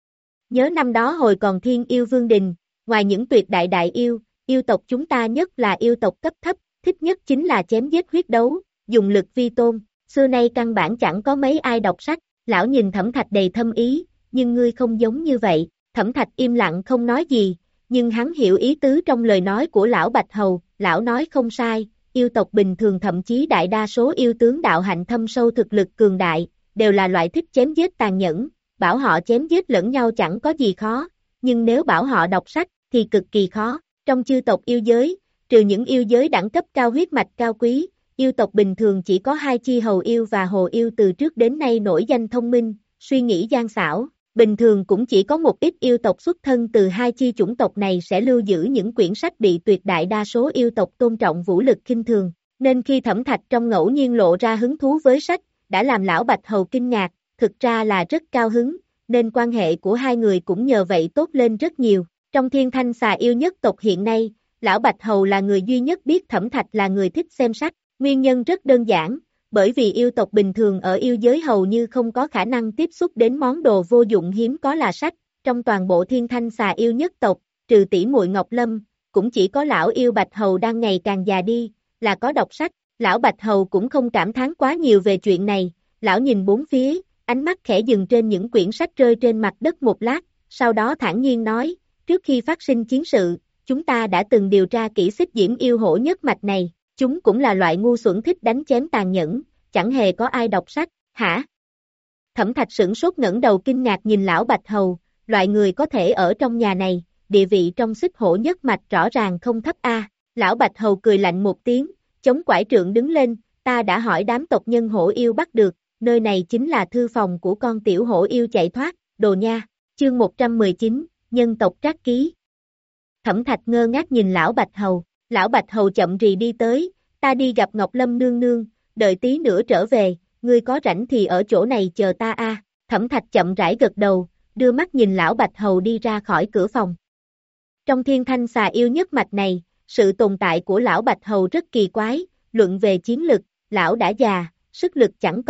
Nhớ năm đó hồi còn Thiên Yêu Vương Đình, ngoài những tuyệt đại đại yêu, yêu tộc chúng ta nhất là yêu tộc cấp thấp, thích nhất chính là chém giết huyết đấu, dùng lực vi tôn, xưa nay căn bản chẳng có mấy ai đọc sách, lão nhìn Thẩm Thạch đầy thâm ý, nhưng ngươi không giống như vậy, Thẩm Thạch im lặng không nói gì, nhưng hắn hiểu ý tứ trong lời nói của lão Bạch Hầu, lão nói không sai, yêu tộc bình thường thậm chí đại đa số yêu tướng đạo hạnh thâm sâu thực lực cường đại, đều là loại thích chém giết tàn nhẫn, bảo họ chém giết lẫn nhau chẳng có gì khó, nhưng nếu bảo họ đọc sách, thì cực kỳ khó, trong chư tộc yêu giới, trừ những yêu giới đẳng cấp cao huyết mạch cao quý, yêu tộc bình thường chỉ có hai chi hầu yêu và hồ yêu từ trước đến nay nổi danh thông minh, suy nghĩ gian xảo, bình thường cũng chỉ có một ít yêu tộc xuất thân từ hai chi chủng tộc này sẽ lưu giữ những quyển sách bị tuyệt đại đa số yêu tộc tôn trọng vũ lực khinh thường, nên khi Thẩm Thạch trong ngẫu nhiên lộ ra hứng thú với sách, đã làm lão Bạch Hầu kinh ngạc, thực ra là rất cao hứng, nên quan hệ của hai người cũng nhờ vậy tốt lên rất nhiều. Trong Thiên Thanh Xà Yêu nhất tộc hiện nay, lão Bạch Hầu là người duy nhất biết Thẩm Thạch là người thích xem sách, nguyên nhân rất đơn giản, bởi vì yêu tộc bình thường ở yêu giới hầu như không có khả năng tiếp xúc đến món đồ vô dụng hiếm có là sách, trong toàn bộ Thiên Thanh Xà Yêu nhất tộc, trừ tỷ muội Ngọc Lâm, cũng chỉ có lão yêu Bạch Hầu đang ngày càng già đi, là có đọc sách, lão Bạch Hầu cũng không cảm thán quá nhiều về chuyện này, lão nhìn bốn phía, ánh mắt khẽ dừng trên những quyển sách rơi trên mặt đất một lát, sau đó thản nhiên nói, trước khi phát sinh chiến sự, chúng ta đã từng điều tra kỹ xích diễm yêu hổ nhất mạch này, chúng cũng là loại ngu xuẩn thích đánh chém tàn nhẫn, chẳng hề có ai đọc sách, hả? Thẩm Thạch sửng sốt ngẩng đầu kinh ngạc nhìn lão Bạch Hầu, loại người có thể ở trong nhà này, địa vị trong xích hổ nhất mạch rõ ràng không thấp a. Lão Bạch Hầu cười lạnh một tiếng, chống quải trượng đứng lên, ta đã hỏi đám tộc nhân hổ yêu bắt được, nơi này chính là thư phòng của con tiểu hổ yêu chạy thoát, Đồ Nha, chương một trăm mười chín, nhân tộc trác ký. Thẩm Thạch ngơ ngác nhìn lão Bạch Hầu, lão Bạch Hầu chậm rì đi tới, ta đi gặp Ngọc Lâm nương nương, đợi tí nữa trở về, ngươi có rảnh thì ở chỗ này chờ ta a. Thẩm Thạch chậm rãi gật đầu, đưa mắt nhìn lão Bạch Hầu đi ra khỏi cửa phòng. Trong Thiên Thanh Xà Yêu nhất mạch này, sự tồn tại của lão Bạch Hầu rất kỳ quái, luận về chiến lực, lão đã già, sức lực chẳng còn,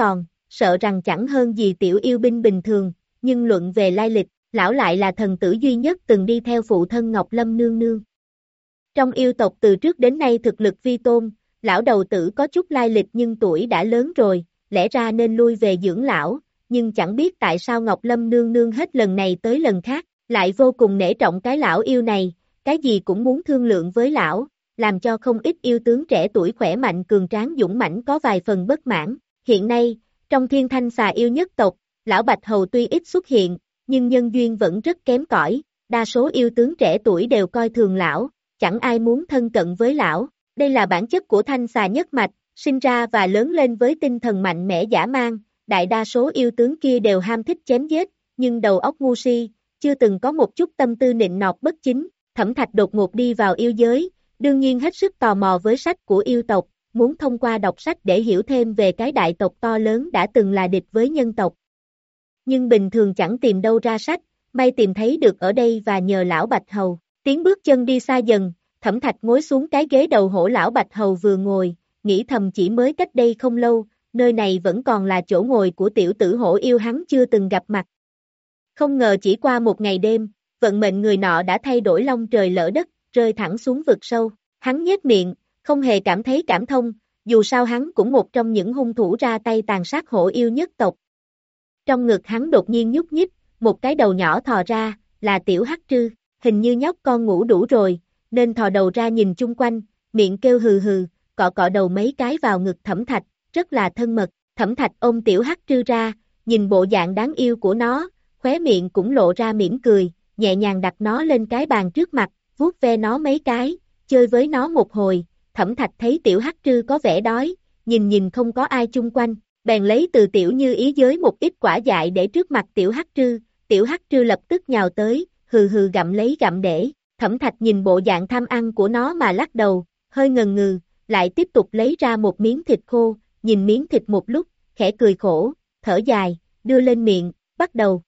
sợ rằng chẳng hơn gì tiểu yêu binh bình thường, nhưng luận về lai lịch, lão lại là thần tử duy nhất từng đi theo phụ thân Ngọc Lâm nương nương. Trong yêu tộc từ trước đến nay thực lực vi tôn, lão đầu tử có chút lai lịch nhưng tuổi đã lớn rồi, lẽ ra nên lui về dưỡng lão, nhưng chẳng biết tại sao Ngọc Lâm nương nương hết lần này tới lần khác, lại vô cùng nể trọng cái lão yêu này, cái gì cũng muốn thương lượng với lão, làm cho không ít yêu tướng trẻ tuổi khỏe mạnh cường tráng dũng mãnh có vài phần bất mãn. Hiện nay, trong thiên thanh xà yêu nhất tộc, lão Bạch Hầu tuy ít xuất hiện, nhưng nhân duyên vẫn rất kém cỏi, đa số yêu tướng trẻ tuổi đều coi thường lão, chẳng ai muốn thân cận với lão. Đây là bản chất của thanh xà nhất mạch, sinh ra và lớn lên với tinh thần mạnh mẽ dã man, đại đa số yêu tướng kia đều ham thích chém giết, nhưng đầu óc ngu si, chưa từng có một chút tâm tư nịnh nọt bất chính. Thẩm Thạch đột ngột đi vào yêu giới, đương nhiên hết sức tò mò với sách của yêu tộc, muốn thông qua đọc sách để hiểu thêm về cái đại tộc to lớn đã từng là địch với nhân tộc. Nhưng bình thường chẳng tìm đâu ra sách, may tìm thấy được ở đây và nhờ lão Bạch Hầu. Tiếng bước chân đi xa dần, Thẩm Thạch ngồi xuống cái ghế đầu hổ lão Bạch Hầu vừa ngồi, nghĩ thầm chỉ mới cách đây không lâu, nơi này vẫn còn là chỗ ngồi của tiểu tử hổ yêu hắn chưa từng gặp mặt. Không ngờ chỉ qua một ngày đêm, vận mệnh người nọ đã thay đổi long trời lỡ đất, rơi thẳng xuống vực sâu. Hắn nhếch miệng, không hề cảm thấy cảm thông, dù sao hắn cũng một trong những hung thủ ra tay tàn sát hổ yêu nhất tộc. Trong ngực hắn đột nhiên nhúc nhích, một cái đầu nhỏ thò ra, là tiểu hắc trư, hình như nhóc con ngủ đủ rồi, nên thò đầu ra nhìn chung quanh, miệng kêu hừ hừ, cọ cọ đầu mấy cái vào ngực Thẩm Thạch, rất là thân mật. Thẩm Thạch ôm tiểu hắc trư ra, nhìn bộ dạng đáng yêu của nó, khóe miệng cũng lộ ra mỉm cười, nhẹ nhàng đặt nó lên cái bàn trước mặt, vuốt ve nó mấy cái, chơi với nó một hồi. Thẩm Thạch thấy tiểu hắc trư có vẻ đói, nhìn nhìn không có ai chung quanh, bèn lấy từ tiểu như ý giới một ít quả dại để trước mặt tiểu hắc trư, tiểu hắc trư lập tức nhào tới, hừ hừ gặm lấy gặm để. Thẩm Thạch nhìn bộ dạng tham ăn của nó mà lắc đầu, hơi ngần ngừ, lại tiếp tục lấy ra một miếng thịt khô, nhìn miếng thịt một lúc, khẽ cười khổ, thở dài, đưa lên miệng, bắt đầu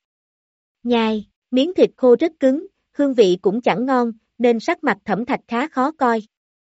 nhai. Miếng thịt khô rất cứng, hương vị cũng chẳng ngon, nên sắc mặt Thẩm Thạch khá khó coi.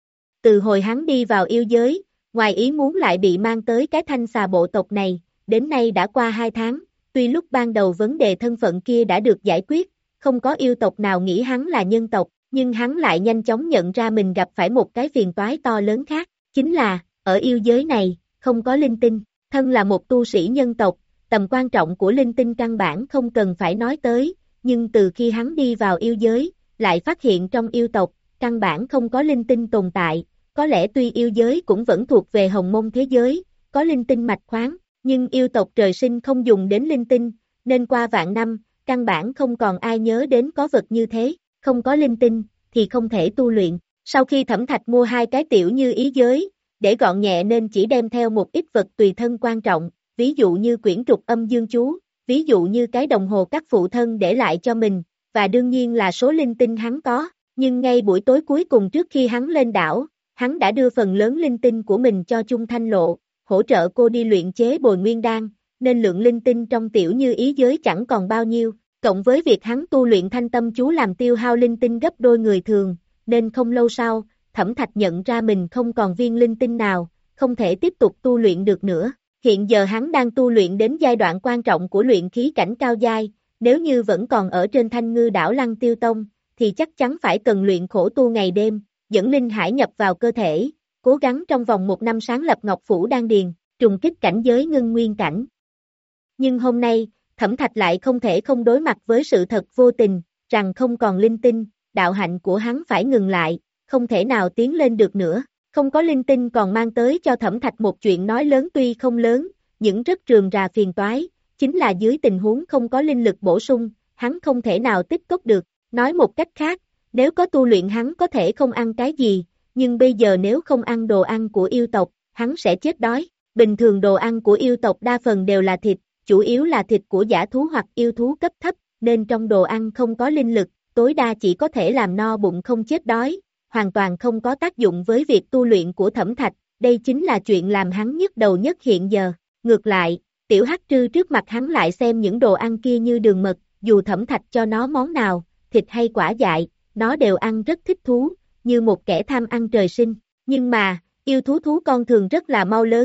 Từ hồi hắn đi vào yêu giới, ngoài ý muốn lại bị mang tới cái thanh xà bộ tộc này, đến nay đã qua hai tháng, tuy lúc ban đầu vấn đề thân phận kia đã được giải quyết, không có yêu tộc nào nghĩ hắn là nhân tộc, nhưng hắn lại nhanh chóng nhận ra mình gặp phải một cái phiền toái to lớn khác, chính là, ở yêu giới này, không có linh tinh, thân là một tu sĩ nhân tộc, tầm quan trọng của linh tinh căn bản không cần phải nói tới, nhưng từ khi hắn đi vào yêu giới, lại phát hiện trong yêu tộc, căn bản không có linh tinh tồn tại, có lẽ tuy yêu giới cũng vẫn thuộc về hồng môn thế giới, có linh tinh mạch khoáng, nhưng yêu tộc trời sinh không dùng đến linh tinh, nên qua vạn năm, căn bản không còn ai nhớ đến có vật như thế, không có linh tinh, thì không thể tu luyện. Sau khi Thẩm Thạch mua hai cái tiểu như ý giới, để gọn nhẹ nên chỉ đem theo một ít vật tùy thân quan trọng, ví dụ như quyển trục âm dương chú, ví dụ như cái đồng hồ các phụ thân để lại cho mình, và đương nhiên là số linh tinh hắn có, nhưng ngay buổi tối cuối cùng trước khi hắn lên đảo, hắn đã đưa phần lớn linh tinh của mình cho Chung Thanh Lộ, hỗ trợ cô đi luyện chế bồi nguyên đan, nên lượng linh tinh trong tiểu như ý giới chẳng còn bao nhiêu, cộng với việc hắn tu luyện thanh tâm chú làm tiêu hao linh tinh gấp đôi người thường, nên không lâu sau, Thẩm Thạch nhận ra mình không còn viên linh tinh nào, không thể tiếp tục tu luyện được nữa. Hiện giờ hắn đang tu luyện đến giai đoạn quan trọng của luyện khí cảnh cao giai, nếu như vẫn còn ở trên Thanh Ngư đảo Lăng Tiêu Tông, thì chắc chắn phải cần luyện khổ tu ngày đêm, dẫn linh hải nhập vào cơ thể, cố gắng trong vòng một năm sáng lập Ngọc Phủ Đan Điền, trùng kích cảnh giới ngưng nguyên cảnh. Nhưng hôm nay, Thẩm Thạch lại không thể không đối mặt với sự thật vô tình, rằng không còn linh tinh, đạo hạnh của hắn phải ngừng lại, không thể nào tiến lên được nữa. Không có linh tinh còn mang tới cho Thẩm Thạch một chuyện nói lớn tuy không lớn, nhưng rất rườm rà phiền toái, chính là dưới tình huống không có linh lực bổ sung, hắn không thể nào tích cóp được. Nói một cách khác, nếu có tu luyện hắn có thể không ăn cái gì, nhưng bây giờ nếu không ăn đồ ăn của yêu tộc, hắn sẽ chết đói. Bình thường đồ ăn của yêu tộc đa phần đều là thịt, chủ yếu là thịt của dã thú hoặc yêu thú cấp thấp, nên trong đồ ăn không có linh lực, tối đa chỉ có thể làm no bụng không chết đói, hoàn toàn không có tác dụng với việc tu luyện của Thẩm Thạch, đây chính là chuyện làm hắn nhức đầu nhất hiện giờ. Ngược lại, tiểu hắc trư trước mặt hắn lại xem những đồ ăn kia như đường mật, dù Thẩm Thạch cho nó món nào, thịt hay quả dại, nó đều ăn rất thích thú, như một kẻ tham ăn trời sinh. Nhưng mà, yêu thú thú con thường rất là mau lớn,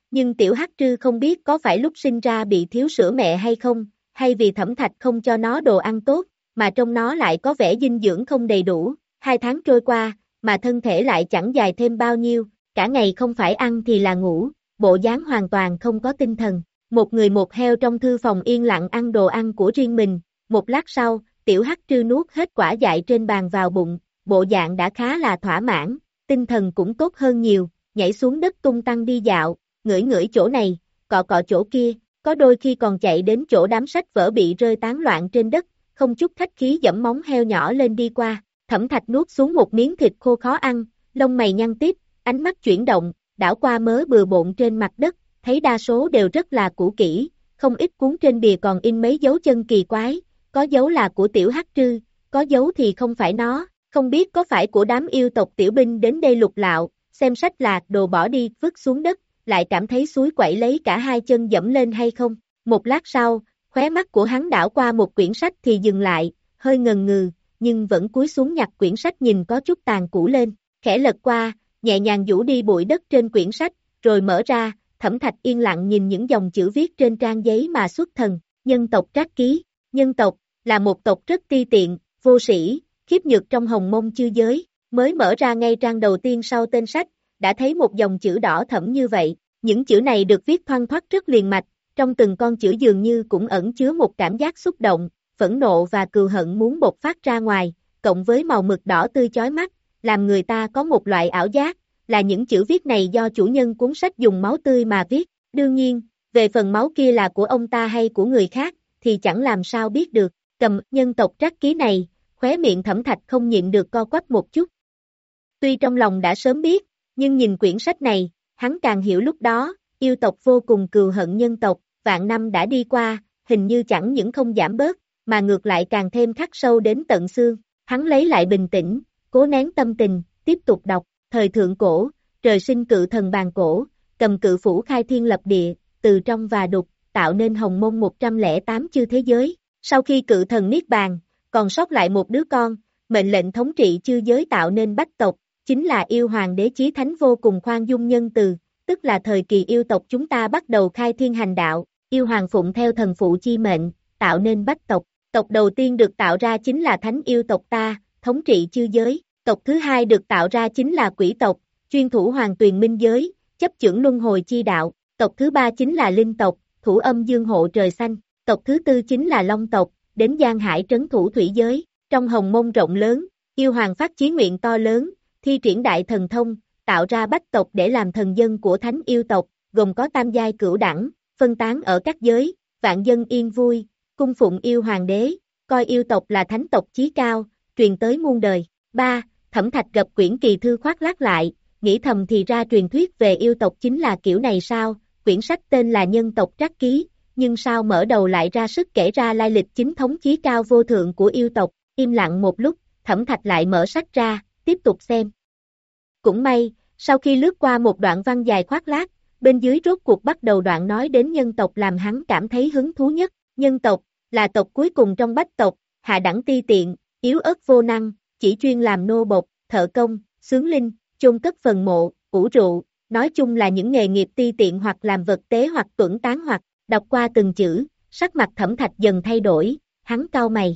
Nhưng tiểu hắc trư không biết có phải lúc sinh ra bị thiếu sữa mẹ hay không, hay vì Thẩm Thạch không cho nó đồ ăn tốt, mà trong nó lại có vẻ dinh dưỡng không đầy đủ. Hai tháng trôi qua, mà thân thể lại chẳng dài thêm bao nhiêu, cả ngày không phải ăn thì là ngủ, bộ dáng hoàn toàn không có tinh thần. Một người một heo trong thư phòng yên lặng ăn đồ ăn của riêng mình, một lát sau, tiểu hắc trư nuốt hết quả dại trên bàn vào bụng, bộ dạng đã khá là thỏa mãn, tinh thần cũng tốt hơn nhiều, nhảy xuống đất tung tăng đi dạo, ngửi ngửi chỗ này, cọ cọ chỗ kia, có đôi khi còn chạy đến chỗ đám sách vở bị rơi tán loạn trên đất, không chút khách khí giẫm móng heo nhỏ lên đi qua. Thẩm Thạch nuốt xuống một miếng thịt khô khó ăn, lông mày nhăn tít, ánh mắt chuyển động, đảo qua mớ bừa bộn trên mặt đất, thấy đa số đều rất là cũ kỹ, không ít cuốn trên bìa còn in mấy dấu chân kỳ quái, có dấu là của tiểu hắc trư, có dấu thì không phải nó, không biết có phải của đám yêu tộc tiểu binh đến đây lục lạo, xem sách lạc đồ bỏ đi vứt xuống đất, lại cảm thấy suối quẩy lấy cả hai chân dẫm lên hay không. Một lát sau, khóe mắt của hắn đảo qua một quyển sách thì dừng lại, hơi ngần ngừ, nhưng vẫn cúi xuống nhặt quyển sách nhìn có chút tàn cũ lên, khẽ lật qua, nhẹ nhàng vũ đi bụi đất trên quyển sách, rồi mở ra. Thẩm Thạch yên lặng nhìn những dòng chữ viết trên trang giấy mà xuất thần. Nhân tộc Trác Ký. Nhân tộc là một tộc rất ti tiện, vô sĩ, khiếp nhược trong hồng mông chư giới. Mới mở ra ngay trang đầu tiên sau tên sách, đã thấy một dòng chữ đỏ thẫm như vậy. Những chữ này được viết thoăn thoắt rất liền mạch, trong từng con chữ dường như cũng ẩn chứa một cảm giác xúc động, phẫn nộ và cừu hận muốn bộc phát ra ngoài, cộng với màu mực đỏ tươi chói mắt, làm người ta có một loại ảo giác, là những chữ viết này do chủ nhân cuốn sách dùng máu tươi mà viết. Đương nhiên, về phần máu kia là của ông ta hay của người khác, thì chẳng làm sao biết được. Cầm nhân tộc Trác Ký này, khóe miệng Thẩm Thạch không nhịn được co quắp một chút. Tuy trong lòng đã sớm biết, nhưng nhìn quyển sách này, hắn càng hiểu lúc đó, yêu tộc vô cùng cừu hận nhân tộc, vạn năm đã đi qua, hình như chẳng những không giảm bớt, mà ngược lại càng thêm khắc sâu đến tận xương. Hắn lấy lại bình tĩnh, cố nén tâm tình, tiếp tục đọc. Thời thượng cổ, trời sinh cự thần bàn cổ, cầm cự phủ khai thiên lập địa, từ trong và đục, tạo nên hồng mông một trăm lẻ tám chư thế giới. Sau khi cự thần niết bàn, còn sót lại một đứa con, mệnh lệnh thống trị chư giới tạo nên bách tộc, chính là yêu hoàng đế chí thánh vô cùng khoan dung nhân từ, tức là thời kỳ yêu tộc chúng ta bắt đầu khai thiên hành đạo, yêu hoàng phụng theo thần phụ chi mệnh, tạo nên bách tộc. Tộc đầu tiên được tạo ra chính là thánh yêu tộc ta, thống trị chư giới. Tộc thứ hai được tạo ra chính là quỷ tộc, chuyên thủ hoàng tuyền minh giới, chấp chưởng luân hồi chi đạo. Tộc thứ ba chính là linh tộc, thủ âm dương hộ trời xanh. Tộc thứ tư chính là long tộc, đến Giang Hải trấn thủ thủy giới. Trong hồng mông rộng lớn, yêu hoàng phát chí nguyện to lớn, thi triển đại thần thông, tạo ra bách tộc để làm thần dân của thánh yêu tộc, gồm có tam giai cửu đẳng, phân tán ở các giới, vạn dân yên vui, cung phụng yêu hoàng đế, coi yêu tộc là thánh tộc chí cao, truyền tới muôn đời. ba. Thẩm Thạch gập quyển kỳ thư khoác lác lại, nghĩ thầm thì ra truyền thuyết về yêu tộc chính là kiểu này sao, quyển sách tên là Nhân tộc Trác Ký, nhưng sao mở đầu lại ra sức kể ra lai lịch chính thống chí cao vô thượng của yêu tộc. Im lặng một lúc, Thẩm Thạch lại mở sách ra, tiếp tục xem. Cũng may, sau khi lướt qua một đoạn văn dài khoác lác, bên dưới rốt cuộc bắt đầu đoạn nói đến nhân tộc làm hắn cảm thấy hứng thú nhất. Nhân tộc là tộc cuối cùng trong bách tộc, hạ đẳng ti tiện, yếu ớt vô năng, chỉ chuyên làm nô bộc, thợ công, xướng linh, chôn cất phần mộ, ủ rượu, nói chung là những nghề nghiệp ti tiện hoặc làm vật tế hoặc tuẫn tán hoặc. Đọc qua từng chữ, sắc mặt Thẩm Thạch dần thay đổi, hắn cau mày.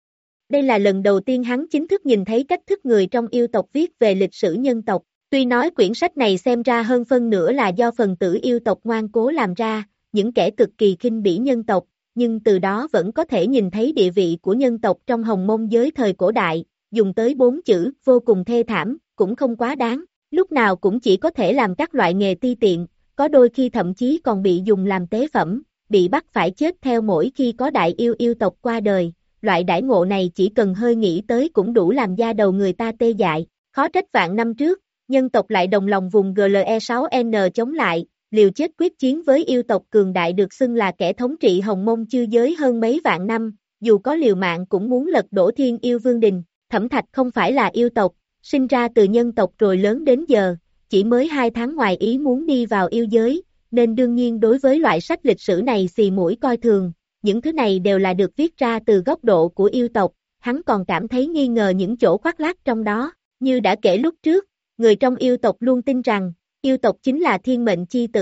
Đây là lần đầu tiên hắn chính thức nhìn thấy cách thức người trong yêu tộc viết về lịch sử nhân tộc. Tuy nói quyển sách này xem ra hơn phân nửa là do phần tử yêu tộc ngoan cố làm ra, những kẻ cực kỳ khinh bỉ nhân tộc, nhưng từ đó vẫn có thể nhìn thấy địa vị của nhân tộc trong hồng mông giới thời cổ đại, dùng tới bốn chữ vô cùng thê thảm, cũng không quá đáng, lúc nào cũng chỉ có thể làm các loại nghề ti tiện, có đôi khi thậm chí còn bị dùng làm tế phẩm, bị bắt phải chết theo mỗi khi có đại yêu yêu tộc qua đời. Loại đãi ngộ này chỉ cần hơi nghĩ tới cũng đủ làm da đầu người ta tê dại, khó trách vạn năm trước, nhân tộc lại đồng lòng vùng giê lờ e sáu en chống lại, liều chết quyết chiến với yêu tộc cường đại được xưng là kẻ thống trị hồng mông chư giới hơn mấy vạn năm, dù có liều mạng cũng muốn lật đổ thiên yêu vương đình. Thẩm Thạch không phải là yêu tộc, sinh ra từ nhân tộc rồi lớn đến giờ, chỉ mới hai tháng ngoài ý muốn đi vào yêu giới, nên đương nhiên đối với loại sách lịch sử này xì mũi coi thường. Những thứ này đều là được viết ra từ góc độ của yêu tộc, hắn còn cảm thấy nghi ngờ những chỗ khoác lác trong đó. Như đã kể lúc trước, người trong yêu tộc luôn tin rằng, yêu tộc chính là thiên mệnh chi tử,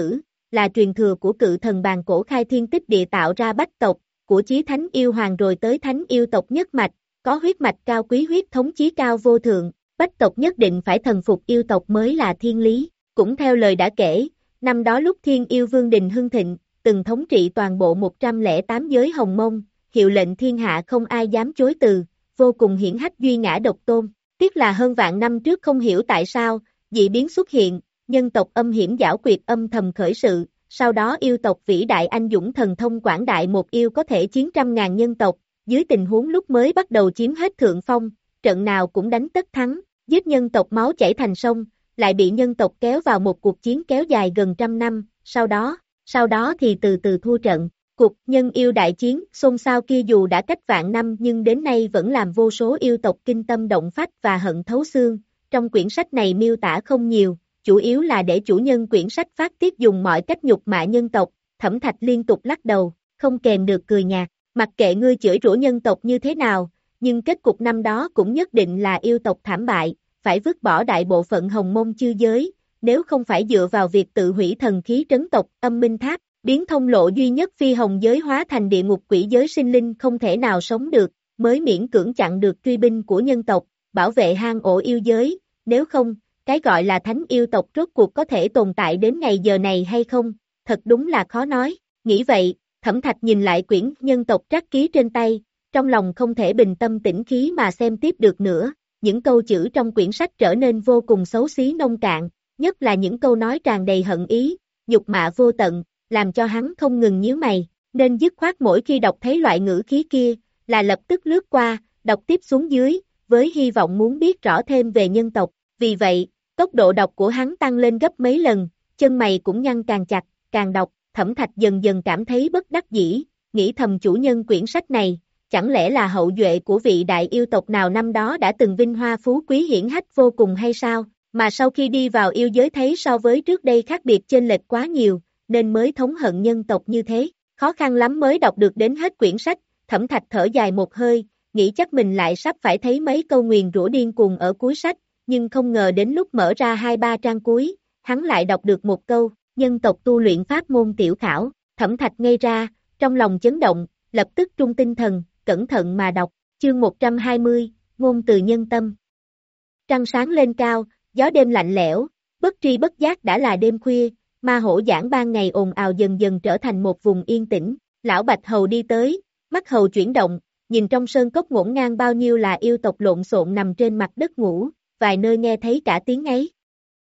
là truyền thừa của cự thần bàn cổ khai thiên tích địa tạo ra bách tộc, của chí thánh yêu hoàng rồi tới thánh yêu tộc nhất mạch, có huyết mạch cao quý huyết thống chí cao vô thượng, bách tộc nhất định phải thần phục yêu tộc mới là thiên lý. Cũng theo lời đã kể, năm đó lúc Thiên Yêu Vương Đình hưng thịnh, từng thống trị toàn bộ một trăm lẻ tám giới Hồng Mông, hiệu lệnh thiên hạ không ai dám chối từ, vô cùng hiển hách duy ngã độc tôn. Tiếc là hơn vạn năm trước không hiểu tại sao, dị biến xuất hiện, nhân tộc âm hiểm giảo quyệt âm thầm khởi sự, sau đó yêu tộc vĩ đại anh dũng thần thông quảng đại một yêu có thể chiến trăm ngàn nhân tộc, dưới tình huống lúc mới bắt đầu chiếm hết thượng phong, trận nào cũng đánh tất thắng, giết nhân tộc máu chảy thành sông, lại bị nhân tộc kéo vào một cuộc chiến kéo dài gần trăm năm, sau đó, sau đó thì từ từ thua trận. Cuộc nhân yêu đại chiến, xôn xao kia dù đã cách vạn năm nhưng đến nay vẫn làm vô số yêu tộc kinh tâm động phách và hận thấu xương. Trong quyển sách này miêu tả không nhiều, chủ yếu là để chủ nhân quyển sách phát tiết dùng mọi cách nhục mạ nhân tộc. Thẩm Thạch liên tục lắc đầu, không kèm được cười nhạt, mặc kệ ngươi chửi rủa nhân tộc như thế nào, nhưng kết cục năm đó cũng nhất định là yêu tộc thảm bại, phải vứt bỏ đại bộ phận Hồng Mông chư giới, nếu không phải dựa vào việc tự hủy thần khí trấn tộc, âm minh tháp, biến thông lộ duy nhất phi hồng giới hóa thành địa ngục quỷ giới sinh linh không thể nào sống được, mới miễn cưỡng chặn được truy binh của nhân tộc, bảo vệ hang ổ yêu giới, nếu không, cái gọi là thánh yêu tộc rốt cuộc có thể tồn tại đến ngày giờ này hay không, thật đúng là khó nói. Nghĩ vậy, Thẩm Thạch nhìn lại quyển nhân tộc trắc ký trên tay, trong lòng không thể bình tâm tĩnh khí mà xem tiếp được nữa, những câu chữ trong quyển sách trở nên vô cùng xấu xí nông cạn, nhất là những câu nói tràn đầy hận ý, nhục mạ vô tận, làm cho hắn không ngừng nhíu mày, nên dứt khoát mỗi khi đọc thấy loại ngữ khí kia, là lập tức lướt qua, đọc tiếp xuống dưới, với hy vọng muốn biết rõ thêm về nhân tộc, vì vậy, tốc độ đọc của hắn tăng lên gấp mấy lần, chân mày cũng nhăn càng chặt, càng đọc, Thẩm Thạch dần dần cảm thấy bất đắc dĩ, nghĩ thầm chủ nhân quyển sách này, chẳng lẽ là hậu duệ của vị đại yêu tộc nào năm đó đã từng vinh hoa phú quý hiển hách vô cùng hay sao, mà sau khi đi vào yêu giới thấy so với trước đây khác biệt chênh lệch quá nhiều, nên mới thống hận nhân tộc như thế, khó khăn lắm mới đọc được đến hết quyển sách, Thẩm Thạch thở dài một hơi, nghĩ chắc mình lại sắp phải thấy mấy câu nguyền rủa điên cuồng ở cuối sách, nhưng không ngờ đến lúc mở ra hai ba trang cuối, hắn lại đọc được một câu, nhân tộc tu luyện pháp môn tiểu khảo, Thẩm Thạch ngây ra, trong lòng chấn động, lập tức trung tinh thần, cẩn thận mà đọc, chương một trăm hai mươi, ngôn từ nhân tâm. Trăng sáng lên cao, gió đêm lạnh lẽo, bất tri bất giác đã là đêm khuya, ma hổ giảng ban ngày ồn ào dần dần trở thành một vùng yên tĩnh, lão Bạch Hầu đi tới, mắt hầu chuyển động, nhìn trong sơn cốc ngổn ngang bao nhiêu là yêu tộc lộn xộn nằm trên mặt đất ngủ, vài nơi nghe thấy cả tiếng ấy.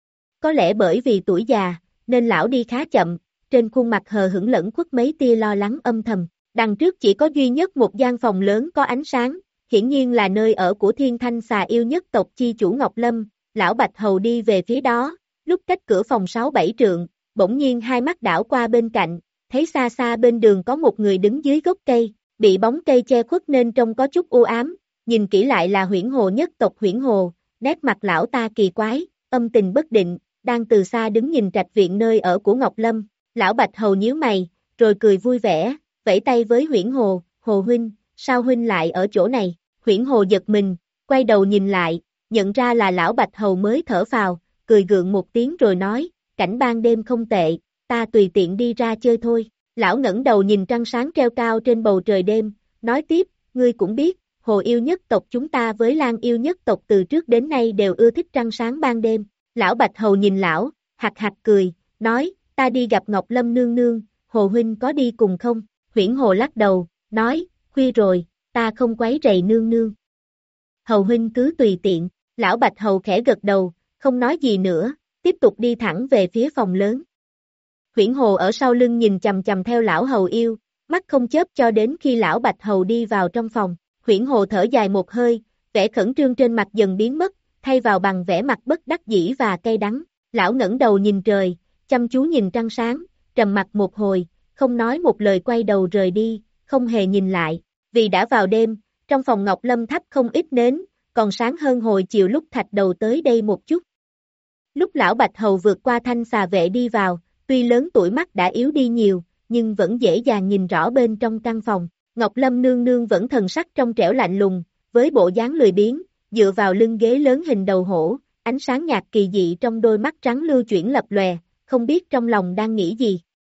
Có lẽ bởi vì tuổi già, nên lão đi khá chậm, trên khuôn mặt hờ hững lẫn khuất mấy tia lo lắng âm thầm, đằng trước chỉ có duy nhất một gian phòng lớn có ánh sáng, hiển nhiên là nơi ở của thiên thanh xà yêu nhất tộc chi chủ Ngọc Lâm, lão Bạch Hầu đi về phía đó, lúc cách cửa phòng sáu bảy trượng, bỗng nhiên hai mắt đảo qua bên cạnh, thấy xa xa bên đường có một người đứng dưới gốc cây, bị bóng cây che khuất nên trông có chút u ám, nhìn kỹ lại là Huyễn Hồ nhất tộc Huyễn Hồ, nét mặt lão ta kỳ quái, âm tình bất định, đang từ xa đứng nhìn trạch viện nơi ở của Ngọc Lâm, lão Bạch Hầu nhíu mày, rồi cười vui vẻ, vẫy tay với Huyễn Hồ, Hồ huynh, sao huynh lại ở chỗ này, Huyễn Hồ giật mình, quay đầu nhìn lại, nhận ra là lão Bạch Hầu mới thở phào, cười gượng một tiếng rồi nói, cảnh ban đêm không tệ, ta tùy tiện đi ra chơi thôi, lão ngẩng đầu nhìn trăng sáng treo cao trên bầu trời đêm, nói tiếp, ngươi cũng biết, Hồ yêu nhất tộc chúng ta với Lan yêu nhất tộc từ trước đến nay đều ưa thích trăng sáng ban đêm, lão Bạch Hầu nhìn lão, hạc hạc cười, nói, ta đi gặp Ngọc Lâm nương nương, Hồ huynh có đi cùng không, Huyễn Hồ lắc đầu, nói, khuya rồi, ta không quấy rầy nương nương. Hầu huynh cứ tùy tiện, lão Bạch Hầu khẽ gật đầu, không nói gì nữa, tiếp tục đi thẳng về phía phòng lớn. Huyễn Hồ ở sau lưng nhìn chằm chằm theo lão Hầu yêu, mắt không chớp cho đến khi lão Bạch Hầu đi vào trong phòng, Huyễn Hồ thở dài một hơi, vẻ khẩn trương trên mặt dần biến mất, thay vào bằng vẻ mặt bất đắc dĩ và cay đắng, lão ngẩng đầu nhìn trời, chăm chú nhìn trăng sáng, trầm mặt một hồi, không nói một lời quay đầu rời đi, không hề nhìn lại, vì đã vào đêm, trong phòng Ngọc Lâm thắp không ít nến, còn sáng hơn hồi chiều lúc Thạch Đầu tới đây một chút. Lúc lão Bạch Hầu vượt qua thanh xà vệ đi vào, tuy lớn tuổi mắt đã yếu đi nhiều, nhưng vẫn dễ dàng nhìn rõ bên trong căn phòng, Ngọc Lâm nương nương vẫn thần sắc trong trẻo lạnh lùng, với bộ dáng lười biếng, dựa vào lưng ghế lớn hình đầu hổ, ánh sáng nhạt kỳ dị trong đôi mắt trắng lưu chuyển lập lòe, không biết trong lòng đang nghĩ gì.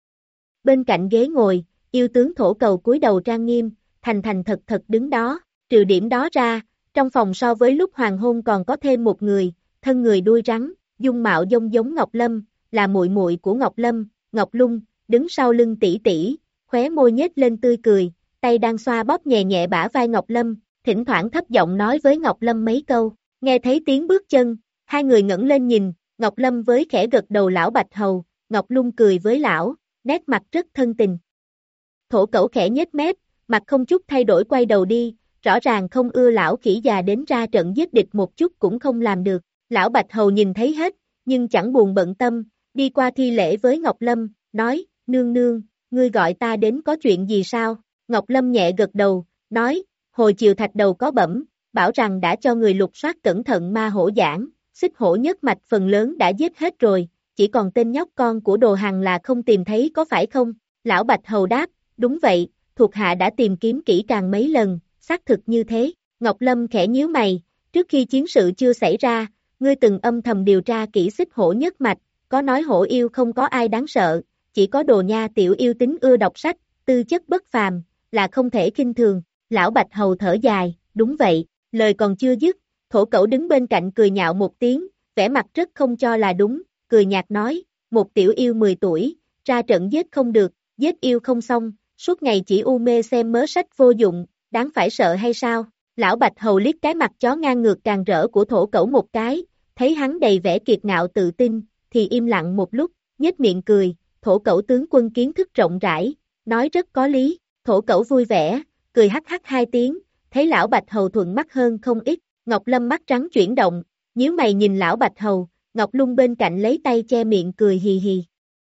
Bên cạnh ghế ngồi, yêu tướng thổ cầu cúi đầu trang nghiêm, thành thành thật thật đứng đó, trừ điểm đó ra, trong phòng so với lúc hoàng hôn còn có thêm một người, thân người đuôi rắn, dung mạo giống giống Ngọc Lâm, là muội muội của Ngọc Lâm, Ngọc Lung, đứng sau lưng tỷ tỷ, khóe môi nhếch lên tươi cười, tay đang xoa bóp nhẹ nhẹ bả vai Ngọc Lâm, thỉnh thoảng thấp giọng nói với Ngọc Lâm mấy câu, nghe thấy tiếng bước chân, hai người ngẩng lên nhìn, Ngọc Lâm với khẽ gật đầu lão Bạch Hầu, Ngọc Lung cười với lão, nét mặt rất thân tình. Thổ Cẩu khẽ nhếch mép, mặt không chút thay đổi quay đầu đi, rõ ràng không ưa lão khỉ già đến ra trận giết địch một chút cũng không làm được, lão Bạch Hầu nhìn thấy hết, nhưng chẳng buồn bận tâm, đi qua thi lễ với Ngọc Lâm, nói, nương nương, ngươi gọi ta đến có chuyện gì sao? Ngọc Lâm nhẹ gật đầu, nói, hồi chiều thạch đầu có bẩm, bảo rằng đã cho người lục soát cẩn thận ma hổ giảng, xích hổ nhất mạch phần lớn đã giết hết rồi, chỉ còn tên nhóc con của Đồ Hằng là không tìm thấy có phải không? Lão Bạch Hầu đáp, đúng vậy, thuộc hạ đã tìm kiếm kỹ càng mấy lần, xác thực như thế. Ngọc Lâm khẽ nhíu mày, trước khi chiến sự chưa xảy ra, ngươi từng âm thầm điều tra kỹ xích hổ nhất mạch, có nói hổ yêu không có ai đáng sợ, chỉ có Đồ Nha tiểu yêu tính ưa đọc sách, tư chất bất phàm, là không thể khinh thường. Lão Bạch Hầu thở dài, đúng vậy, lời còn chưa dứt, Thổ Cẩu đứng bên cạnh cười nhạo một tiếng, vẻ mặt rất không cho là đúng, cười nhạt nói, một tiểu yêu mười tuổi, ra trận giết không được, giết yêu không xong, suốt ngày chỉ u mê xem mớ sách vô dụng, đáng phải sợ hay sao? Lão Bạch Hầu liếc cái mặt chó ngang ngược càng rỡ của Thổ Cẩu một cái, thấy hắn đầy vẻ kiệt ngạo tự tin, thì im lặng một lúc, nhếch miệng cười, Thổ Cẩu tướng quân kiến thức rộng rãi, nói rất có lý, Thổ Cẩu vui vẻ, cười hắc hắc hai tiếng, thấy lão Bạch Hầu thuận mắt hơn không ít, Ngọc Lâm mắt trắng chuyển động, nhíu mày nhìn lão Bạch Hầu, Ngọc Lung bên cạnh lấy tay che miệng cười hì hì.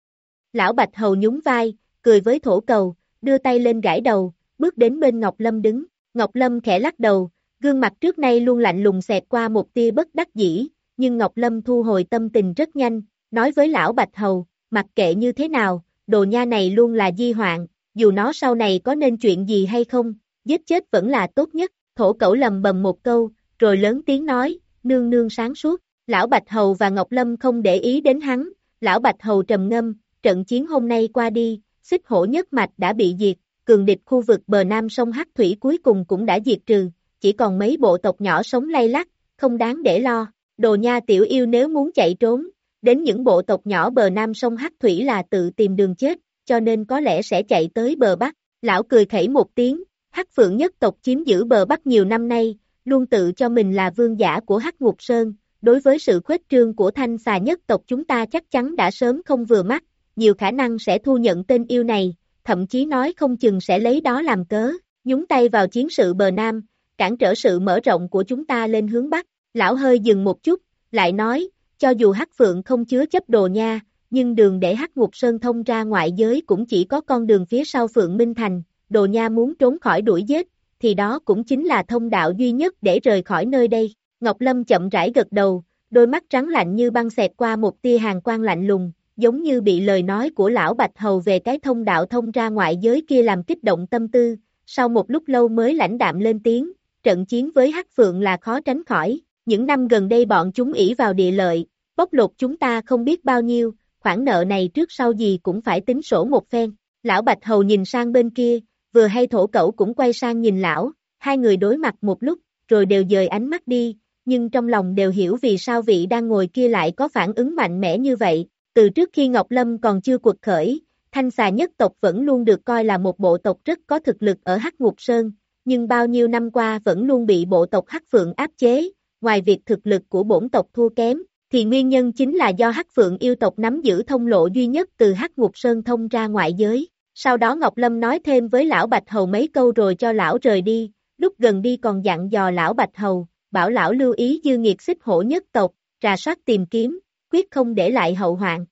Lão Bạch Hầu nhún vai, cười với Thổ Cầu, đưa tay lên gãi đầu, bước đến bên Ngọc Lâm đứng, Ngọc Lâm khẽ lắc đầu, gương mặt trước nay luôn lạnh lùng xẹt qua một tia bất đắc dĩ, nhưng Ngọc Lâm thu hồi tâm tình rất nhanh, nói với lão Bạch Hầu, mặc kệ như thế nào, Đồ Nha này luôn là di hoạn, dù nó sau này có nên chuyện gì hay không, giết chết vẫn là tốt nhất. Thổ Cẩu lầm bầm một câu, rồi lớn tiếng nói, nương nương sáng suốt, lão Bạch Hầu và Ngọc Lâm không để ý đến hắn, lão Bạch Hầu trầm ngâm, trận chiến hôm nay qua đi, xích hổ nhất mạch đã bị diệt, cường địch khu vực bờ nam sông Hắc Thủy cuối cùng cũng đã diệt trừ, chỉ còn mấy bộ tộc nhỏ sống lay lắt, không đáng để lo, Đồ Nha tiểu yêu nếu muốn chạy trốn, đến những bộ tộc nhỏ bờ nam sông Hắc Thủy là tự tìm đường chết, cho nên có lẽ sẽ chạy tới bờ Bắc, lão cười khẩy một tiếng, Hắc Phượng nhất tộc chiếm giữ bờ Bắc nhiều năm nay, luôn tự cho mình là vương giả của Hắc Ngục Sơn, đối với sự khuếch trương của Thanh Xà nhất tộc chúng ta chắc chắn đã sớm không vừa mắt, nhiều khả năng sẽ thu nhận tên yêu này, thậm chí nói không chừng sẽ lấy đó làm cớ, nhúng tay vào chiến sự bờ Nam, cản trở sự mở rộng của chúng ta lên hướng Bắc. Lão hơi dừng một chút, lại nói, cho dù Hắc Phượng không chứa chấp Đồ Nha, nhưng đường để Hắc Ngục Sơn thông ra ngoại giới cũng chỉ có con đường phía sau Phượng Minh Thành, Đồ Nha muốn trốn khỏi đuổi giết, thì đó cũng chính là thông đạo duy nhất để rời khỏi nơi đây. Ngọc Lâm chậm rãi gật đầu, đôi mắt trắng lạnh như băng xẹt qua một tia hàn quang lạnh lùng, giống như bị lời nói của lão Bạch Hầu về cái thông đạo thông ra ngoại giới kia làm kích động tâm tư, sau một lúc lâu mới lãnh đạm lên tiếng, trận chiến với Hắc Phượng là khó tránh khỏi, những năm gần đây bọn chúng ỷ vào địa lợi, bóc lột chúng ta không biết bao nhiêu, khoản nợ này trước sau gì cũng phải tính sổ một phen. Lão Bạch Hầu nhìn sang bên kia, vừa hay Thổ Cẩu cũng quay sang nhìn lão, hai người đối mặt một lúc, rồi đều dời ánh mắt đi, nhưng trong lòng đều hiểu vì sao vị đang ngồi kia lại có phản ứng mạnh mẽ như vậy. Từ trước khi Ngọc Lâm còn chưa quật khởi, Thanh Xà nhất tộc vẫn luôn được coi là một bộ tộc rất có thực lực ở Hắc Ngục Sơn, nhưng bao nhiêu năm qua vẫn luôn bị bộ tộc Hắc Phượng áp chế, ngoài việc thực lực của bổn tộc thua kém, thì nguyên nhân chính là do Hắc Phượng yêu tộc nắm giữ thông lộ duy nhất từ Hắc Ngục Sơn thông ra ngoại giới. Sau đó Ngọc Lâm nói thêm với lão Bạch Hầu mấy câu rồi cho lão rời đi, lúc gần đi còn dặn dò lão Bạch Hầu, bảo lão lưu ý dư nghiệt xích hổ nhất tộc, rà soát tìm kiếm, quyết không để lại hậu hoạn.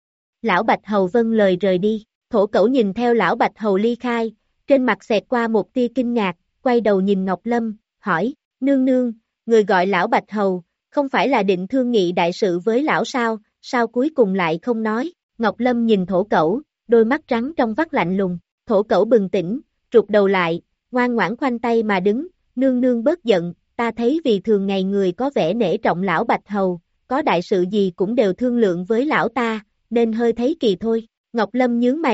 Lão Bạch Hầu vâng lời rời đi, Thổ Cẩu nhìn theo lão Bạch Hầu ly khai, trên mặt xẹt qua một tia kinh ngạc, quay đầu nhìn Ngọc Lâm, hỏi, nương nương, người gọi lão Bạch Hầu, không phải là định thương nghị đại sự với lão sao, sao cuối cùng lại không nói, Ngọc Lâm nhìn Thổ Cẩu, đôi mắt trắng trong vắt lạnh lùng, Thổ Cẩu bừng tỉnh, rụt đầu lại, ngoan ngoãn khoanh tay mà đứng, nương nương bớt giận, ta thấy vì thường ngày người có vẻ nể trọng lão Bạch Hầu, có đại sự gì cũng đều thương lượng với lão ta, nên hơi thấy kỳ thôi. Ngọc Lâm nhướng mày,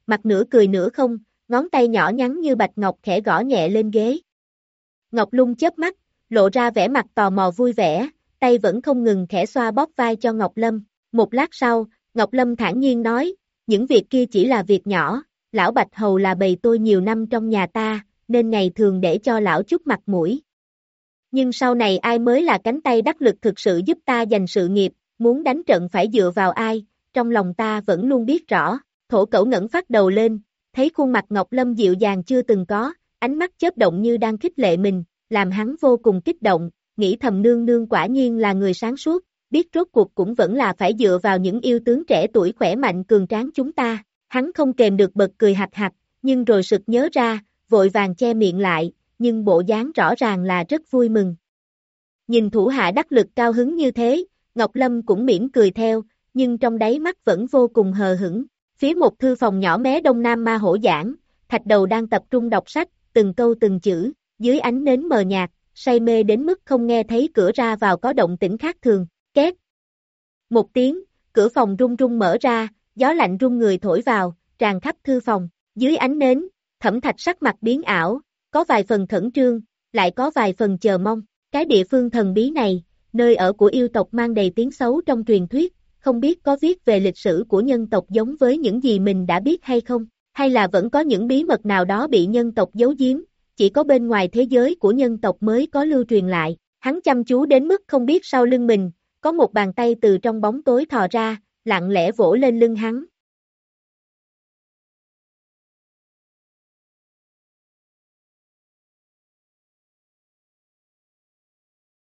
mặt nửa cười nửa không, ngón tay nhỏ nhắn như bạch ngọc khẽ gõ nhẹ lên ghế. Ngọc Lung chớp mắt, lộ ra vẻ mặt tò mò vui vẻ, tay vẫn không ngừng khẽ xoa bóp vai cho Ngọc Lâm. Một lát sau, Ngọc Lâm thản nhiên nói, những việc kia chỉ là việc nhỏ, lão Bạch Hầu là bầy tôi nhiều năm trong nhà ta, nên ngày thường để cho lão chút mặt mũi. Nhưng sau này ai mới là cánh tay đắc lực thực sự giúp ta giành sự nghiệp, muốn đánh trận phải dựa vào ai, trong lòng ta vẫn luôn biết rõ. Thổ Cẩu ngẩng phát đầu lên, thấy khuôn mặt Ngọc Lâm dịu dàng chưa từng có, ánh mắt chớp động như đang khích lệ mình, làm hắn vô cùng kích động, nghĩ thầm nương nương quả nhiên là người sáng suốt, biết rốt cuộc cũng vẫn là phải dựa vào những yêu tướng trẻ tuổi khỏe mạnh cường tráng chúng ta. Hắn không kềm được bật cười hạch hạch, nhưng rồi sực nhớ ra, vội vàng che miệng lại, nhưng bộ dáng rõ ràng là rất vui mừng. Nhìn thủ hạ đắc lực cao hứng như thế, Ngọc Lâm cũng mỉm cười theo, nhưng trong đáy mắt vẫn vô cùng hờ hững. Phía một thư phòng nhỏ bé Đông Nam Ma Hổ Giảng, Thạch Đầu đang tập trung đọc sách, từng câu từng chữ, dưới ánh nến mờ nhạt, say mê đến mức không nghe thấy cửa ra vào có động tĩnh khác thường. Két. Một tiếng, cửa phòng rung rung mở ra, gió lạnh rung người thổi vào, tràn khắp thư phòng. Dưới ánh nến, Thẩm Thạch sắc mặt biến ảo, có vài phần khẩn trương, lại có vài phần chờ mong. Cái địa phương thần bí này, nơi ở của yêu tộc mang đầy tiếng xấu trong truyền thuyết, không biết có viết về lịch sử của nhân tộc giống với những gì mình đã biết hay không, hay là vẫn có những bí mật nào đó bị nhân tộc giấu giếm, chỉ có bên ngoài thế giới của nhân tộc mới có lưu truyền lại. Hắn chăm chú đến mức không biết sau lưng mình, có một bàn tay từ trong bóng tối thò ra, lặng lẽ vỗ lên lưng hắn.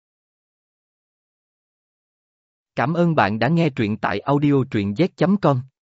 Cảm ơn bạn đã nghe truyện tại audio truyện z chấm com.